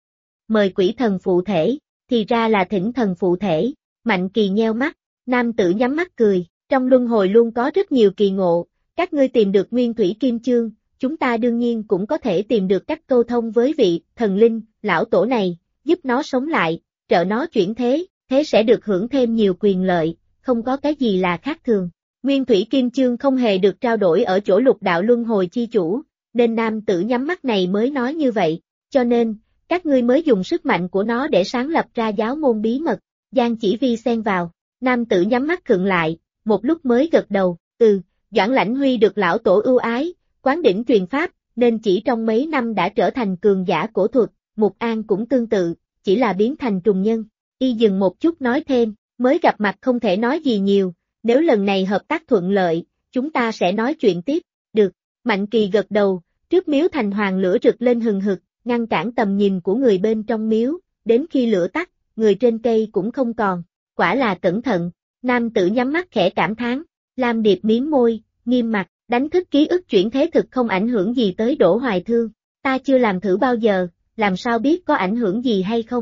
Mời quỷ thần phụ thể, thì ra là thỉnh thần phụ thể, Mạnh Kỳ nheo mắt, nam tử nhắm mắt cười, trong luân hồi luôn có rất nhiều kỳ ngộ, các ngươi tìm được Nguyên Thủy Kim Chương, chúng ta đương nhiên cũng có thể tìm được cách câu thông với vị thần linh, lão tổ này, giúp nó sống lại, trợ nó chuyển thế, thế sẽ được hưởng thêm nhiều quyền lợi, không có cái gì là khác thường. Nguyên Thủy Kim Chương không hề được trao đổi ở chỗ lục đạo luân hồi chi chủ, nên nam tử nhắm mắt này mới nói như vậy, cho nên, các ngươi mới dùng sức mạnh của nó để sáng lập ra giáo môn bí mật. Giang Chỉ Vi xen vào, nam tử nhắm mắt khựng lại, một lúc mới gật đầu, Doãn Lãnh Huy được lão tổ ưu ái, quán đỉnh truyền pháp, nên chỉ trong mấy năm đã trở thành cường giả cổ thuật, Mục An cũng tương tự, chỉ là biến thành trùng nhân. Y dừng một chút nói thêm, mới gặp mặt không thể nói gì nhiều, nếu lần này hợp tác thuận lợi, chúng ta sẽ nói chuyện tiếp, được. Mạnh Kỳ gật đầu, trước miếu thành hoàng lửa rực lên hừng hực, ngăn cản tầm nhìn của người bên trong miếu, đến khi lửa tắt, người trên cây cũng không còn, quả là cẩn thận, nam tử nhắm mắt khẽ cảm thán, Lam Điệp miếm môi, nghiêm mặt, đánh thức ký ức chuyển thế thực không ảnh hưởng gì tới Đỗ Hoài Thương, ta chưa làm thử bao giờ, làm sao biết có ảnh hưởng gì hay không,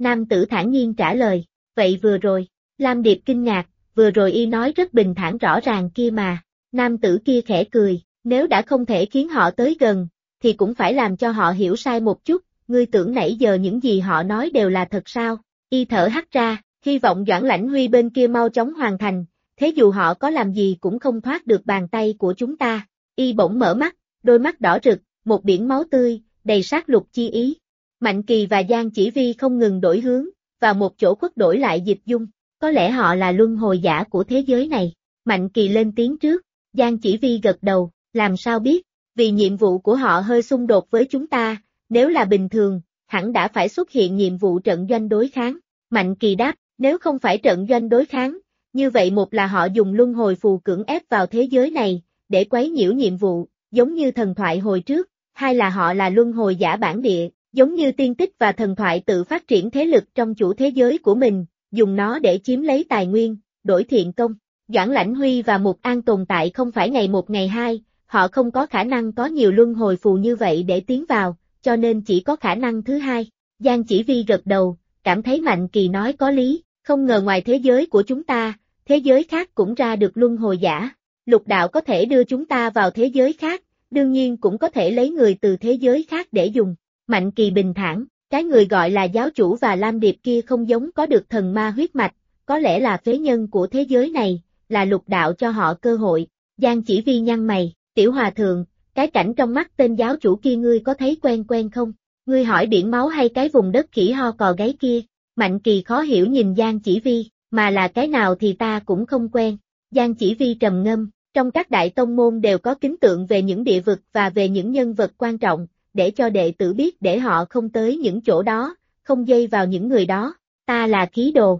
Nam tử thản nhiên trả lời, vậy vừa rồi, Lam Điệp kinh ngạc, vừa rồi y nói rất bình thản rõ ràng kia mà, nam tử kia khẽ cười, nếu đã không thể khiến họ tới gần, thì cũng phải làm cho họ hiểu sai một chút, ngươi tưởng nãy giờ những gì họ nói đều là thật sao, y thở hắt ra, hy vọng Doãn Lãnh Huy bên kia mau chóng hoàn thành, thế dù họ có làm gì cũng không thoát được bàn tay của chúng ta, y bỗng mở mắt, đôi mắt đỏ rực, một biển máu tươi, đầy sát lục chi ý. Mạnh Kỳ và Giang Chỉ Vi không ngừng đổi hướng, vào một chỗ khuất đổi lại dịch dung, có lẽ họ là luân hồi giả của thế giới này. Mạnh Kỳ lên tiếng trước, Giang Chỉ Vi gật đầu, làm sao biết, vì nhiệm vụ của họ hơi xung đột với chúng ta, nếu là bình thường, hẳn đã phải xuất hiện nhiệm vụ trận doanh đối kháng. Mạnh Kỳ đáp, nếu không phải trận doanh đối kháng, như vậy một là họ dùng luân hồi phù cưỡng ép vào thế giới này, để quấy nhiễu nhiệm vụ, giống như thần thoại hồi trước, hai là họ là luân hồi giả bản địa, giống như tiên tích và thần thoại tự phát triển thế lực trong chủ thế giới của mình, dùng nó để chiếm lấy tài nguyên, đổi thiện công. Doãn Lãnh Huy và Mục An tồn tại không phải ngày một ngày hai, họ không có khả năng có nhiều luân hồi phù như vậy để tiến vào, cho nên chỉ có khả năng thứ hai. Giang Chỉ Vi gật đầu, cảm thấy Mạnh Kỳ nói có lý, không ngờ ngoài thế giới của chúng ta, thế giới khác cũng ra được luân hồi giả. Lục đạo có thể đưa chúng ta vào thế giới khác, đương nhiên cũng có thể lấy người từ thế giới khác để dùng. Mạnh Kỳ bình thản, cái người gọi là giáo chủ và Lam Điệp kia không giống có được thần ma huyết mạch, có lẽ là phế nhân của thế giới này, là lục đạo cho họ cơ hội. Giang Chỉ Vi nhăn mày, tiểu hòa thượng, cái cảnh trong mắt tên giáo chủ kia ngươi có thấy quen quen không? Ngươi hỏi biển máu hay cái vùng đất khỉ ho cò gáy kia? Mạnh Kỳ khó hiểu nhìn Giang Chỉ Vi, mà là cái nào thì ta cũng không quen. Giang Chỉ Vi trầm ngâm, trong các đại tông môn đều có kính tượng về những địa vực và về những nhân vật quan trọng, để cho đệ tử biết để họ không tới những chỗ đó, không dây vào những người đó. Ta là khí đồ.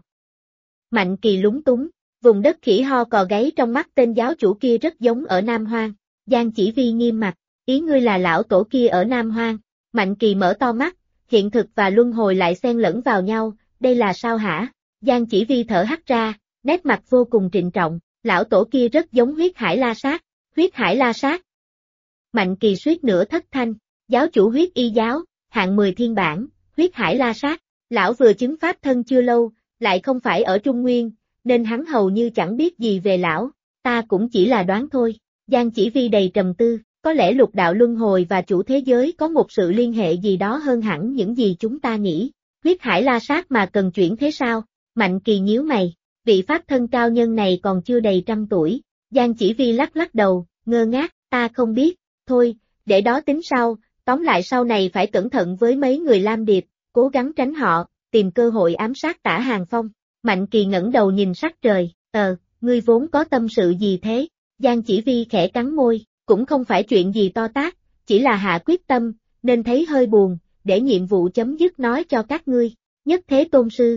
Mạnh Kỳ lúng túng, vùng đất khỉ ho cò gáy trong mắt tên giáo chủ kia rất giống ở Nam Hoang. Giang Chỉ Vi nghiêm mặt, ý ngươi là lão tổ kia ở Nam Hoang. Mạnh Kỳ mở to mắt, hiện thực và luân hồi lại xen lẫn vào nhau, đây là sao hả? Giang Chỉ Vi thở hắt ra, nét mặt vô cùng trịnh trọng, lão tổ kia rất giống huyết hải la sát. Huyết hải la sát. Mạnh Kỳ suýt nữa thất thanh, giáo chủ huyết y giáo, hạng 10 thiên bản, huyết hải la sát. Lão vừa chứng pháp thân chưa lâu, lại không phải ở Trung Nguyên, nên hắn hầu như chẳng biết gì về lão, ta cũng chỉ là đoán thôi. Giang Chỉ Vi đầy trầm tư, có lẽ lục đạo luân hồi và chủ thế giới có một sự liên hệ gì đó hơn hẳn những gì chúng ta nghĩ. Huyết hải la sát mà cần chuyển thế sao? Mạnh Kỳ nhíu mày, vị pháp thân cao nhân này còn chưa đầy 100 tuổi. Giang Chỉ Vi lắc lắc đầu, ngơ ngác, ta không biết, thôi, để đó tính sau, tóm lại sau này phải cẩn thận với mấy người Lam Điệp, cố gắng tránh họ, tìm cơ hội ám sát Tả Hàng Phong. Mạnh Kỳ ngẩng đầu nhìn sắc trời, ngươi vốn có tâm sự gì thế? Giang Chỉ Vi khẽ cắn môi, cũng không phải chuyện gì to tát, chỉ là hạ quyết tâm, nên thấy hơi buồn, để nhiệm vụ chấm dứt nói cho các ngươi. Nhất Thế Tôn Sư.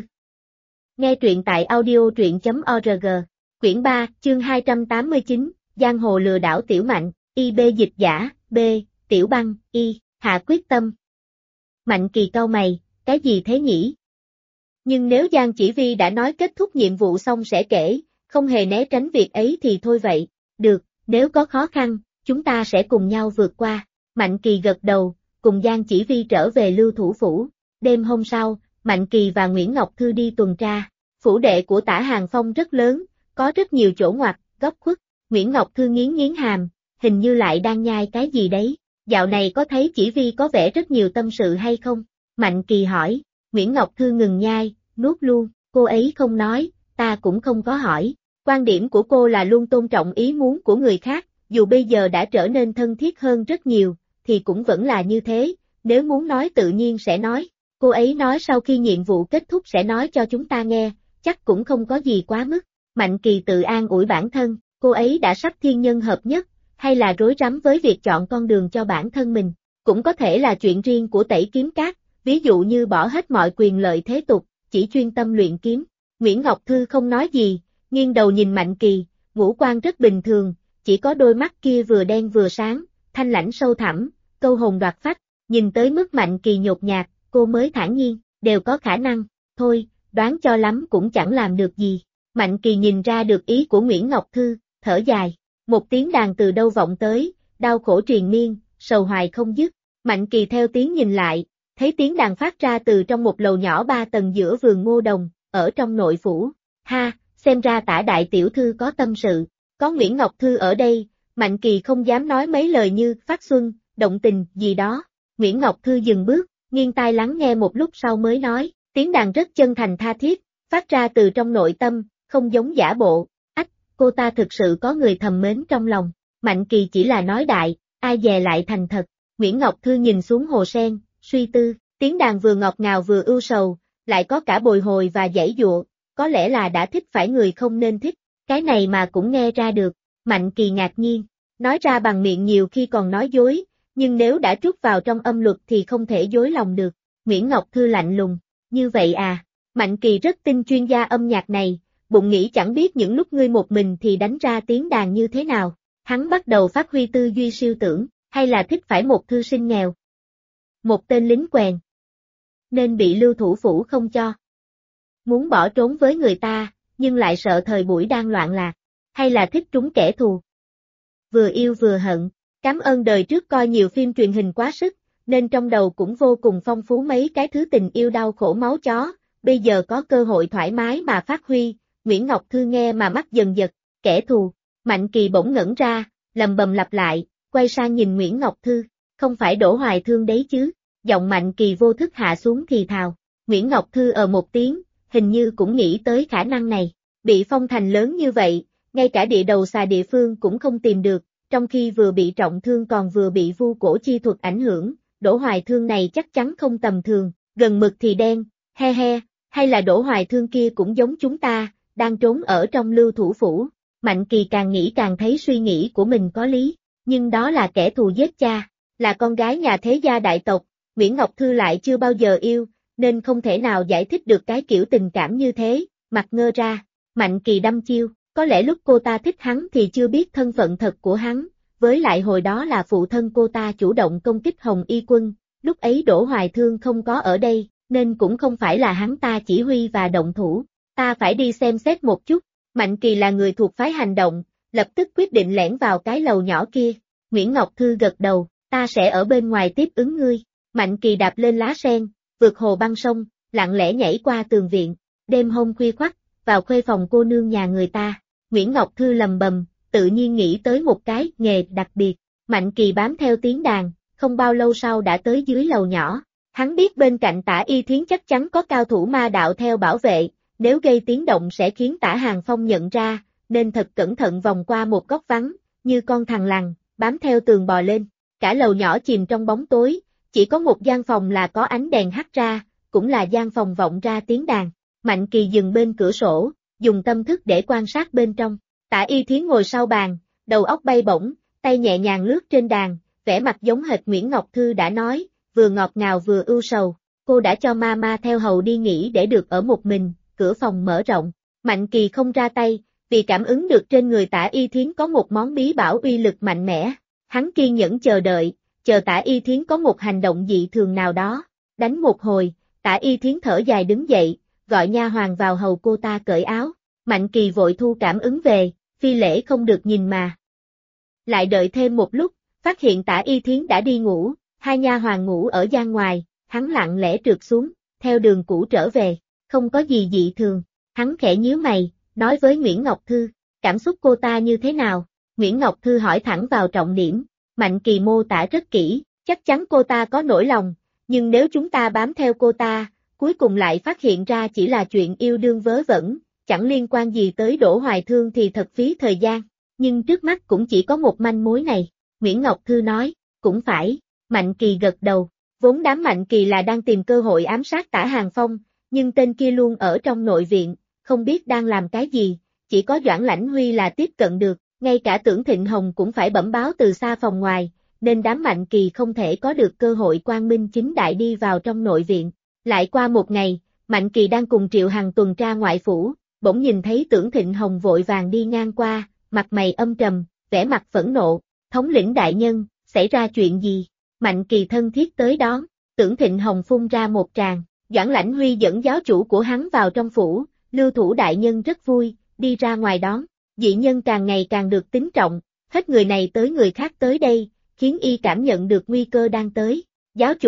Nghe truyện tại audio.org, quyển 3, chương 289, Giang Hồ lừa đảo Tiểu Mạnh, IB dịch giả, B, Tiểu Băng, Y, hạ quyết tâm. Mạnh Kỳ cau mày, cái gì thế nhỉ? Nhưng nếu Giang Chỉ Vi đã nói kết thúc nhiệm vụ xong sẽ kể, không hề né tránh việc ấy thì thôi vậy. Được, nếu có khó khăn, chúng ta sẽ cùng nhau vượt qua. Mạnh Kỳ gật đầu, cùng Giang Chỉ Vi trở về Lưu Thủ Phủ. Đêm hôm sau, Mạnh Kỳ và Nguyễn Ngọc Thư đi tuần tra. Phủ đệ của Tả Hàng Phong rất lớn, có rất nhiều chỗ ngoặt, góc khuất. Nguyễn Ngọc Thư nghiến nghiến hàm, hình như lại đang nhai cái gì đấy. Dạo này có thấy Chỉ Vi có vẻ rất nhiều tâm sự hay không? Mạnh Kỳ hỏi. Nguyễn Ngọc Thư ngừng nhai, nuốt luôn, cô ấy không nói, ta cũng không có hỏi. Quan điểm của cô là luôn tôn trọng ý muốn của người khác, dù bây giờ đã trở nên thân thiết hơn rất nhiều, thì cũng vẫn là như thế, nếu muốn nói tự nhiên sẽ nói. Cô ấy nói sau khi nhiệm vụ kết thúc sẽ nói cho chúng ta nghe, chắc cũng không có gì quá mức. Mạnh Kỳ tự an ủi bản thân, cô ấy đã sắp thiên nhân hợp nhất, hay là rối rắm với việc chọn con đường cho bản thân mình. Cũng có thể là chuyện riêng của Tẩy Kiếm Các, ví dụ như bỏ hết mọi quyền lợi thế tục, chỉ chuyên tâm luyện kiếm. Nguyễn Ngọc Thư không nói gì, nghiêng đầu nhìn Mạnh Kỳ, ngũ quan rất bình thường, chỉ có đôi mắt kia vừa đen vừa sáng, thanh lãnh sâu thẳm, câu hồn đoạt phách, nhìn tới mức Mạnh Kỳ nhột nhạt, cô mới thản nhiên, đều có khả năng, thôi, đoán cho lắm cũng chẳng làm được gì. Mạnh Kỳ nhìn ra được ý của Nguyễn Ngọc Thư, thở dài, một tiếng đàn từ đâu vọng tới, đau khổ triền miên, sầu hoài không dứt. Mạnh Kỳ theo tiếng nhìn lại, thấy tiếng đàn phát ra từ trong một lầu nhỏ 3 tầng giữa vườn ngô đồng, ở trong nội phủ. Ha, xem ra Tả đại tiểu thư có tâm sự, có Nguyễn Ngọc Thư ở đây, Mạnh Kỳ không dám nói mấy lời như phát xuân, động tình, gì đó. Nguyễn Ngọc Thư dừng bước, nghiêng tai lắng nghe một lúc sau mới nói, tiếng đàn rất chân thành tha thiết, phát ra từ trong nội tâm, không giống giả bộ. Ách, cô ta thực sự có người thầm mến trong lòng. Mạnh Kỳ chỉ là nói đại, ai dè lại thành thật. Nguyễn Ngọc Thư nhìn xuống hồ sen, suy tư, tiếng đàn vừa ngọt ngào vừa ưu sầu, lại có cả bồi hồi và giãy giụa, có lẽ là đã thích phải người không nên thích, cái này mà cũng nghe ra được. Mạnh Kỳ ngạc nhiên, nói ra bằng miệng nhiều khi còn nói dối, nhưng nếu đã trút vào trong âm luật thì không thể dối lòng được. Nguyễn Ngọc Thư lạnh lùng, như vậy à? Mạnh Kỳ rất tin chuyên gia âm nhạc này, bụng nghĩ chẳng biết những lúc ngươi một mình thì đánh ra tiếng đàn như thế nào. Hắn bắt đầu phát huy tư duy siêu tưởng, hay là thích phải một thư sinh nghèo, một tên lính quèn, nên bị Lưu Thủ Phủ không cho. Muốn bỏ trốn với người ta, nhưng lại sợ thời buổi đang loạn lạc, hay là thích trúng kẻ thù. Vừa yêu vừa hận, cảm ơn đời trước coi nhiều phim truyền hình quá sức, nên trong đầu cũng vô cùng phong phú mấy cái thứ tình yêu đau khổ máu chó, bây giờ có cơ hội thoải mái mà phát huy. Nguyễn Ngọc Thư nghe mà mắt dần giật, kẻ thù. Mạnh Kỳ bỗng ngẩn ra, lầm bầm lặp lại, quay sang nhìn Nguyễn Ngọc Thư, không phải Đỗ Hoài Thương đấy chứ. Giọng Mạnh Kỳ vô thức hạ xuống thì thào. Nguyễn Ngọc Thư một tiếng, hình như cũng nghĩ tới khả năng này. Bị phong thành lớn như vậy, ngay cả địa đầu xà địa phương cũng không tìm được, trong khi vừa bị trọng thương còn vừa bị vu cổ chi thuật ảnh hưởng, Đỗ Hoài Thương này chắc chắn không tầm thường, gần mực thì đen, he he, hay là Đỗ Hoài Thương kia cũng giống chúng ta, đang trốn ở trong Lưu Thủ Phủ. Mạnh Kỳ càng nghĩ càng thấy suy nghĩ của mình có lý, nhưng đó là kẻ thù giết cha, là con gái nhà thế gia đại tộc, Nguyễn Ngọc Thư lại chưa bao giờ yêu, nên không thể nào giải thích được cái kiểu tình cảm như thế. Mặt ngơ ra, Mạnh Kỳ đăm chiêu, có lẽ lúc cô ta thích hắn thì chưa biết thân phận thật của hắn, với lại hồi đó là phụ thân cô ta chủ động công kích Hồng Y Quân, lúc ấy Đỗ Hoài Thương không có ở đây, nên cũng không phải là hắn ta chỉ huy và động thủ, ta phải đi xem xét một chút. Mạnh Kỳ là người thuộc phái hành động, lập tức quyết định lẻn vào cái lầu nhỏ kia. Nguyễn Ngọc Thư gật đầu, ta sẽ ở bên ngoài tiếp ứng ngươi. Mạnh Kỳ đạp lên lá sen, vượt hồ băng sông, lặng lẽ nhảy qua tường viện. Đêm hôm khuya khoắt, vào khuê phòng cô nương nhà người ta. Nguyễn Ngọc Thư lầm bầm, tự nhiên nghĩ tới một cái nghề đặc biệt. Mạnh Kỳ bám theo tiếng đàn, không bao lâu sau đã tới dưới lầu nhỏ. Hắn biết bên cạnh Tả Y Thiến chắc chắn có cao thủ ma đạo theo bảo vệ, nếu gây tiếng động sẽ khiến Tả Hàng Phong nhận ra, nên thật cẩn thận vòng qua một góc vắng, như con thằn lằn, bám theo tường bò lên. Cả lầu nhỏ chìm trong bóng tối, chỉ có một gian phòng là có ánh đèn hắt ra, cũng là gian phòng vọng ra tiếng đàn. Mạnh Kỳ dừng bên cửa sổ, dùng tâm thức để quan sát bên trong. Tả Y Thiến ngồi sau bàn, đầu óc bay bổng, tay nhẹ nhàng lướt trên đàn, vẻ mặt giống hệt Nguyễn Ngọc Thư đã nói, vừa ngọt ngào vừa ưu sầu. Cô đã cho Mama theo hầu đi nghỉ để được ở một mình. Cửa phòng mở rộng, Mạnh Kỳ không ra tay, vì cảm ứng được trên người Tả Y Thiến có một món bí bảo uy lực mạnh mẽ. Hắn kiên nhẫn chờ đợi, chờ Tả Y Thiến có một hành động dị thường nào đó. Đánh một hồi, Tả Y Thiến thở dài đứng dậy, gọi nha hoàn vào hầu cô ta cởi áo. Mạnh Kỳ vội thu cảm ứng về, phi lễ không được nhìn mà. Lại đợi thêm một lúc, phát hiện Tả Y Thiến đã đi ngủ, hai nha hoàn ngủ ở gian ngoài, hắn lặng lẽ trượt xuống, theo đường cũ trở về. Không có gì dị thường, hắn khẽ nhíu mày, nói với Nguyễn Ngọc Thư, cảm xúc cô ta như thế nào? Nguyễn Ngọc Thư hỏi thẳng vào trọng điểm. Mạnh Kỳ mô tả rất kỹ, chắc chắn cô ta có nỗi lòng, nhưng nếu chúng ta bám theo cô ta, cuối cùng lại phát hiện ra chỉ là chuyện yêu đương vớ vẩn, chẳng liên quan gì tới Đỗ Hoài Thương thì thật phí thời gian, nhưng trước mắt cũng chỉ có một manh mối này. Nguyễn Ngọc Thư nói, cũng phải. Mạnh Kỳ gật đầu, vốn đám Mạnh Kỳ là đang tìm cơ hội ám sát Tả Hàng Phong, nhưng tên kia luôn ở trong nội viện, không biết đang làm cái gì, chỉ có Doãn Lãnh Huy là tiếp cận được, ngay cả Tưởng Thịnh Hồng cũng phải bẩm báo từ xa phòng ngoài, nên đám Mạnh Kỳ không thể có được cơ hội quang minh chính đại đi vào trong nội viện. Lại qua một ngày, Mạnh Kỳ đang cùng Triệu Hằng tuần tra ngoại phủ, bỗng nhìn thấy Tưởng Thịnh Hồng vội vàng đi ngang qua, mặt mày âm trầm, vẻ mặt phẫn nộ, thống lĩnh đại nhân, xảy ra chuyện gì? Mạnh Kỳ thân thiết tới đón, Tưởng Thịnh Hồng phun ra một tràng. Doãn Lãnh Huy dẫn giáo chủ của hắn vào trong phủ, Lưu Thủ đại nhân rất vui, đi ra ngoài đón. Dị nhân càng ngày càng được tín trọng, hết người này tới người khác tới đây, khiến y cảm nhận được nguy cơ đang tới. Giáo chủ,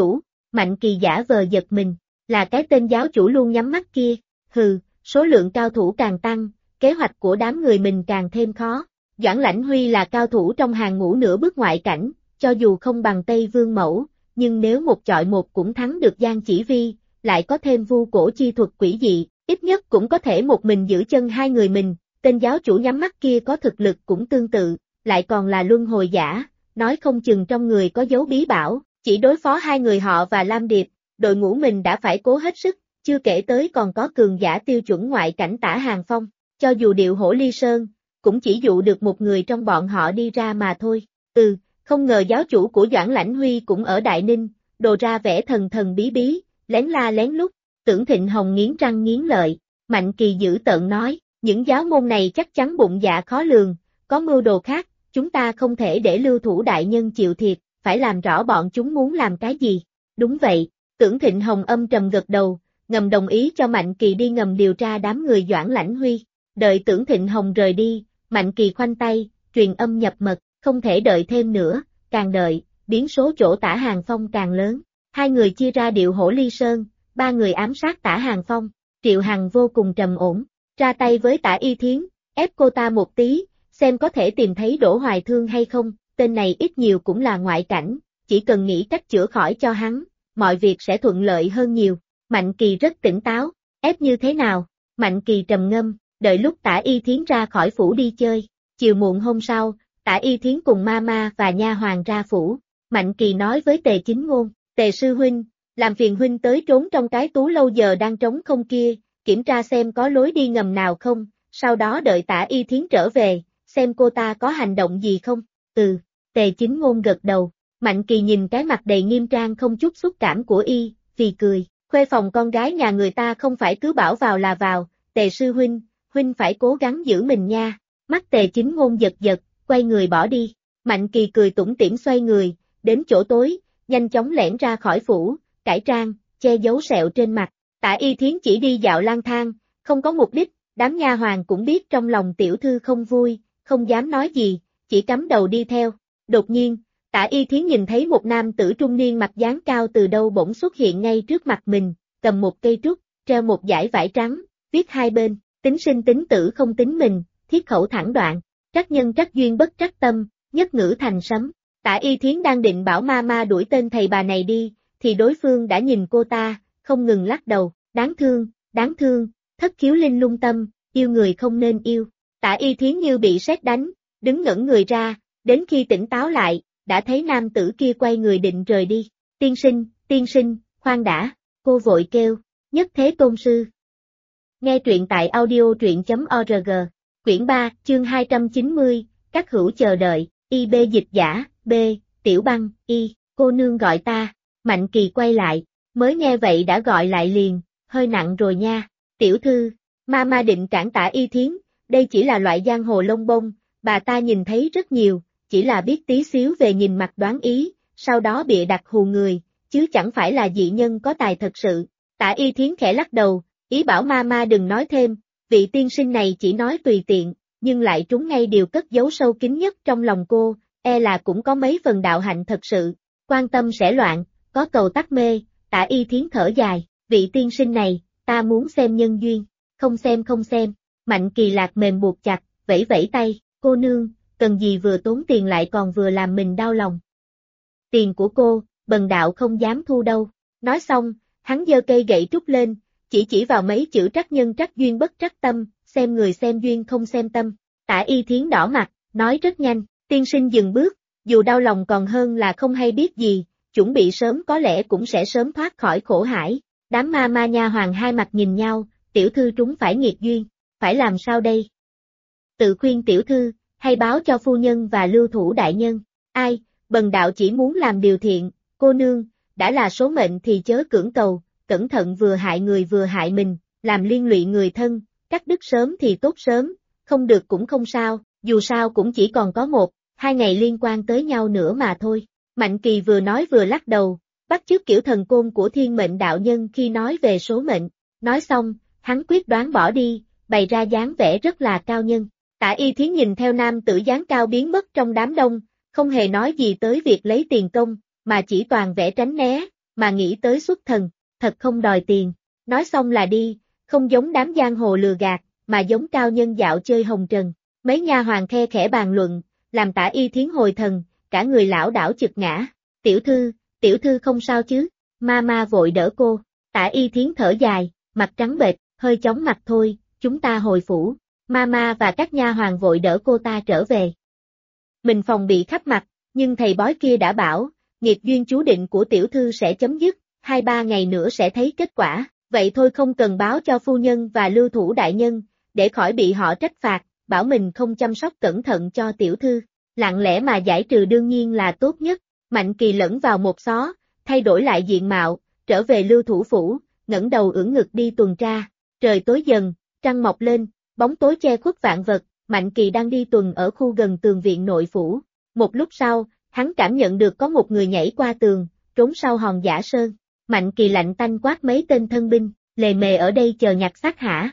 Mạnh Kỳ giả vờ giật mình, là cái tên giáo chủ luôn nhắm mắt kia, hừ, số lượng cao thủ càng tăng, kế hoạch của đám người mình càng thêm khó. Doãn Lãnh Huy là cao thủ trong hàng ngũ nửa bước ngoại cảnh, cho dù không bằng Tây Vương Mẫu, nhưng nếu một chọi một cũng thắng được Giang Chỉ Vi, lại có thêm vu cổ chi thuật quỷ dị, ít nhất cũng có thể một mình giữ chân hai người mình, tên giáo chủ nhắm mắt kia có thực lực cũng tương tự, lại còn là luân hồi giả, nói không chừng trong người có dấu bí bảo, chỉ đối phó hai người họ và Lam Điệp, đội ngũ mình đã phải cố hết sức, chưa kể tới còn có cường giả tiêu chuẩn ngoại cảnh Tả Hàng Phong, cho dù điệu hổ ly sơn, cũng chỉ dụ được một người trong bọn họ đi ra mà thôi, không ngờ giáo chủ của Doãn Lãnh Huy cũng ở Đại Ninh, đồ ra vẻ thần thần bí bí, lén la lén lút, Tưởng Thịnh Hồng nghiến răng nghiến lợi, Mạnh Kỳ dữ tợn nói, những giáo môn này chắc chắn bụng dạ khó lường, có mưu đồ khác, chúng ta không thể để Lưu Thủ đại nhân chịu thiệt, phải làm rõ bọn chúng muốn làm cái gì. Đúng vậy, Tưởng Thịnh Hồng âm trầm gật đầu, ngầm đồng ý cho Mạnh Kỳ đi ngầm điều tra đám người Doãn Lãnh Huy. Đợi Tưởng Thịnh Hồng rời đi, Mạnh Kỳ khoanh tay, truyền âm nhập mật, không thể đợi thêm nữa, càng đợi, biến số chỗ Tả Hàng Phong càng lớn. Hai người chia ra điệu hổ ly sơn, ba người ám sát Tả Hàng Phong, Triệu Hằng vô cùng trầm ổn, ra tay với Tả Y Thiến, ép cô ta một tí, xem có thể tìm thấy Đỗ Hoài Thương hay không, tên này ít nhiều cũng là ngoại cảnh, chỉ cần nghĩ cách chữa khỏi cho hắn, mọi việc sẽ thuận lợi hơn nhiều. Mạnh Kỳ rất tỉnh táo, ép như thế nào? Mạnh Kỳ trầm ngâm, đợi lúc Tả Y Thiến ra khỏi phủ đi chơi, chiều muộn hôm sau, Tả Y Thiến cùng Mama và nha hoàn ra phủ, Mạnh Kỳ nói với Tề Chính Ngôn, Tề sư huynh, làm phiền huynh tới trốn trong cái tú lâu giờ đang trống không kia, kiểm tra xem có lối đi ngầm nào không, sau đó đợi Tả Y Thiến trở về, xem cô ta có hành động gì không. Tề Chính Ngôn gật đầu, Mạnh Kỳ nhìn cái mặt đầy nghiêm trang không chút xúc cảm của y, vì cười, khuê phòng con gái nhà người ta không phải cứ bảo vào là vào, Tề sư huynh phải cố gắng giữ mình nha. Mắt Tề Chính Ngôn giật giật, quay người bỏ đi, Mạnh Kỳ cười tủm tỉm xoay người, đến chỗ tối, nhanh chóng lẻn ra khỏi phủ, cải trang, che giấu sẹo trên mặt. Tả Y Thiến chỉ đi dạo lang thang, không có mục đích, đám nha hoàn cũng biết trong lòng tiểu thư không vui, không dám nói gì, chỉ cắm đầu đi theo. Đột nhiên, Tả Y Thiến nhìn thấy một nam tử trung niên mặt dáng cao từ đâu bỗng xuất hiện ngay trước mặt mình, cầm một cây trúc, treo một dải vải trắng, viết hai bên, tính sinh tính tử không tính mình, thiết khẩu thẳng đoạn, trắc nhân trắc duyên bất trắc tâm, nhất ngữ thành sấm. Tả Y Thiến đang định bảo Mama đuổi tên thầy bà này đi, thì đối phương đã nhìn cô ta, không ngừng lắc đầu, đáng thương, thất khiếu linh lung tâm, yêu người không nên yêu. Tả Y Thiến như bị sét đánh, đứng ngẩn người ra, đến khi tỉnh táo lại, đã thấy nam tử kia quay người định rời đi. Tiên sinh, khoan đã, cô vội kêu, Nhất Thế Tôn Sư. Nghe truyện tại audio.org, quyển 3, chương 290, các hữu chờ đợi, IB dịch giả, B, Tiểu Băng, Y, cô nương gọi ta. Mạnh Kỳ quay lại, mới nghe vậy đã gọi lại liền, hơi nặng rồi nha. Tiểu thư, Mama định cản Tả Y Thiến, đây chỉ là loại giang hồ lông bông, bà ta nhìn thấy rất nhiều, chỉ là biết tí xíu về nhìn mặt đoán ý, sau đó bịa đặt hù người, chứ chẳng phải là dị nhân có tài thật sự. Tả Y Thiến khẽ lắc đầu, ý bảo Mama đừng nói thêm, vị tiên sinh này chỉ nói tùy tiện, nhưng lại trúng ngay điều cất giấu sâu kín nhất trong lòng cô, e là cũng có mấy phần đạo hạnh thật sự, quan tâm sẽ loạn, có cầu tắc mê. Tả Y Thiến thở dài, vị tiên sinh này, ta muốn xem nhân duyên, không xem. Mạnh Kỳ Lạc mềm buộc chặt, vẫy vẫy tay, cô nương, cần gì vừa tốn tiền lại còn vừa làm mình đau lòng. Tiền của cô, bần đạo không dám thu đâu. Nói xong, hắn giơ cây gậy trúc lên, chỉ vào mấy chữ trắc nhân trắc duyên bất trắc tâm, xem người xem duyên không xem tâm. Tả Y Thiến đỏ mặt, nói rất nhanh, tiên sinh dừng bước, dù đau lòng còn hơn là không hay biết gì, chuẩn bị sớm có lẽ cũng sẽ sớm thoát khỏi khổ hải. Đám ma nha hoàng hai mặt nhìn nhau, tiểu thư trúng phải nghiệt duyên, phải làm sao đây? Tự khuyên tiểu thư, hay báo cho phu nhân và Lưu Thủ đại nhân. Ai, bần đạo chỉ muốn làm điều thiện, cô nương, đã là số mệnh thì chớ cưỡng cầu, cẩn thận vừa hại người vừa hại mình, làm liên lụy người thân, cắt đứt sớm thì tốt sớm, không được cũng không sao, dù sao cũng chỉ còn có 1-2 ngày liên quan tới nhau nữa mà thôi. Mạnh Kỳ vừa nói vừa lắc đầu, bắt chước kiểu thần côn của thiên mệnh đạo nhân khi nói về số mệnh. Nói xong, hắn quyết đoán bỏ đi, bày ra dáng vẻ rất là cao nhân. Tả Y Thiến nhìn theo nam tử dáng cao biến mất trong đám đông, không hề nói gì tới việc lấy tiền công, mà chỉ toàn vẻ tránh né, mà nghĩ tới xuất thần, thật không đòi tiền. Nói xong là đi, không giống đám giang hồ lừa gạt, mà giống cao nhân dạo chơi hồng trần. Mấy nha hoàn khe khẽ bàn luận, làm Tả Y Thiến hồi thần, cả người lảo đảo chực ngã. Tiểu thư không sao chứ? Ma vội đỡ cô. Tả Y Thiến thở dài, mặt trắng bệch, hơi chóng mặt thôi, chúng ta hồi phủ. Ma và các nha hoàn vội đỡ cô ta trở về. Mình phòng bị khắp mặt, nhưng thầy bói kia đã bảo, nghiệp duyên chú định của tiểu thư sẽ chấm dứt, 2-3 ngày nữa sẽ thấy kết quả, vậy thôi không cần báo cho phu nhân và lưu thủ đại nhân, để khỏi bị họ trách phạt, bảo mình không chăm sóc cẩn thận cho tiểu thư, lặng lẽ mà giải trừ đương nhiên là tốt nhất. Mạnh Kỳ lẫn vào một xó, thay đổi lại diện mạo, trở về lưu thủ phủ, ngẩng đầu ưỡn ngực đi tuần tra. Trời tối dần, trăng mọc lên, bóng tối che khuất vạn vật, Mạnh Kỳ đang đi tuần ở khu gần tường viện nội phủ. Một lúc sau, hắn cảm nhận được có một người nhảy qua tường, trốn sau hòn giả sơn. Mạnh Kỳ lạnh tanh quát mấy tên thân binh, lề mề ở đây chờ nhặt xác hả?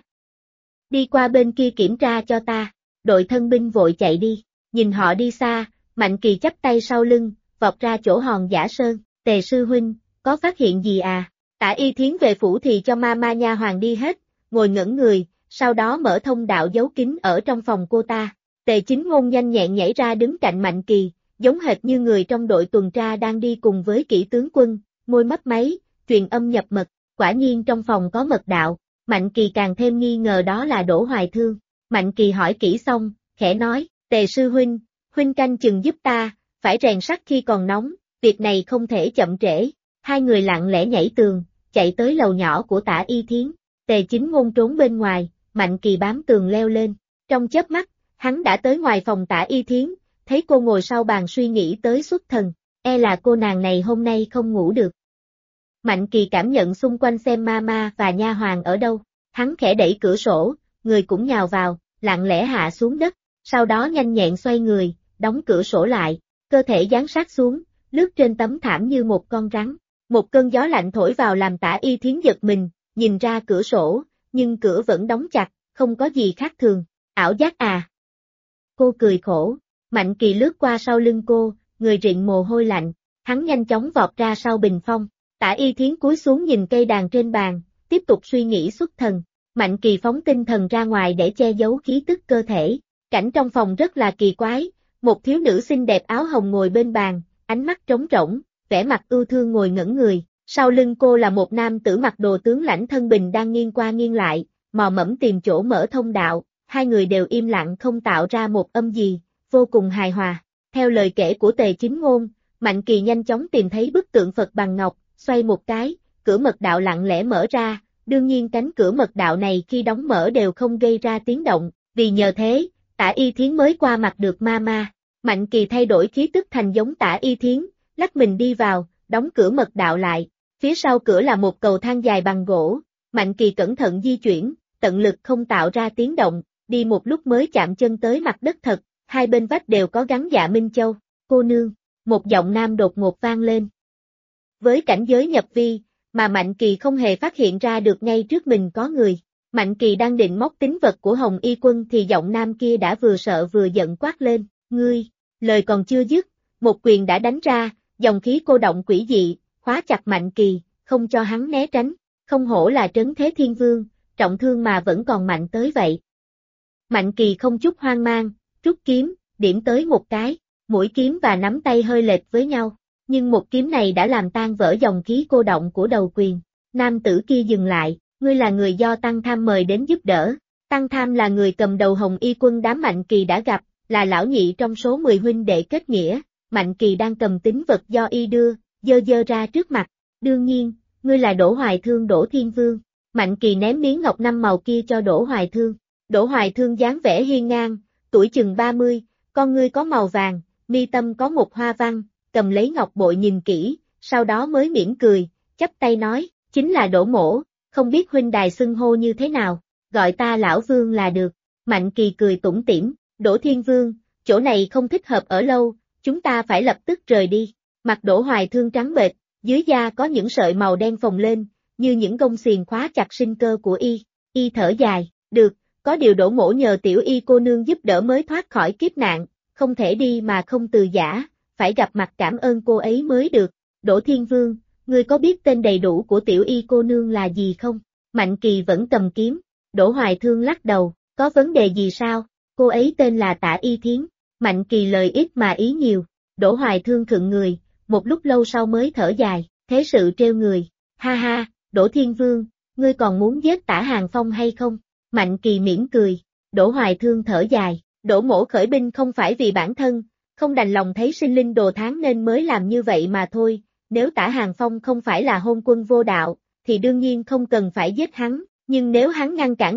Đi qua bên kia kiểm tra cho ta. Đội thân binh vội chạy đi, nhìn họ đi xa, Mạnh Kỳ chắp tay sau lưng, vọt ra chỗ hòn giả sơn. Tề sư huynh, có phát hiện gì à? Tả Y Thiến về phủ thì cho ma nha hoàng đi hết, ngồi ngẩn người, sau đó mở thông đạo giấu kín ở trong phòng cô ta. Tề Chính Ngôn nhanh nhẹn nhảy ra đứng cạnh Mạnh Kỳ, giống hệt như người trong đội tuần tra đang đi cùng với kỹ tướng quân, môi mấp máy, truyền âm nhập mật, quả nhiên trong phòng có mật đạo. Mạnh Kỳ càng thêm nghi ngờ đó là Đỗ Hoài Thương. Mạnh Kỳ hỏi kỹ xong, khẽ nói, Tề sư huynh canh chừng giúp ta, phải rèn sắt khi còn nóng, việc này không thể chậm trễ. Hai người lặng lẽ nhảy tường, chạy tới lầu nhỏ của Tả Y Thiến. Tề Chính Ngôn trốn bên ngoài, Mạnh Kỳ bám tường leo lên. Trong chớp mắt, hắn đã tới ngoài phòng Tả Y Thiến, thấy cô ngồi sau bàn suy nghĩ tới xuất thần, e là cô nàng này hôm nay không ngủ được. Mạnh Kỳ cảm nhận xung quanh xem ma và nha hoàn ở đâu, hắn khẽ đẩy cửa sổ, người cũng nhào vào, lặng lẽ hạ xuống đất, sau đó nhanh nhẹn xoay người, đóng cửa sổ lại, cơ thể dán sát xuống, lướt trên tấm thảm như một con rắn. Một cơn gió lạnh thổi vào làm Tả Y Thiến giật mình, nhìn ra cửa sổ, nhưng cửa vẫn đóng chặt, không có gì khác thường. Ảo giác à? Cô cười khổ. Mạnh Kỳ lướt qua sau lưng cô, người rịn mồ hôi lạnh, hắn nhanh chóng vọt ra sau bình phong. Tả Y Thiến cúi xuống nhìn cây đàn trên bàn, tiếp tục suy nghĩ xuất thần. Mạnh Kỳ phóng tinh thần ra ngoài để che giấu khí tức cơ thể. Cảnh trong phòng rất là kỳ quái, một thiếu nữ xinh đẹp áo hồng ngồi bên bàn, ánh mắt trống rỗng, vẻ mặt ưu thương ngồi ngẩn người. Sau lưng cô là một nam tử mặc đồ tướng lãnh thân bình đang nghiêng qua nghiêng lại, mò mẫm tìm chỗ mở thông đạo. Hai người đều im lặng không tạo ra một âm gì, vô cùng hài hòa. Theo lời kể của Tề Chính Ngôn, Mạnh Kỳ nhanh chóng tìm thấy bức tượng Phật bằng ngọc, xoay một cái, cửa mật đạo lặng lẽ mở ra, đương nhiên cánh cửa mật đạo này khi đóng mở đều không gây ra tiếng động, vì nhờ thế, Tả Y Thiến mới qua mặt được ma. Mạnh Kỳ thay đổi khí tức thành giống Tả Y Thiến, lách mình đi vào, đóng cửa mật đạo lại, phía sau cửa là một cầu thang dài bằng gỗ, Mạnh Kỳ cẩn thận di chuyển, tận lực không tạo ra tiếng động, đi một lúc mới chạm chân tới mặt đất thật, hai bên vách đều có gắn dạ Minh Châu. Cô nương, một giọng nam đột ngột vang lên. Với cảnh giới nhập vi, mà Mạnh Kỳ không hề phát hiện ra được ngay trước mình có người. Mạnh Kỳ đang định móc tín vật của Hồng Y Quân thì giọng nam kia đã vừa sợ vừa giận quát lên, ngươi, lời còn chưa dứt, một quyền đã đánh ra, dòng khí cô động quỷ dị, khóa chặt Mạnh Kỳ, không cho hắn né tránh, không hổ là trấn thế thiên vương, trọng thương mà vẫn còn mạnh tới vậy. Mạnh Kỳ không chút hoang mang, rút kiếm, điểm tới một cái, mũi kiếm và nắm tay hơi lệch với nhau, nhưng một kiếm này đã làm tan vỡ dòng khí cô động của đầu quyền. Nam tử kia dừng lại, ngươi là người do Tăng Tham mời đến giúp đỡ. Tăng Tham là người cầm đầu Hồng Y Quân đám Mạnh Kỳ đã gặp, là lão nhị trong số 10 huynh đệ kết nghĩa. Mạnh Kỳ đang cầm tín vật do y đưa, dơ ra trước mặt. Đương nhiên, ngươi là Đỗ Hoài Thương Đỗ Thiên Vương. Mạnh Kỳ ném miếng ngọc 5 màu kia cho Đỗ Hoài Thương. Đỗ Hoài Thương dáng vẻ hiên ngang, tuổi chừng 30, con ngươi có màu vàng, mi tâm có một hoa văn, cầm lấy ngọc bội nhìn kỹ, sau đó mới mỉm cười, chắp tay nói, chính là Đỗ mỗ, không biết huynh đài xưng hô như thế nào, gọi ta lão Vương là được. Mạnh Kỳ cười tủm tỉm, Đỗ Thiên Vương, chỗ này không thích hợp ở lâu, chúng ta phải lập tức rời đi. Mặt Đỗ Hoài Thương trắng bệch, dưới da có những sợi màu đen phồng lên, như những gông xiềng khóa chặt sinh cơ của y thở dài, được, có điều Đỗ mỗ nhờ tiểu y cô nương giúp đỡ mới thoát khỏi kiếp nạn, không thể đi mà không từ giã, phải gặp mặt cảm ơn cô ấy mới được. Đỗ Thiên Vương, ngươi có biết tên đầy đủ của tiểu y cô nương là gì không? Mạnh Kỳ vẫn cầm kiếm, Đỗ Hoài Thương lắc đầu, có vấn đề gì sao? Cô ấy tên là Tả Y Thiến. Mạnh Kỳ lời ít mà ý nhiều, Đỗ Hoài Thương khựng người, một lúc lâu sau mới thở dài, thế sự trêu người, ha ha, Đỗ Thiên Vương, ngươi còn muốn giết Tả Hàng Phong hay không? Mạnh Kỳ mỉm cười, Đỗ Hoài Thương thở dài, Đỗ mỗ khởi binh không phải vì bản thân, không đành lòng thấy sinh linh đồ thán nên mới làm như vậy mà thôi, nếu Tả Hàng Phong không phải là hôn quân vô đạo, thì đương nhiên không cần phải giết hắn, nhưng nếu hắn ngăn cản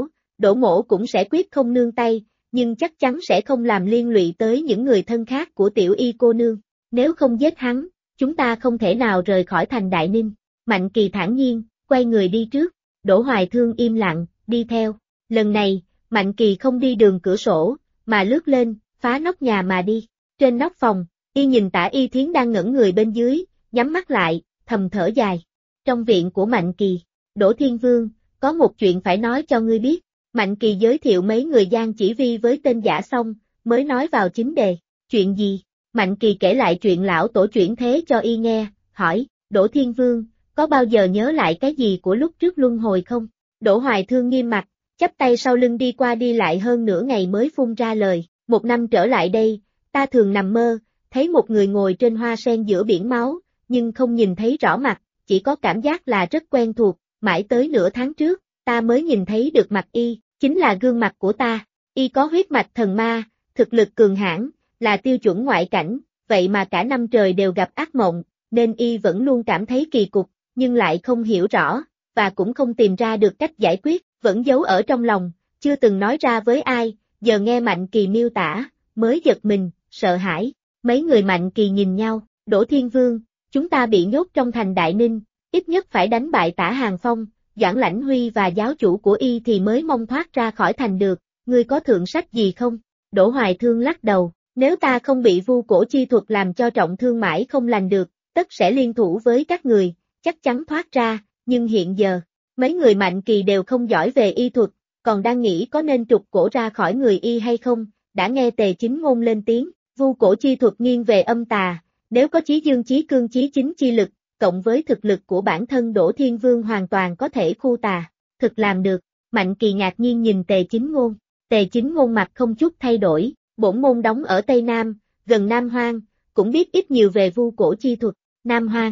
Đỗ mỗ cũng sẽ quyết không nương tay, nhưng chắc chắn sẽ không làm liên lụy tới những người thân khác của tiểu y cô nương, nếu không giết hắn, chúng ta không thể nào rời khỏi thành Đại Ninh. Mạnh Kỳ thản nhiên, quay người đi trước, Đỗ Hoài Thương im lặng, đi theo, lần này, Mạnh Kỳ không đi đường cửa sổ, mà lướt lên, phá nóc nhà mà đi, trên nóc phòng, y nhìn Tả Y Thiến đang ngẩn người bên dưới, nhắm mắt lại, thầm thở dài. Trong viện của Mạnh Kỳ, Đỗ Thiên Vương, có một chuyện phải nói cho ngươi biết. Mạnh Kỳ giới thiệu mấy người Giang Chỉ Vi với tên giả xong, mới nói vào chính đề. Chuyện gì? Mạnh Kỳ kể lại chuyện lão tổ chuyển thế cho y nghe, hỏi, Đỗ Thiên Vương, có bao giờ nhớ lại cái gì của lúc trước luân hồi không? Đỗ Hoài Thương nghiêm mặt, chắp tay sau lưng đi qua đi lại hơn nửa ngày mới phun ra lời. 1 năm trở lại đây, ta thường nằm mơ, thấy một người ngồi trên hoa sen giữa biển máu, nhưng không nhìn thấy rõ mặt, chỉ có cảm giác là rất quen thuộc, mãi tới nửa tháng trước, ta mới nhìn thấy được mặt y, chính là gương mặt của ta. Y có huyết mạch thần ma, thực lực cường hãn, là tiêu chuẩn ngoại cảnh, vậy mà cả năm trời đều gặp ác mộng, nên y vẫn luôn cảm thấy kỳ cục, nhưng lại không hiểu rõ, và cũng không tìm ra được cách giải quyết, vẫn giấu ở trong lòng, chưa từng nói ra với ai, giờ nghe Mạnh Kỳ miêu tả, mới giật mình, sợ hãi. Mấy người Mạnh Kỳ nhìn nhau, Đỗ Thiên Vương, chúng ta bị nhốt trong thành Đại Ninh, ít nhất phải đánh bại Tả Hàng Phong, Doãn Lãnh Huy và giáo chủ của y thì mới mong thoát ra khỏi thành được, ngươi có thượng sách gì không? Đỗ Hoài Thương lắc đầu, nếu ta không bị vu cổ chi thuật làm cho trọng thương mãi không lành được, tất sẽ liên thủ với các người, chắc chắn thoát ra, nhưng hiện giờ, mấy người Mạnh Kỳ đều không giỏi về y thuật, còn đang nghĩ có nên trục cổ ra khỏi người y hay không, đã nghe Tề Chính Ngôn lên tiếng, vu cổ chi thuật nghiêng về âm tà, nếu có chí dương chí cương chí chính chi lực, cộng với thực lực của bản thân Đỗ Thiên Vương hoàn toàn có thể khu tà, thực làm được. Mạnh Kỳ ngạc nhiên nhìn Tề Chính Ngôn, Tề Chính Ngôn mặt không chút thay đổi, bổn môn đóng ở Tây Nam, gần Nam Hoang, cũng biết ít nhiều về vu cổ chi thuật, Nam Hoang.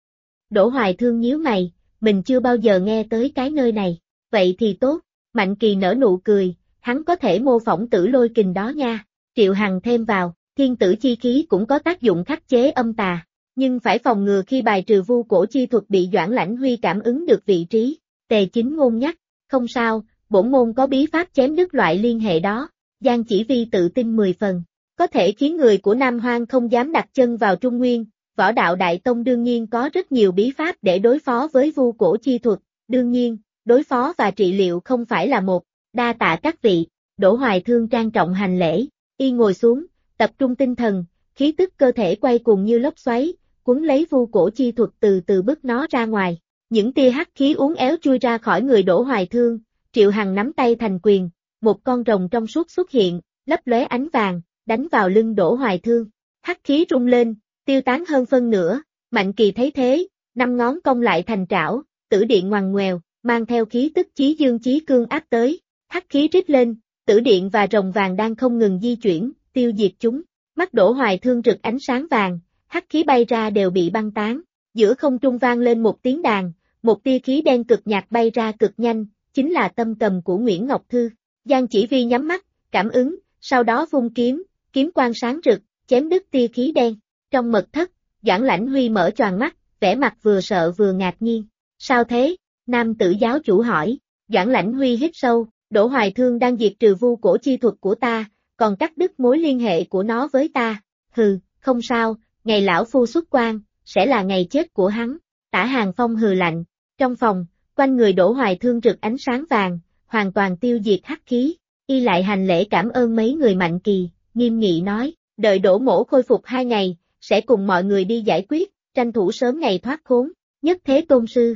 Đỗ Hoài Thương nhíu mày, mình chưa bao giờ nghe tới cái nơi này, vậy thì tốt, Mạnh Kỳ nở nụ cười, hắn có thể mô phỏng Tử Lôi Kình đó nha, Triệu Hằng thêm vào, thiên tử chi khí cũng có tác dụng khắc chế âm tà. Nhưng phải phòng ngừa khi bài trừ vu cổ chi thuật bị Doãn Lãnh Huy cảm ứng được vị trí, Tề Chính Ngôn nhắc, không sao, bổn môn có bí pháp chém đứt loại liên hệ đó, Giang Chỉ Vi tự tin 10 phần, có thể khiến người của Nam Hoang không dám đặt chân vào Trung Nguyên, Võ Đạo Đại Tông đương nhiên có rất nhiều bí pháp để đối phó với vu cổ chi thuật, đương nhiên, đối phó và trị liệu không phải là một, đa tạ các vị, Đỗ Hoài Thương trang trọng hành lễ, y ngồi xuống, tập trung tinh thần, khí tức cơ thể quay cuồng như lốc xoáy, cuốn lấy vu cổ chi thuật từ từ bức nó ra ngoài. Những tia hắc khí uốn éo chui ra khỏi người Đỗ Hoài Thương, Triệu Hằng nắm tay thành quyền, một con rồng trong suốt xuất hiện, lấp lóe ánh vàng, đánh vào lưng Đỗ Hoài Thương. Hắc khí rung lên, tiêu tán hơn phân nửa, Mạnh Kỳ thấy thế, 5 ngón cong lại thành trảo, tử điện ngoằn ngoèo, mang theo khí tức chí dương chí cương áp tới. Hắc khí rít lên, tử điện và rồng vàng đang không ngừng di chuyển, tiêu diệt chúng. Mắt Đỗ Hoài Thương rực ánh sáng vàng, hắc khí bay ra đều bị băng tán, giữa không trung vang lên một tiếng đàn, một tia khí đen cực nhạt bay ra cực nhanh, chính là tâm cầm của Nguyễn Ngọc Thư. Giang Chỉ Vi nhắm mắt, cảm ứng, sau đó vung kiếm, kiếm quang sáng rực, chém đứt tia khí đen. Trong mật thất, Doãn Lãnh Huy mở choàng mắt, vẻ mặt vừa sợ vừa ngạc nhiên. Sao thế? Nam tử giáo chủ hỏi. Doãn Lãnh Huy hít sâu, Đỗ Hoài Thương đang diệt trừ vu cổ chi thuật của ta, còn cắt đứt mối liên hệ của nó với ta. Hừ, không sao, ngày lão phu xuất quan, sẽ là ngày chết của hắn. Tả Hàng Phong hừ lạnh. Trong phòng, quanh người Đỗ Hoài Thương rực ánh sáng vàng, hoàn toàn tiêu diệt hắc khí. Y lại hành lễ cảm ơn mấy người Mạnh Kỳ, nghiêm nghị nói, đợi Đỗ mỗ khôi phục 2 ngày, sẽ cùng mọi người đi giải quyết, tranh thủ sớm ngày thoát khốn. Nhất Thế Tôn Sư.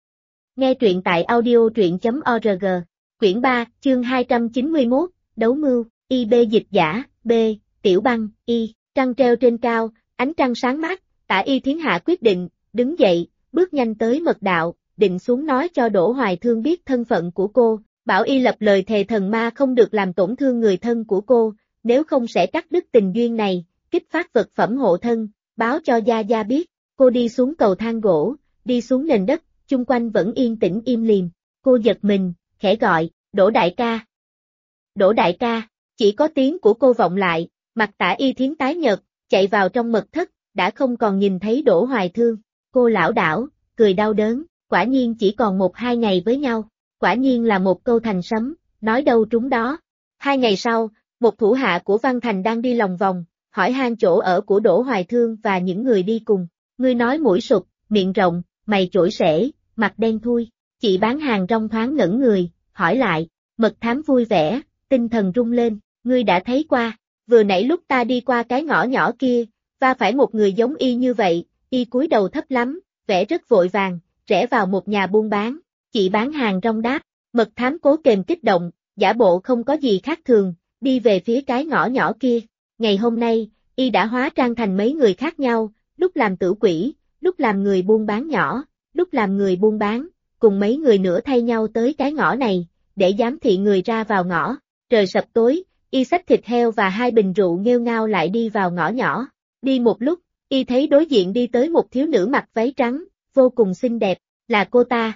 Nghe truyện tại audio.org. Quyển 3, chương 291, Đấu Mưu, IB dịch giả, B, Tiểu Băng, Y, trăng treo trên cao, ánh trăng sáng mát, Tả Y Thiến hạ quyết định, đứng dậy, bước nhanh tới mật đạo, định xuống nói cho Đỗ Hoài Thương biết thân phận của cô, bảo y lập lời thề thần ma không được làm tổn thương người thân của cô, nếu không sẽ cắt đứt tình duyên này, kích phát vật phẩm hộ thân, báo cho Gia Gia biết. Cô đi xuống cầu thang gỗ, đi xuống nền đất, chung quanh vẫn yên tĩnh im lìm. Cô giật mình, khẽ gọi, Đỗ đại ca. Đỗ đại ca, chỉ có tiếng của cô vọng lại, mặt Tả Y Thiến tái nhợt, chạy vào trong mật thất, đã không còn nhìn thấy Đỗ Hoài Thương. Cô lảo đảo, cười đau đớn, quả nhiên chỉ còn 1-2 ngày với nhau. Quả nhiên là một câu thành sấm, nói đâu trúng đó. 2 ngày sau, một thủ hạ của Văn Thành đang đi lòng vòng, hỏi han chỗ ở của Đỗ Hoài Thương và những người đi cùng. Ngươi nói mũi sụp, miệng rộng, mày chổi xể, mặt đen thui. Chị bán hàng rong thoáng ngẩn người, hỏi lại. Mật thám vui vẻ, tinh thần rung lên, ngươi đã thấy qua. Vừa nãy lúc ta đi qua cái ngõ nhỏ kia, va phải một người giống y như vậy, y cúi đầu thấp lắm, vẻ rất vội vàng, rẽ vào một nhà buôn bán. Chị bán hàng rong đáp, mật thám cố kềm kích động, giả bộ không có gì khác thường, đi về phía cái ngõ nhỏ kia. Ngày hôm nay, y đã hóa trang thành mấy người khác nhau, lúc làm tử quỷ, lúc làm người buôn bán nhỏ, lúc làm người buôn bán, cùng mấy người nữa thay nhau tới cái ngõ này, để giám thị người ra vào ngõ. Trời sập tối, y xách thịt heo và 2 bình rượu nghêu ngao lại đi vào ngõ nhỏ. Đi một lúc, y thấy đối diện đi tới một thiếu nữ mặc váy trắng, vô cùng xinh đẹp, là cô ta.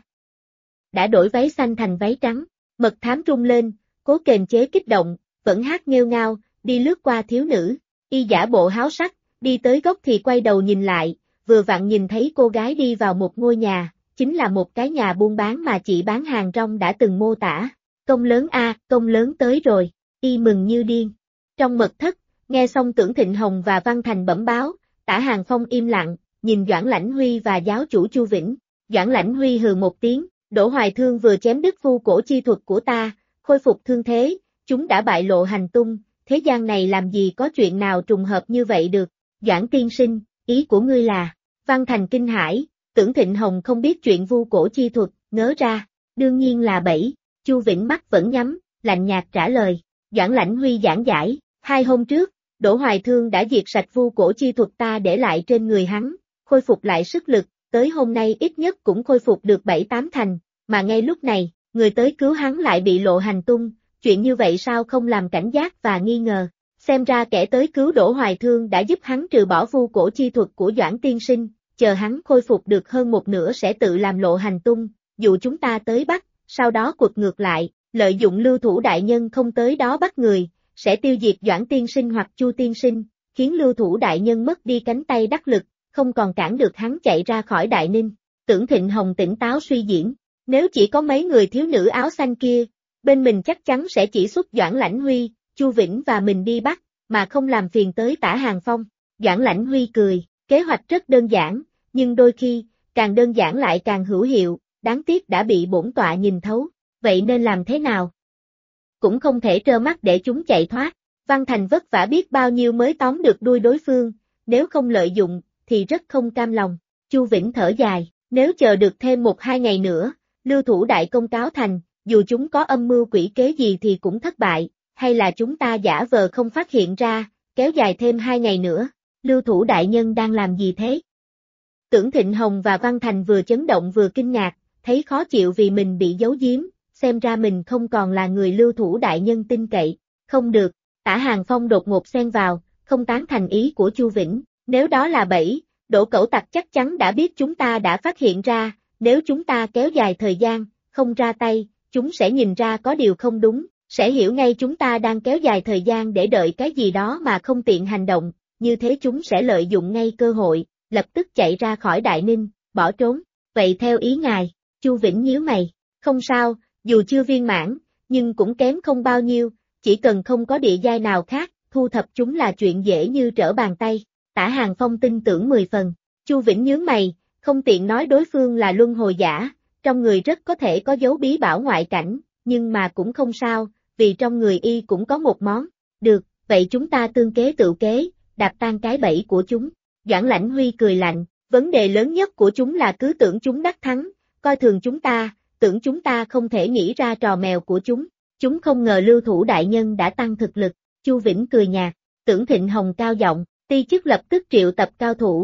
Đã đổi váy xanh thành váy trắng, mật thám rung lên, cố kềm chế kích động, vẫn hát nghêu ngao, đi lướt qua thiếu nữ, y giả bộ háo sắc, đi tới góc thì quay đầu nhìn lại, vừa vặn nhìn thấy cô gái đi vào một ngôi nhà, chính là một cái nhà buôn bán mà chị bán hàng rong đã từng mô tả. Công lớn a, công lớn tới rồi, y mừng như điên. Trong mật thất, nghe xong Tưởng Thịnh Hồng và Văn Thành bẩm báo, Tả Hàng Phong im lặng, nhìn Doãn Lãnh Huy và giáo chủ Chu Vĩnh. Doãn Lãnh Huy hừ một tiếng, Đỗ Hoài Thương vừa chém đứt vu cổ chi thuật của ta, khôi phục thương thế, chúng đã bại lộ hành tung, thế gian này làm gì có chuyện nào trùng hợp như vậy được. Doãn tiên sinh, ý của ngươi là, Văn Thành kinh hãi, Tưởng Thịnh Hồng không biết chuyện vu cổ chi thuật, ngớ ra, đương nhiên là bẫy. Chu Vĩnh mắt vẫn nhắm, lạnh nhạt trả lời. Doãn Lãnh Huy giảng giải, 2 hôm trước, Đỗ Hoài Thương đã diệt sạch vu cổ chi thuật ta để lại trên người hắn, khôi phục lại sức lực, tới hôm nay ít nhất cũng khôi phục được 7-8 thành, mà ngay lúc này, người tới cứu hắn lại bị lộ hành tung, chuyện như vậy sao không làm cảnh giác và nghi ngờ. Xem ra kẻ tới cứu Đỗ Hoài Thương đã giúp hắn trừ bỏ vu cổ chi thuật của Doãn tiên sinh, chờ hắn khôi phục được hơn một nửa sẽ tự làm lộ hành tung, dụ chúng ta tới bắt, sau đó quật ngược lại, lợi dụng Lưu Thủ đại nhân không tới đó bắt người, sẽ tiêu diệt Doãn tiên sinh hoặc Chu tiên sinh, khiến Lưu Thủ đại nhân mất đi cánh tay đắc lực, không còn cản được hắn chạy ra khỏi Đại Ninh. Tưởng Thịnh Hồng tỉnh táo suy diễn, nếu chỉ có mấy người thiếu nữ áo xanh kia, bên mình chắc chắn sẽ chỉ xuất Doãn Lãnh Huy, Chu Vĩnh và mình đi bắt, mà không làm phiền tới Tả Hàng Phong. Doãn Lãnh Huy cười, kế hoạch rất đơn giản, nhưng đôi khi, càng đơn giản lại càng hữu hiệu, đáng tiếc đã bị bổn tọa nhìn thấu, vậy nên làm thế nào? Cũng không thể trơ mắt để chúng chạy thoát, Văn Thành vất vả biết bao nhiêu mới tóm được đuôi đối phương, nếu không lợi dụng, thì rất không cam lòng. Chu Vĩnh thở dài, nếu chờ được thêm 1-2 ngày nữa, Lưu Thủ đại công cáo thành, dù chúng có âm mưu quỷ kế gì thì cũng thất bại, hay là chúng ta giả vờ không phát hiện ra, kéo dài thêm 2 ngày nữa, Lưu Thủ đại nhân đang làm gì thế? Tưởng Thịnh Hồng và Văn Thành vừa chấn động vừa kinh ngạc, thấy khó chịu vì mình bị giấu giếm, xem ra mình không còn là người Lưu Thủ đại nhân tin cậy. Không được, Tả Hàng Phong đột ngột xen vào, không tán thành ý của Chu Vĩnh, nếu đó là bẫy, Đỗ Cẩu Tặc chắc chắn đã biết chúng ta đã phát hiện ra, nếu chúng ta kéo dài thời gian, không ra tay, chúng sẽ nhìn ra có điều không đúng, sẽ hiểu ngay chúng ta đang kéo dài thời gian để đợi cái gì đó mà không tiện hành động, như thế chúng sẽ lợi dụng ngay cơ hội, lập tức chạy ra khỏi Đại Ninh, bỏ trốn. Vậy theo ý ngài, Chu Vĩnh nhíu mày, không sao, dù chưa viên mãn, nhưng cũng kém không bao nhiêu, chỉ cần không có địa giai nào khác, thu thập chúng là chuyện dễ như trở bàn tay. Tả Hàng Phong tin tưởng 10 phần, Chu Vĩnh nhướng mày, không tiện nói đối phương là luân hồi giả, trong người rất có thể có dấu bí bảo ngoại cảnh, nhưng mà cũng không sao, vì trong người y cũng có một món. Được, vậy chúng ta tương kế tự kế, đạp tan cái bẫy của chúng. Doãn Lãnh Huy cười lạnh, vấn đề lớn nhất của chúng là cứ tưởng chúng đắc thắng, coi thường chúng ta, tưởng chúng ta không thể nghĩ ra trò mèo của chúng. Chúng không ngờ Lưu Thủ đại nhân đã tăng thực lực. Chu Vĩnh cười nhạt, Tưởng Thịnh Hồng cao giọng, ti chức lập tức triệu tập cao thủ,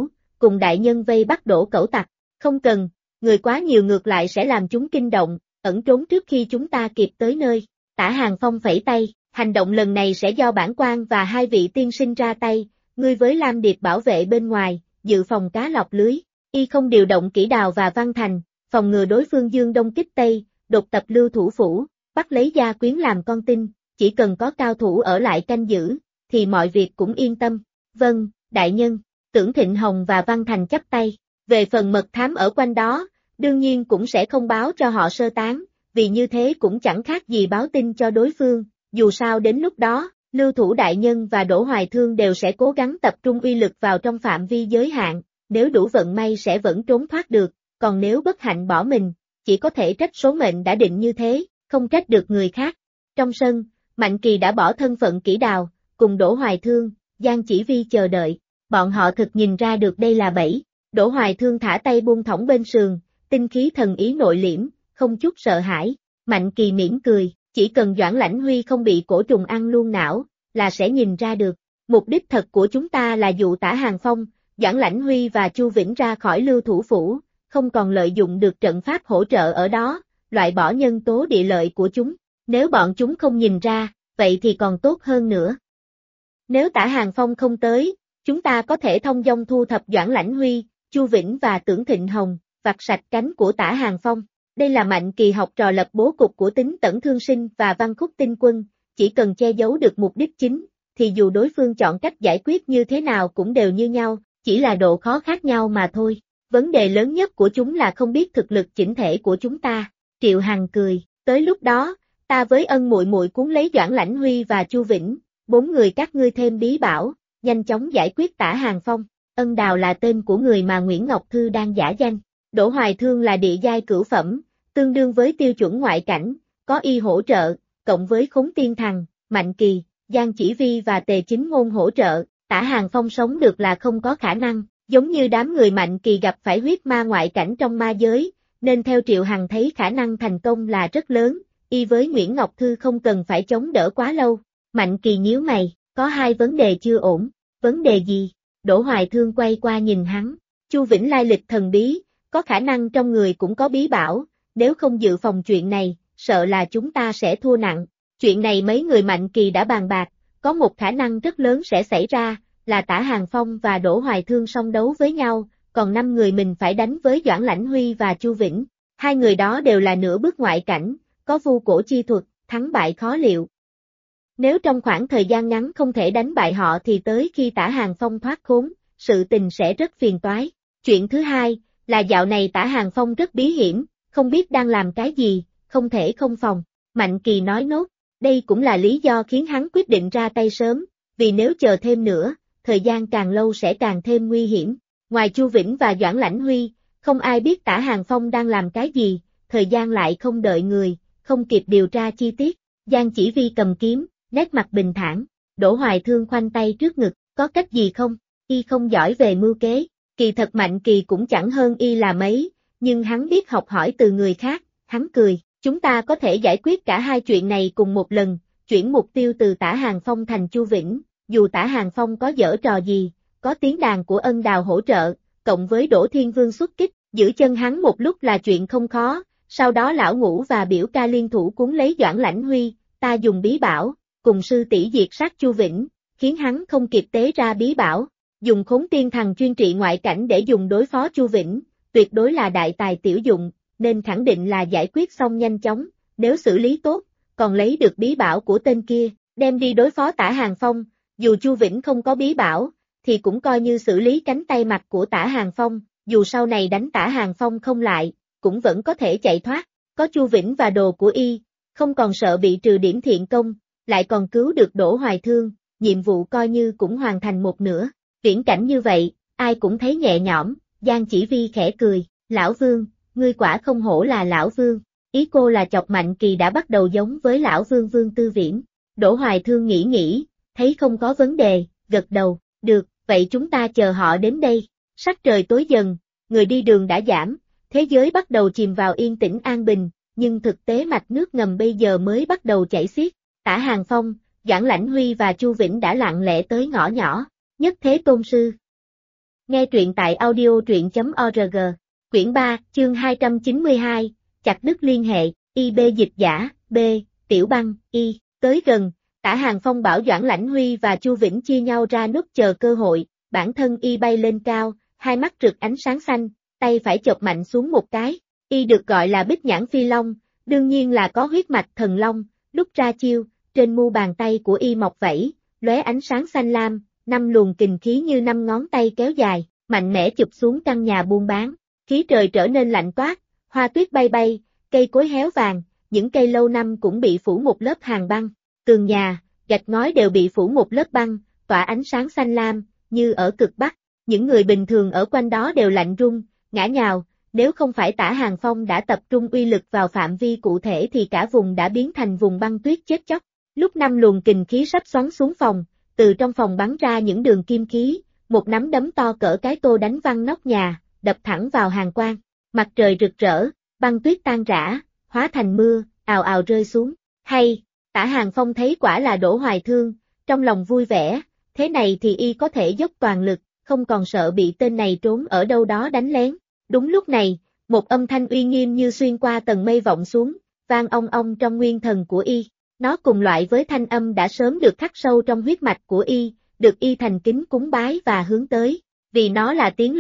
cùng đại nhân vây bắt Đỗ Cẩu tặc. Không cần, người quá nhiều ngược lại sẽ làm chúng kinh động, ẩn trốn trước khi chúng ta kịp tới nơi. Tả Hàng Phong phẩy tay, hành động lần này sẽ do bản quan và hai vị tiên sinh ra tay, ngươi với Lam Điệp bảo vệ bên ngoài, dự phòng cá lọc lưới. Y không điều động Kỷ Đào và Văn Thành, phòng ngừa đối phương dương đông kích tây, đột tập Lưu Thủ Phủ, bắt lấy gia quyến làm con tin, chỉ cần có cao thủ ở lại canh giữ, thì mọi việc cũng yên tâm. Vâng, đại nhân. Tưởng Thịnh Hồng và Văn Thành chắp tay. Về phần mật thám ở quanh đó, đương nhiên cũng sẽ không báo cho họ sơ tán, vì như thế cũng chẳng khác gì báo tin cho đối phương. Dù sao đến lúc đó, Lưu Thủ đại nhân và Đỗ Hoài Thương đều sẽ cố gắng tập trung uy lực vào trong phạm vi giới hạn, nếu đủ vận may sẽ vẫn trốn thoát được, còn nếu bất hạnh bỏ mình, chỉ có thể trách số mệnh đã định như thế, không trách được người khác. Trong sân, Mạnh Kỳ đã bỏ thân phận Kỷ Đào, cùng Đỗ Hoài Thương, Giang Chỉ Vi chờ đợi, bọn họ thực nhìn ra được đây là bẫy. Đỗ Hoài Thương thả tay buông thõng bên sườn, tinh khí thần ý nội liễm, không chút sợ hãi. Mạnh Kỳ mỉm cười, chỉ cần Doãn Lãnh Huy không bị cổ trùng ăn luôn não, là sẽ nhìn ra được. Mục đích thật của chúng ta là dụ Tả Hàng Phong, Doãn Lãnh Huy và Chu Vĩnh ra khỏi Lưu Thủ Phủ, không còn lợi dụng được trận pháp hỗ trợ ở đó, loại bỏ nhân tố địa lợi của chúng. Nếu bọn chúng không nhìn ra, vậy thì còn tốt hơn nữa. Nếu Tả Hàng Phong không tới, chúng ta có thể thông dong thu thập Doãn Lãnh Huy, Chu Vĩnh và Tưởng Thịnh Hồng, vặt sạch cánh của Tả Hàng Phong. Đây là Mạnh Kỳ học trò lập bố cục của Tính Tẩn Thương Sinh và Văn Khúc Tinh Quân, chỉ cần che giấu được mục đích chính, thì dù đối phương chọn cách giải quyết như thế nào cũng đều như nhau, chỉ là độ khó khác nhau mà thôi. Vấn đề lớn nhất của chúng là không biết thực lực chỉnh thể của chúng ta. Triệu Hằng cười, tới lúc đó, ta với Ân muội muội cuốn lấy Doãn Lãnh Huy và Chu Vĩnh, 4 người các ngươi thêm bí bảo, nhanh chóng giải quyết Tả Hàng Phong. Ân Đào là tên của người mà Nguyễn Ngọc Thư đang giả danh. Đỗ Hoài Thương là địa giai cửu phẩm, tương đương với tiêu chuẩn ngoại cảnh, có y hỗ trợ, cộng với Khốn Tiên Thằng, Mạnh Kỳ, Giang Chỉ Vi và Tề Chính Ngôn hỗ trợ, Tả Hàng Phong sống được là không có khả năng, giống như đám người Mạnh Kỳ gặp phải huyết ma ngoại cảnh trong ma giới, nên theo Triệu Hằng thấy khả năng thành công là rất lớn, y với Nguyễn Ngọc Thư không cần phải chống đỡ quá lâu. Mạnh Kỳ nhíu mày, có hai vấn đề chưa ổn. Vấn đề gì? Đỗ Hoài Thương quay qua nhìn hắn. Chu Vĩnh lai lịch thần bí, có khả năng trong người cũng có bí bảo, nếu không dự phòng chuyện này, sợ là chúng ta sẽ thua nặng. Chuyện này mấy người Mạnh Kỳ đã bàn bạc, có một khả năng rất lớn sẽ xảy ra, là Tả Hàng Phong và Đỗ Hoài Thương song đấu với nhau, còn 5 người mình phải đánh với Doãn Lãnh Huy và Chu Vĩnh. Hai người đó đều là nửa bước ngoại cảnh, có vu cổ chi thuật, thắng bại khó liệu. Nếu trong khoảng thời gian ngắn không thể đánh bại họ thì tới khi Tả Hàng Phong thoát khốn, sự tình sẽ rất phiền toái. Chuyện thứ hai, là dạo này Tả Hàng Phong rất bí hiểm, không biết đang làm cái gì, không thể không phòng. Mạnh Kỳ nói nốt, đây cũng là lý do khiến hắn quyết định ra tay sớm, vì nếu chờ thêm nữa, thời gian càng lâu sẽ càng thêm nguy hiểm. Ngoài Chu Vĩnh và Doãn Lãnh Huy, không ai biết Tả Hàng Phong đang làm cái gì, thời gian lại không đợi người, không kịp điều tra chi tiết. Giang Chỉ Vi cầm kiếm, nét mặt bình thản. Đỗ Hoài Thương khoanh tay trước ngực, có cách gì không? Y không giỏi về mưu kế, kỳ thật Mạnh Kỳ cũng chẳng hơn y là mấy, nhưng hắn biết học hỏi từ người khác, hắn cười, chúng ta có thể giải quyết cả hai chuyện này cùng một lần, chuyển mục tiêu từ Tả Hàng Phong thành Chu Vĩnh, dù Tả Hàng Phong có giở trò gì, có tiếng đàn của Ân Đào hỗ trợ, cộng với Đỗ Thiên Vương xuất kích, giữ chân hắn một lúc là chuyện không khó, sau đó Lão Ngũ và Biểu Ca liên thủ cuốn lấy Doãn Lãnh Huy, ta dùng bí bảo, cùng sư tỷ diệt sát Chu Vĩnh, khiến hắn không kịp tế ra bí bảo, dùng Khốn Tiên Thằng chuyên trị ngoại cảnh để dùng đối phó Chu Vĩnh, tuyệt đối là đại tài tiểu dụng, nên khẳng định là giải quyết xong nhanh chóng, nếu xử lý tốt, còn lấy được bí bảo của tên kia, đem đi đối phó Tả Hàng Phong, dù Chu Vĩnh không có bí bảo, thì cũng coi như xử lý cánh tay mặt của Tả Hàng Phong, dù sau này đánh Tả Hàng Phong không lại, cũng vẫn có thể chạy thoát, có Chu Vĩnh và đồ của y, không còn sợ bị trừ điểm thiện công, lại còn cứu được Đỗ Hoài Thương, nhiệm vụ coi như cũng hoàn thành một nửa. Viễn cảnh như vậy, ai cũng thấy nhẹ nhõm. Giang Chỉ Vi khẽ cười, Lão Vương, ngươi quả không hổ là Lão Vương, ý cô là chọc Mạnh Kỳ đã bắt đầu giống với Lão Vương Vương Tư Viễn. Đỗ Hoài Thương nghĩ, thấy không có vấn đề, gật đầu, được, vậy chúng ta chờ họ đến đây. Sắc trời tối dần, người đi đường đã giảm, thế giới bắt đầu chìm vào yên tĩnh an bình, nhưng thực tế mạch nước ngầm bây giờ mới bắt đầu chảy xiết. Tả Hàng Phong, Doãn Lãnh Huy và Chu Vĩnh đã lặng lẽ tới ngõ nhỏ. Nhất Thế Tôn Sư. Nghe truyện tại audio.truyện.org. Quyển 3, chương 292, chặt đứt liên hệ, IB dịch giả, B, Tiểu Băng, Y, tới gần, Tả Hàng Phong bảo Doãn Lãnh Huy và Chu Vĩnh chia nhau ra núp chờ cơ hội, bản thân Y bay lên cao, hai mắt rực ánh sáng xanh, tay phải chộp mạnh xuống một cái, Y được gọi là Bích Nhãn Phi Long, đương nhiên là có huyết mạch thần long, lúc ra chiêu, trên mu bàn tay của Y mọc vảy, lóe ánh sáng xanh lam, 5 luồng kình khí như 5 ngón tay kéo dài, mạnh mẽ chụp xuống căn nhà buôn bán, khí trời trở nên lạnh toát, hoa tuyết bay bay, cây cối héo vàng, những cây lâu năm cũng bị phủ một lớp hàng băng, tường nhà, gạch ngói đều bị phủ một lớp băng, tỏa ánh sáng xanh lam, như ở cực Bắc, những người bình thường ở quanh đó đều lạnh run, ngã nhào, nếu không phải Tả Hàng Phong đã tập trung uy lực vào phạm vi cụ thể thì cả vùng đã biến thành vùng băng tuyết chết chóc. Lúc 5 luồng kình khí sắp xoắn xuống phòng, từ trong phòng bắn ra những đường kim khí, một nắm đấm to cỡ cái tô đánh văng nóc nhà, đập thẳng vào Hàng Quang. Mặt trời rực rỡ, băng tuyết tan rã, hóa thành mưa, ào ào rơi xuống. Hay, Tả Hàng Phong thấy quả là Đỗ Hoài Thương, trong lòng vui vẻ, thế này thì Y có thể dốc toàn lực, không còn sợ bị tên này trốn ở đâu đó đánh lén. Đúng lúc này, một âm thanh uy nghiêm như xuyên qua tầng mây vọng xuống, vang ong ong trong nguyên thần của Y. Nó cùng loại với thanh âm đã sớm được khắc sâu trong huyết mạch của Y, được Y thành kính cúng bái và hướng tới, vì nó là tiếng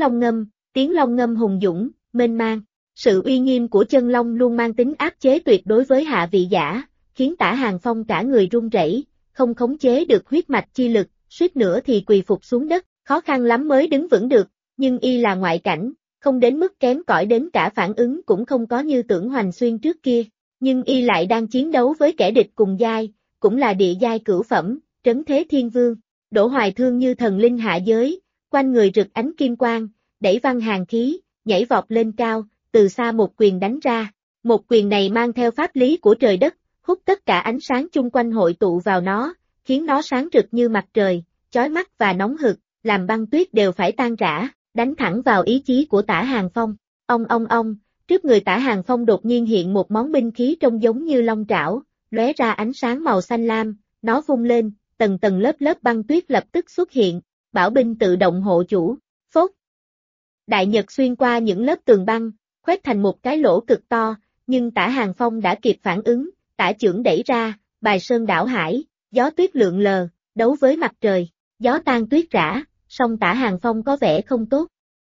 long ngâm hùng dũng, mênh mang. Sự uy nghiêm của chân long luôn mang tính áp chế tuyệt đối với hạ vị giả, khiến Tả Hàng Phong cả người run rẩy, không khống chế được huyết mạch chi lực, suýt nữa thì quỳ phục xuống đất, khó khăn lắm mới đứng vững được, nhưng Y là ngoại cảnh, không đến mức kém cỏi đến cả phản ứng cũng không có như Tưởng Hoành Xuyên trước kia. Nhưng Y lại đang chiến đấu với kẻ địch cùng giai, cũng là địa giai cửu phẩm, trấn thế thiên vương. Đỗ Hoài Thương như thần linh hạ giới, quanh người rực ánh kim quang, đẩy văng hàng khí, nhảy vọt lên cao, từ xa một quyền đánh ra. Một quyền này mang theo pháp lý của trời đất, hút tất cả ánh sáng chung quanh hội tụ vào nó, khiến nó sáng rực như mặt trời, chói mắt và nóng hực, làm băng tuyết đều phải tan rã, đánh thẳng vào ý chí của Tả Hàng Phong. Ong. Trước người Tả Hàng Phong đột nhiên hiện một món binh khí trông giống như long trảo, lóe ra ánh sáng màu xanh lam, nó vung lên, tầng tầng lớp băng tuyết lập tức xuất hiện, bảo binh tự động hộ chủ, phốt. Đại nhật xuyên qua những lớp tường băng, khoét thành một cái lỗ cực to, nhưng Tả Hàng Phong đã kịp phản ứng, tả chưởng đẩy ra, bài sơn đảo hải, gió tuyết lượn lờ, đấu với mặt trời, gió tan tuyết rã, song Tả Hàng Phong có vẻ không tốt.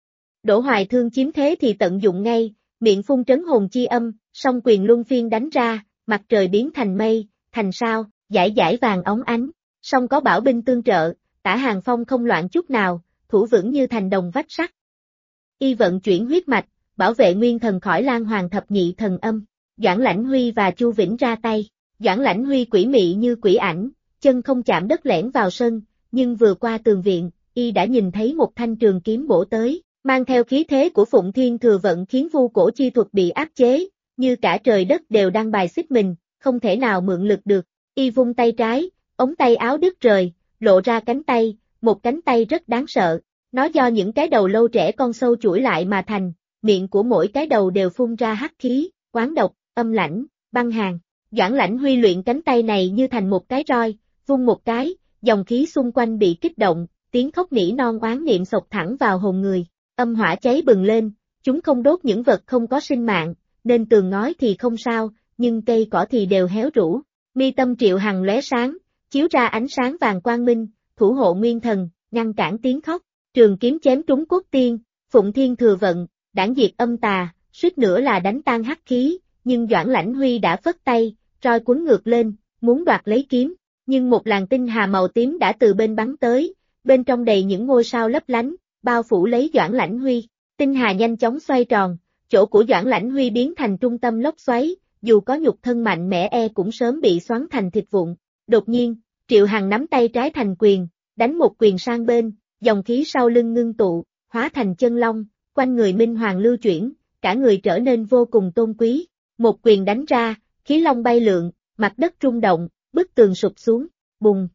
Đỗ Hoài Thương chiếm thế thì tận dụng ngay, miệng phun trấn hồn chi âm, song quyền luân phiên đánh ra, mặt trời biến thành mây, thành sao, dải vàng óng ánh, song có bảo binh tương trợ, Tả Hàng Phong không loạn chút nào, thủ vững như thành đồng vách sắt. Y vận chuyển huyết mạch, bảo vệ nguyên thần khỏi Lan Hoàng thập nhị thần âm, Doãn Lãnh Huy và Chu Vĩnh ra tay, Doãn Lãnh Huy quỷ mị như quỷ ảnh, chân không chạm đất lẻn vào sân, nhưng vừa qua tường viện, Y đã nhìn thấy một thanh trường kiếm bổ tới. Mang theo khí thế của Phụng Thiên Thừa Vận khiến vu cổ chi thuật bị áp chế, như cả trời đất đều đang bài xích mình, không thể nào mượn lực được. Y vung tay trái, ống tay áo đứt rời, lộ ra cánh tay, một cánh tay rất đáng sợ. Nó do những cái đầu lâu trẻ con sâu chuỗi lại mà thành, miệng của mỗi cái đầu đều phun ra hắc khí, oán độc, âm lãnh, băng hàn. Doãn Lãnh Huy luyện cánh tay này như thành một cái roi, vung một cái, dòng khí xung quanh bị kích động, tiếng khóc nỉ non oán niệm xộc thẳng vào hồn người. Âm hỏa cháy bừng lên, chúng không đốt những vật không có sinh mạng, nên tường ngói thì không sao, nhưng cây cỏ thì đều héo rũ. Mi tâm Triệu Hằng lóe sáng, chiếu ra ánh sáng vàng quang minh, thủ hộ nguyên thần, ngăn cản tiếng khóc. Trường kiếm chém trúng cốt tiên, Phụng Thiên Thừa Vận, đản diệt âm tà, suýt nữa là đánh tan hắc khí, nhưng Doãn Lãnh Huy đã phất tay, roi cuốn ngược lên, muốn đoạt lấy kiếm, nhưng một làn tinh hà màu tím đã từ bên bắn tới, bên trong đầy những ngôi sao lấp lánh, bao phủ lấy Doãn Lãnh Huy. Tinh hà nhanh chóng xoay tròn, chỗ của Doãn Lãnh Huy biến thành trung tâm lốc xoáy, dù có nhục thân mạnh mẽ cũng sớm bị xoắn thành thịt vụn. Đột nhiên, Triệu Hằng nắm tay trái thành quyền, đánh một quyền sang bên, dòng khí sau lưng ngưng tụ, hóa thành chân long, quanh người Minh Hoàng lưu chuyển, cả người trở nên vô cùng tôn quý. Một quyền đánh ra, khí long bay lượn, mặt đất rung động, bức tường sụp xuống, bùng.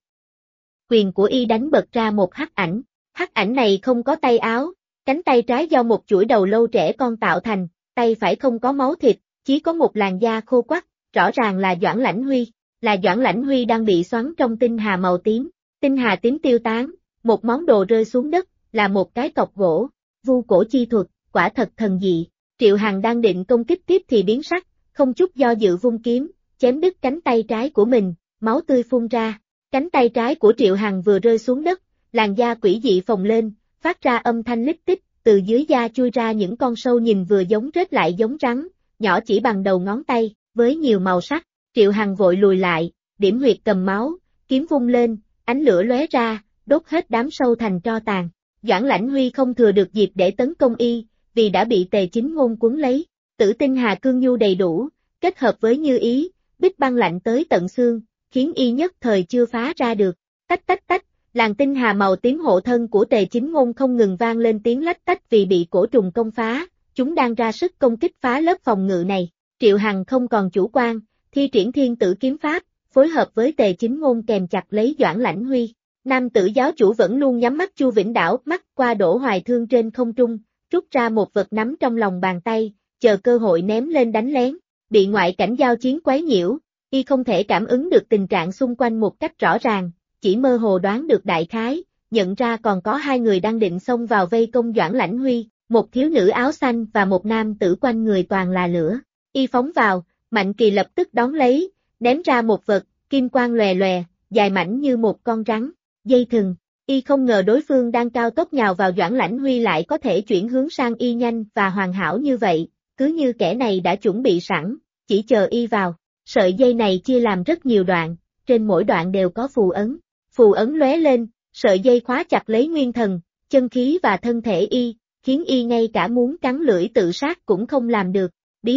Quyền của Y đánh bật ra một hắc ảnh. Hắc ảnh này không có tay áo, cánh tay trái do một chuỗi đầu lâu trẻ con tạo thành, tay phải không có máu thịt, chỉ có một làn da khô quắt, rõ ràng là Doãn Lãnh Huy, đang bị xoắn trong tinh hà màu tím. Tinh hà tím tiêu tán, một món đồ rơi xuống đất, là một cái cọc gỗ, vu cổ chi thuật, quả thật thần dị. Triệu Hằng đang định công kích tiếp thì biến sắc, không chút do dự vung kiếm, chém đứt cánh tay trái của mình, máu tươi phun ra. Cánh tay trái của Triệu Hằng vừa rơi xuống đất, làn da quỷ dị phồng lên, phát ra âm thanh lít tích, từ dưới da chui ra những con sâu nhìn vừa giống rết lại giống rắn, nhỏ chỉ bằng đầu ngón tay, với nhiều màu sắc. Triệu Hằng vội lùi lại, điểm huyệt cầm máu, kiếm vung lên, ánh lửa lóe ra, đốt hết đám sâu thành tro tàn. Doãn Lãnh Huy không thừa được dịp để tấn công y, vì đã bị Tề Chính Ngôn cuốn lấy. Tử tinh hà cương nhu đầy đủ, kết hợp với như ý, bích băng lạnh tới tận xương, khiến y nhất thời chưa phá ra được. Tách tách tách, làn tinh hà màu tím hộ thân của Tề Chính Ngôn không ngừng vang lên tiếng lách tách vì bị cổ trùng công phá, chúng đang ra sức công kích phá lớp phòng ngự này. Triệu Hằng không còn chủ quan, thi triển thiên tử kiếm pháp, phối hợp với Tề Chính Ngôn kèm chặt lấy Doãn Lãnh Huy. Nam tử giáo chủ vẫn luôn nhắm mắt Chu Vĩnh đảo mắt qua Đỗ Hoài Thương trên không trung, rút ra một vật nắm trong lòng bàn tay, chờ cơ hội ném lên đánh lén. Bị ngoại cảnh giao chiến quấy nhiễu, y không thể cảm ứng được tình trạng xung quanh một cách rõ ràng, chỉ mơ hồ đoán được đại khái, nhận ra còn có hai người đang định xông vào vây công Doãn Lãnh Huy, một thiếu nữ áo xanh và một nam tử quanh người toàn là lửa. Y phóng vào, Mạnh Kỳ lập tức đón lấy, ném ra một vật, kim quang lòe lòe, dài mảnh như một con rắn, dây thừng. Y không ngờ đối phương đang cao tốc nhào vào Doãn Lãnh Huy lại có thể chuyển hướng sang y nhanh và hoàn hảo như vậy, cứ như kẻ này đã chuẩn bị sẵn, chỉ chờ y vào. Sợi dây này chia làm rất nhiều đoạn, trên mỗi đoạn đều có phù ấn lóe lên, sợi dây khóa chặt lấy nguyên thần, chân khí và thân thể y, khiến y ngay cả muốn cắn lưỡi tự sát cũng không làm được.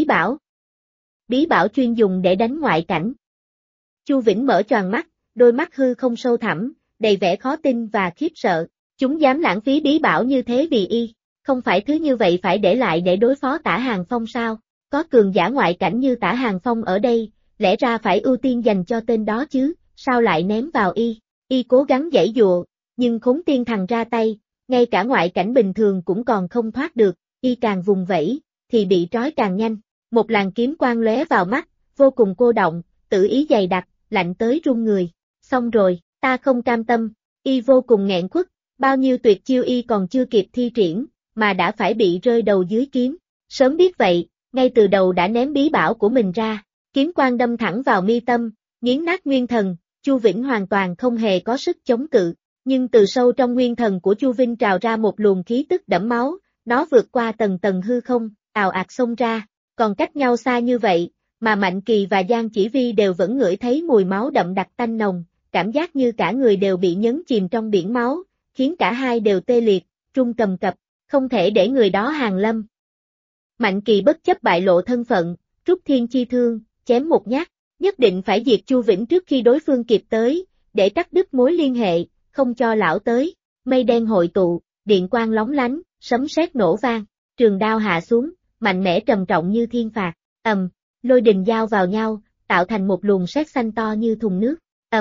Bí bảo chuyên dùng để đánh ngoại cảnh. Chu Vĩnh mở choàng mắt, đôi mắt hư không sâu thẳm, đầy vẻ khó tin và khiếp sợ. Chúng dám lãng phí bí bảo như thế vì y, không phải thứ như vậy phải để lại để đối phó Tả Hàng Phong sao? Có cường giả ngoại cảnh như Tả Hàng Phong ở đây, lẽ ra phải ưu tiên dành cho tên đó chứ, sao lại ném vào y? Y cố gắng giãy giụa, nhưng khốn tiên thần ra tay, ngay cả ngoại cảnh bình thường cũng còn không thoát được, y càng vùng vẫy, thì bị trói càng nhanh. Một làn kiếm quang lóe vào mắt, vô cùng cô động, tự ý dày đặc, lạnh tới run người. Xong rồi, ta không cam tâm, y vô cùng nghẹn khuất, bao nhiêu tuyệt chiêu y còn chưa kịp thi triển, mà đã phải bị rơi đầu dưới kiếm. Sớm biết vậy, ngay từ đầu đã ném bí bảo của mình ra, kiếm quang đâm thẳng vào mi tâm, nghiến nát nguyên thần, Chu Vĩnh hoàn toàn không hề có sức chống cự, nhưng từ sâu trong nguyên thần của Chu Vinh trào ra một luồng khí tức đẫm máu, nó vượt qua tầng tầng hư không, ào ạt xông ra, còn cách nhau xa như vậy, mà Mạnh Kỳ và Giang Chỉ Vi đều vẫn ngửi thấy mùi máu đậm đặc tanh nồng, cảm giác như cả người đều bị nhấn chìm trong biển máu, khiến cả hai đều tê liệt, run cầm cập, không thể để người đó hàng lâm. Mạnh Kỳ bất chấp bại lộ thân phận, rút thiên chi thương, chém một nhát, nhất định phải diệt Chu Vĩnh trước khi đối phương kịp tới, để cắt đứt mối liên hệ, không cho lão tới. Mây đen hội tụ, điện quang lóng lánh, sấm sét nổ vang, trường đao hạ xuống, mạnh mẽ trầm trọng như thiên phạt, lôi đình giao vào nhau, tạo thành một luồng sét xanh to như thùng nước,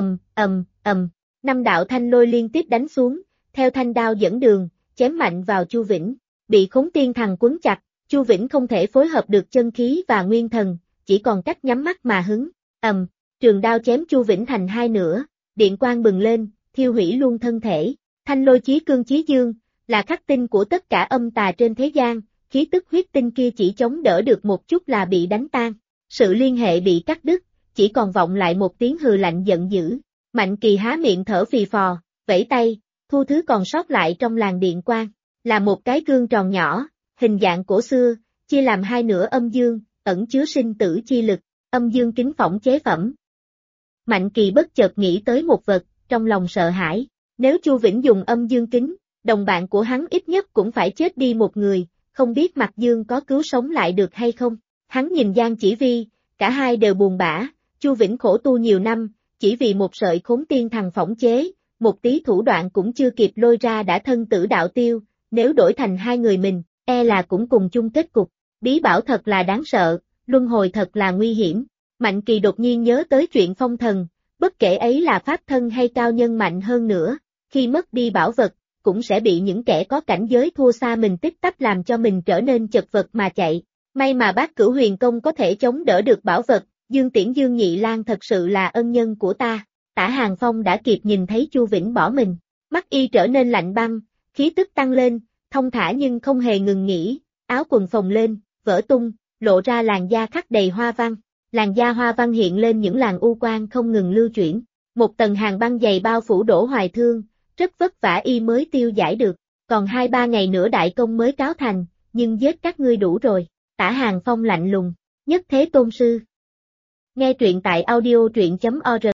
năm đạo thanh lôi liên tiếp đánh xuống, theo thanh đao dẫn đường, chém mạnh vào Chu Vĩnh, bị khốn tiên thần quấn chặt, Chu Vĩnh không thể phối hợp được chân khí và nguyên thần, chỉ còn cách nhắm mắt mà hứng, trường đao chém Chu Vĩnh thành hai nửa, điện quang bừng lên, thiêu hủy luôn thân thể, thanh lôi chí cương chí dương, là khắc tinh của tất cả âm tà trên thế gian, khí tức huyết tinh kia chỉ chống đỡ được một chút là bị đánh tan, sự liên hệ bị cắt đứt, chỉ còn vọng lại một tiếng hừ lạnh giận dữ. Mạnh Kỳ há miệng thở phì phò, vẫy tay, thu thứ còn sót lại trong làn điện quang, là một cái gương tròn nhỏ, hình dạng cổ xưa, chia làm hai nửa âm dương, ẩn chứa sinh tử chi lực, âm dương kính phỏng chế phẩm. Mạnh Kỳ bất chợt nghĩ tới một vật, trong lòng sợ hãi, nếu Chu Vĩnh dùng âm dương kính, đồng bạn của hắn ít nhất cũng phải chết đi một người, không biết Mặc Dương có cứu sống lại được hay không. Hắn nhìn Giang Chỉ Vi, cả hai đều buồn bã, Chu Vĩnh khổ tu nhiều năm, chỉ vì một sợi khốn tiên thần phỏng chế, một tí thủ đoạn cũng chưa kịp lôi ra đã thân tử đạo tiêu, nếu đổi thành hai người mình, e là cũng cùng chung kết cục. Bí bảo thật là đáng sợ, luân hồi thật là nguy hiểm. Mạnh Kỳ đột nhiên nhớ tới chuyện phong thần, bất kể ấy là pháp thân hay cao nhân mạnh hơn nữa, khi mất đi bảo vật, cũng sẽ bị những kẻ có cảnh giới thua xa mình tích tắc làm cho mình trở nên chật vật mà chạy. May mà Bát Cửu Huyền Công có thể chống đỡ được bảo vật, Dương Tiễn Dương Nhị Lang thật sự là ân nhân của ta. Tả Hàng Phong đã kịp nhìn thấy Chu Vĩnh bỏ mình, mắt y trở nên lạnh băng, Khí tức tăng lên, thông thả nhưng không hề ngừng nghỉ, áo quần phồng lên, vỡ tung, lộ ra làn da khắc đầy hoa văn. Làn da hoa văn hiện lên những làn u quang không ngừng lưu chuyển. Một tầng hàng băng dày bao phủ Đỗ Hoài Thương, rất vất vả y mới tiêu giải được. Còn 2-3 ngày nữa đại công mới cáo thành, nhưng giết các ngươi đủ rồi. Tả Hàng Phong lạnh lùng, nhất thế tôn sư. Nghe truyện tại audio truyện.org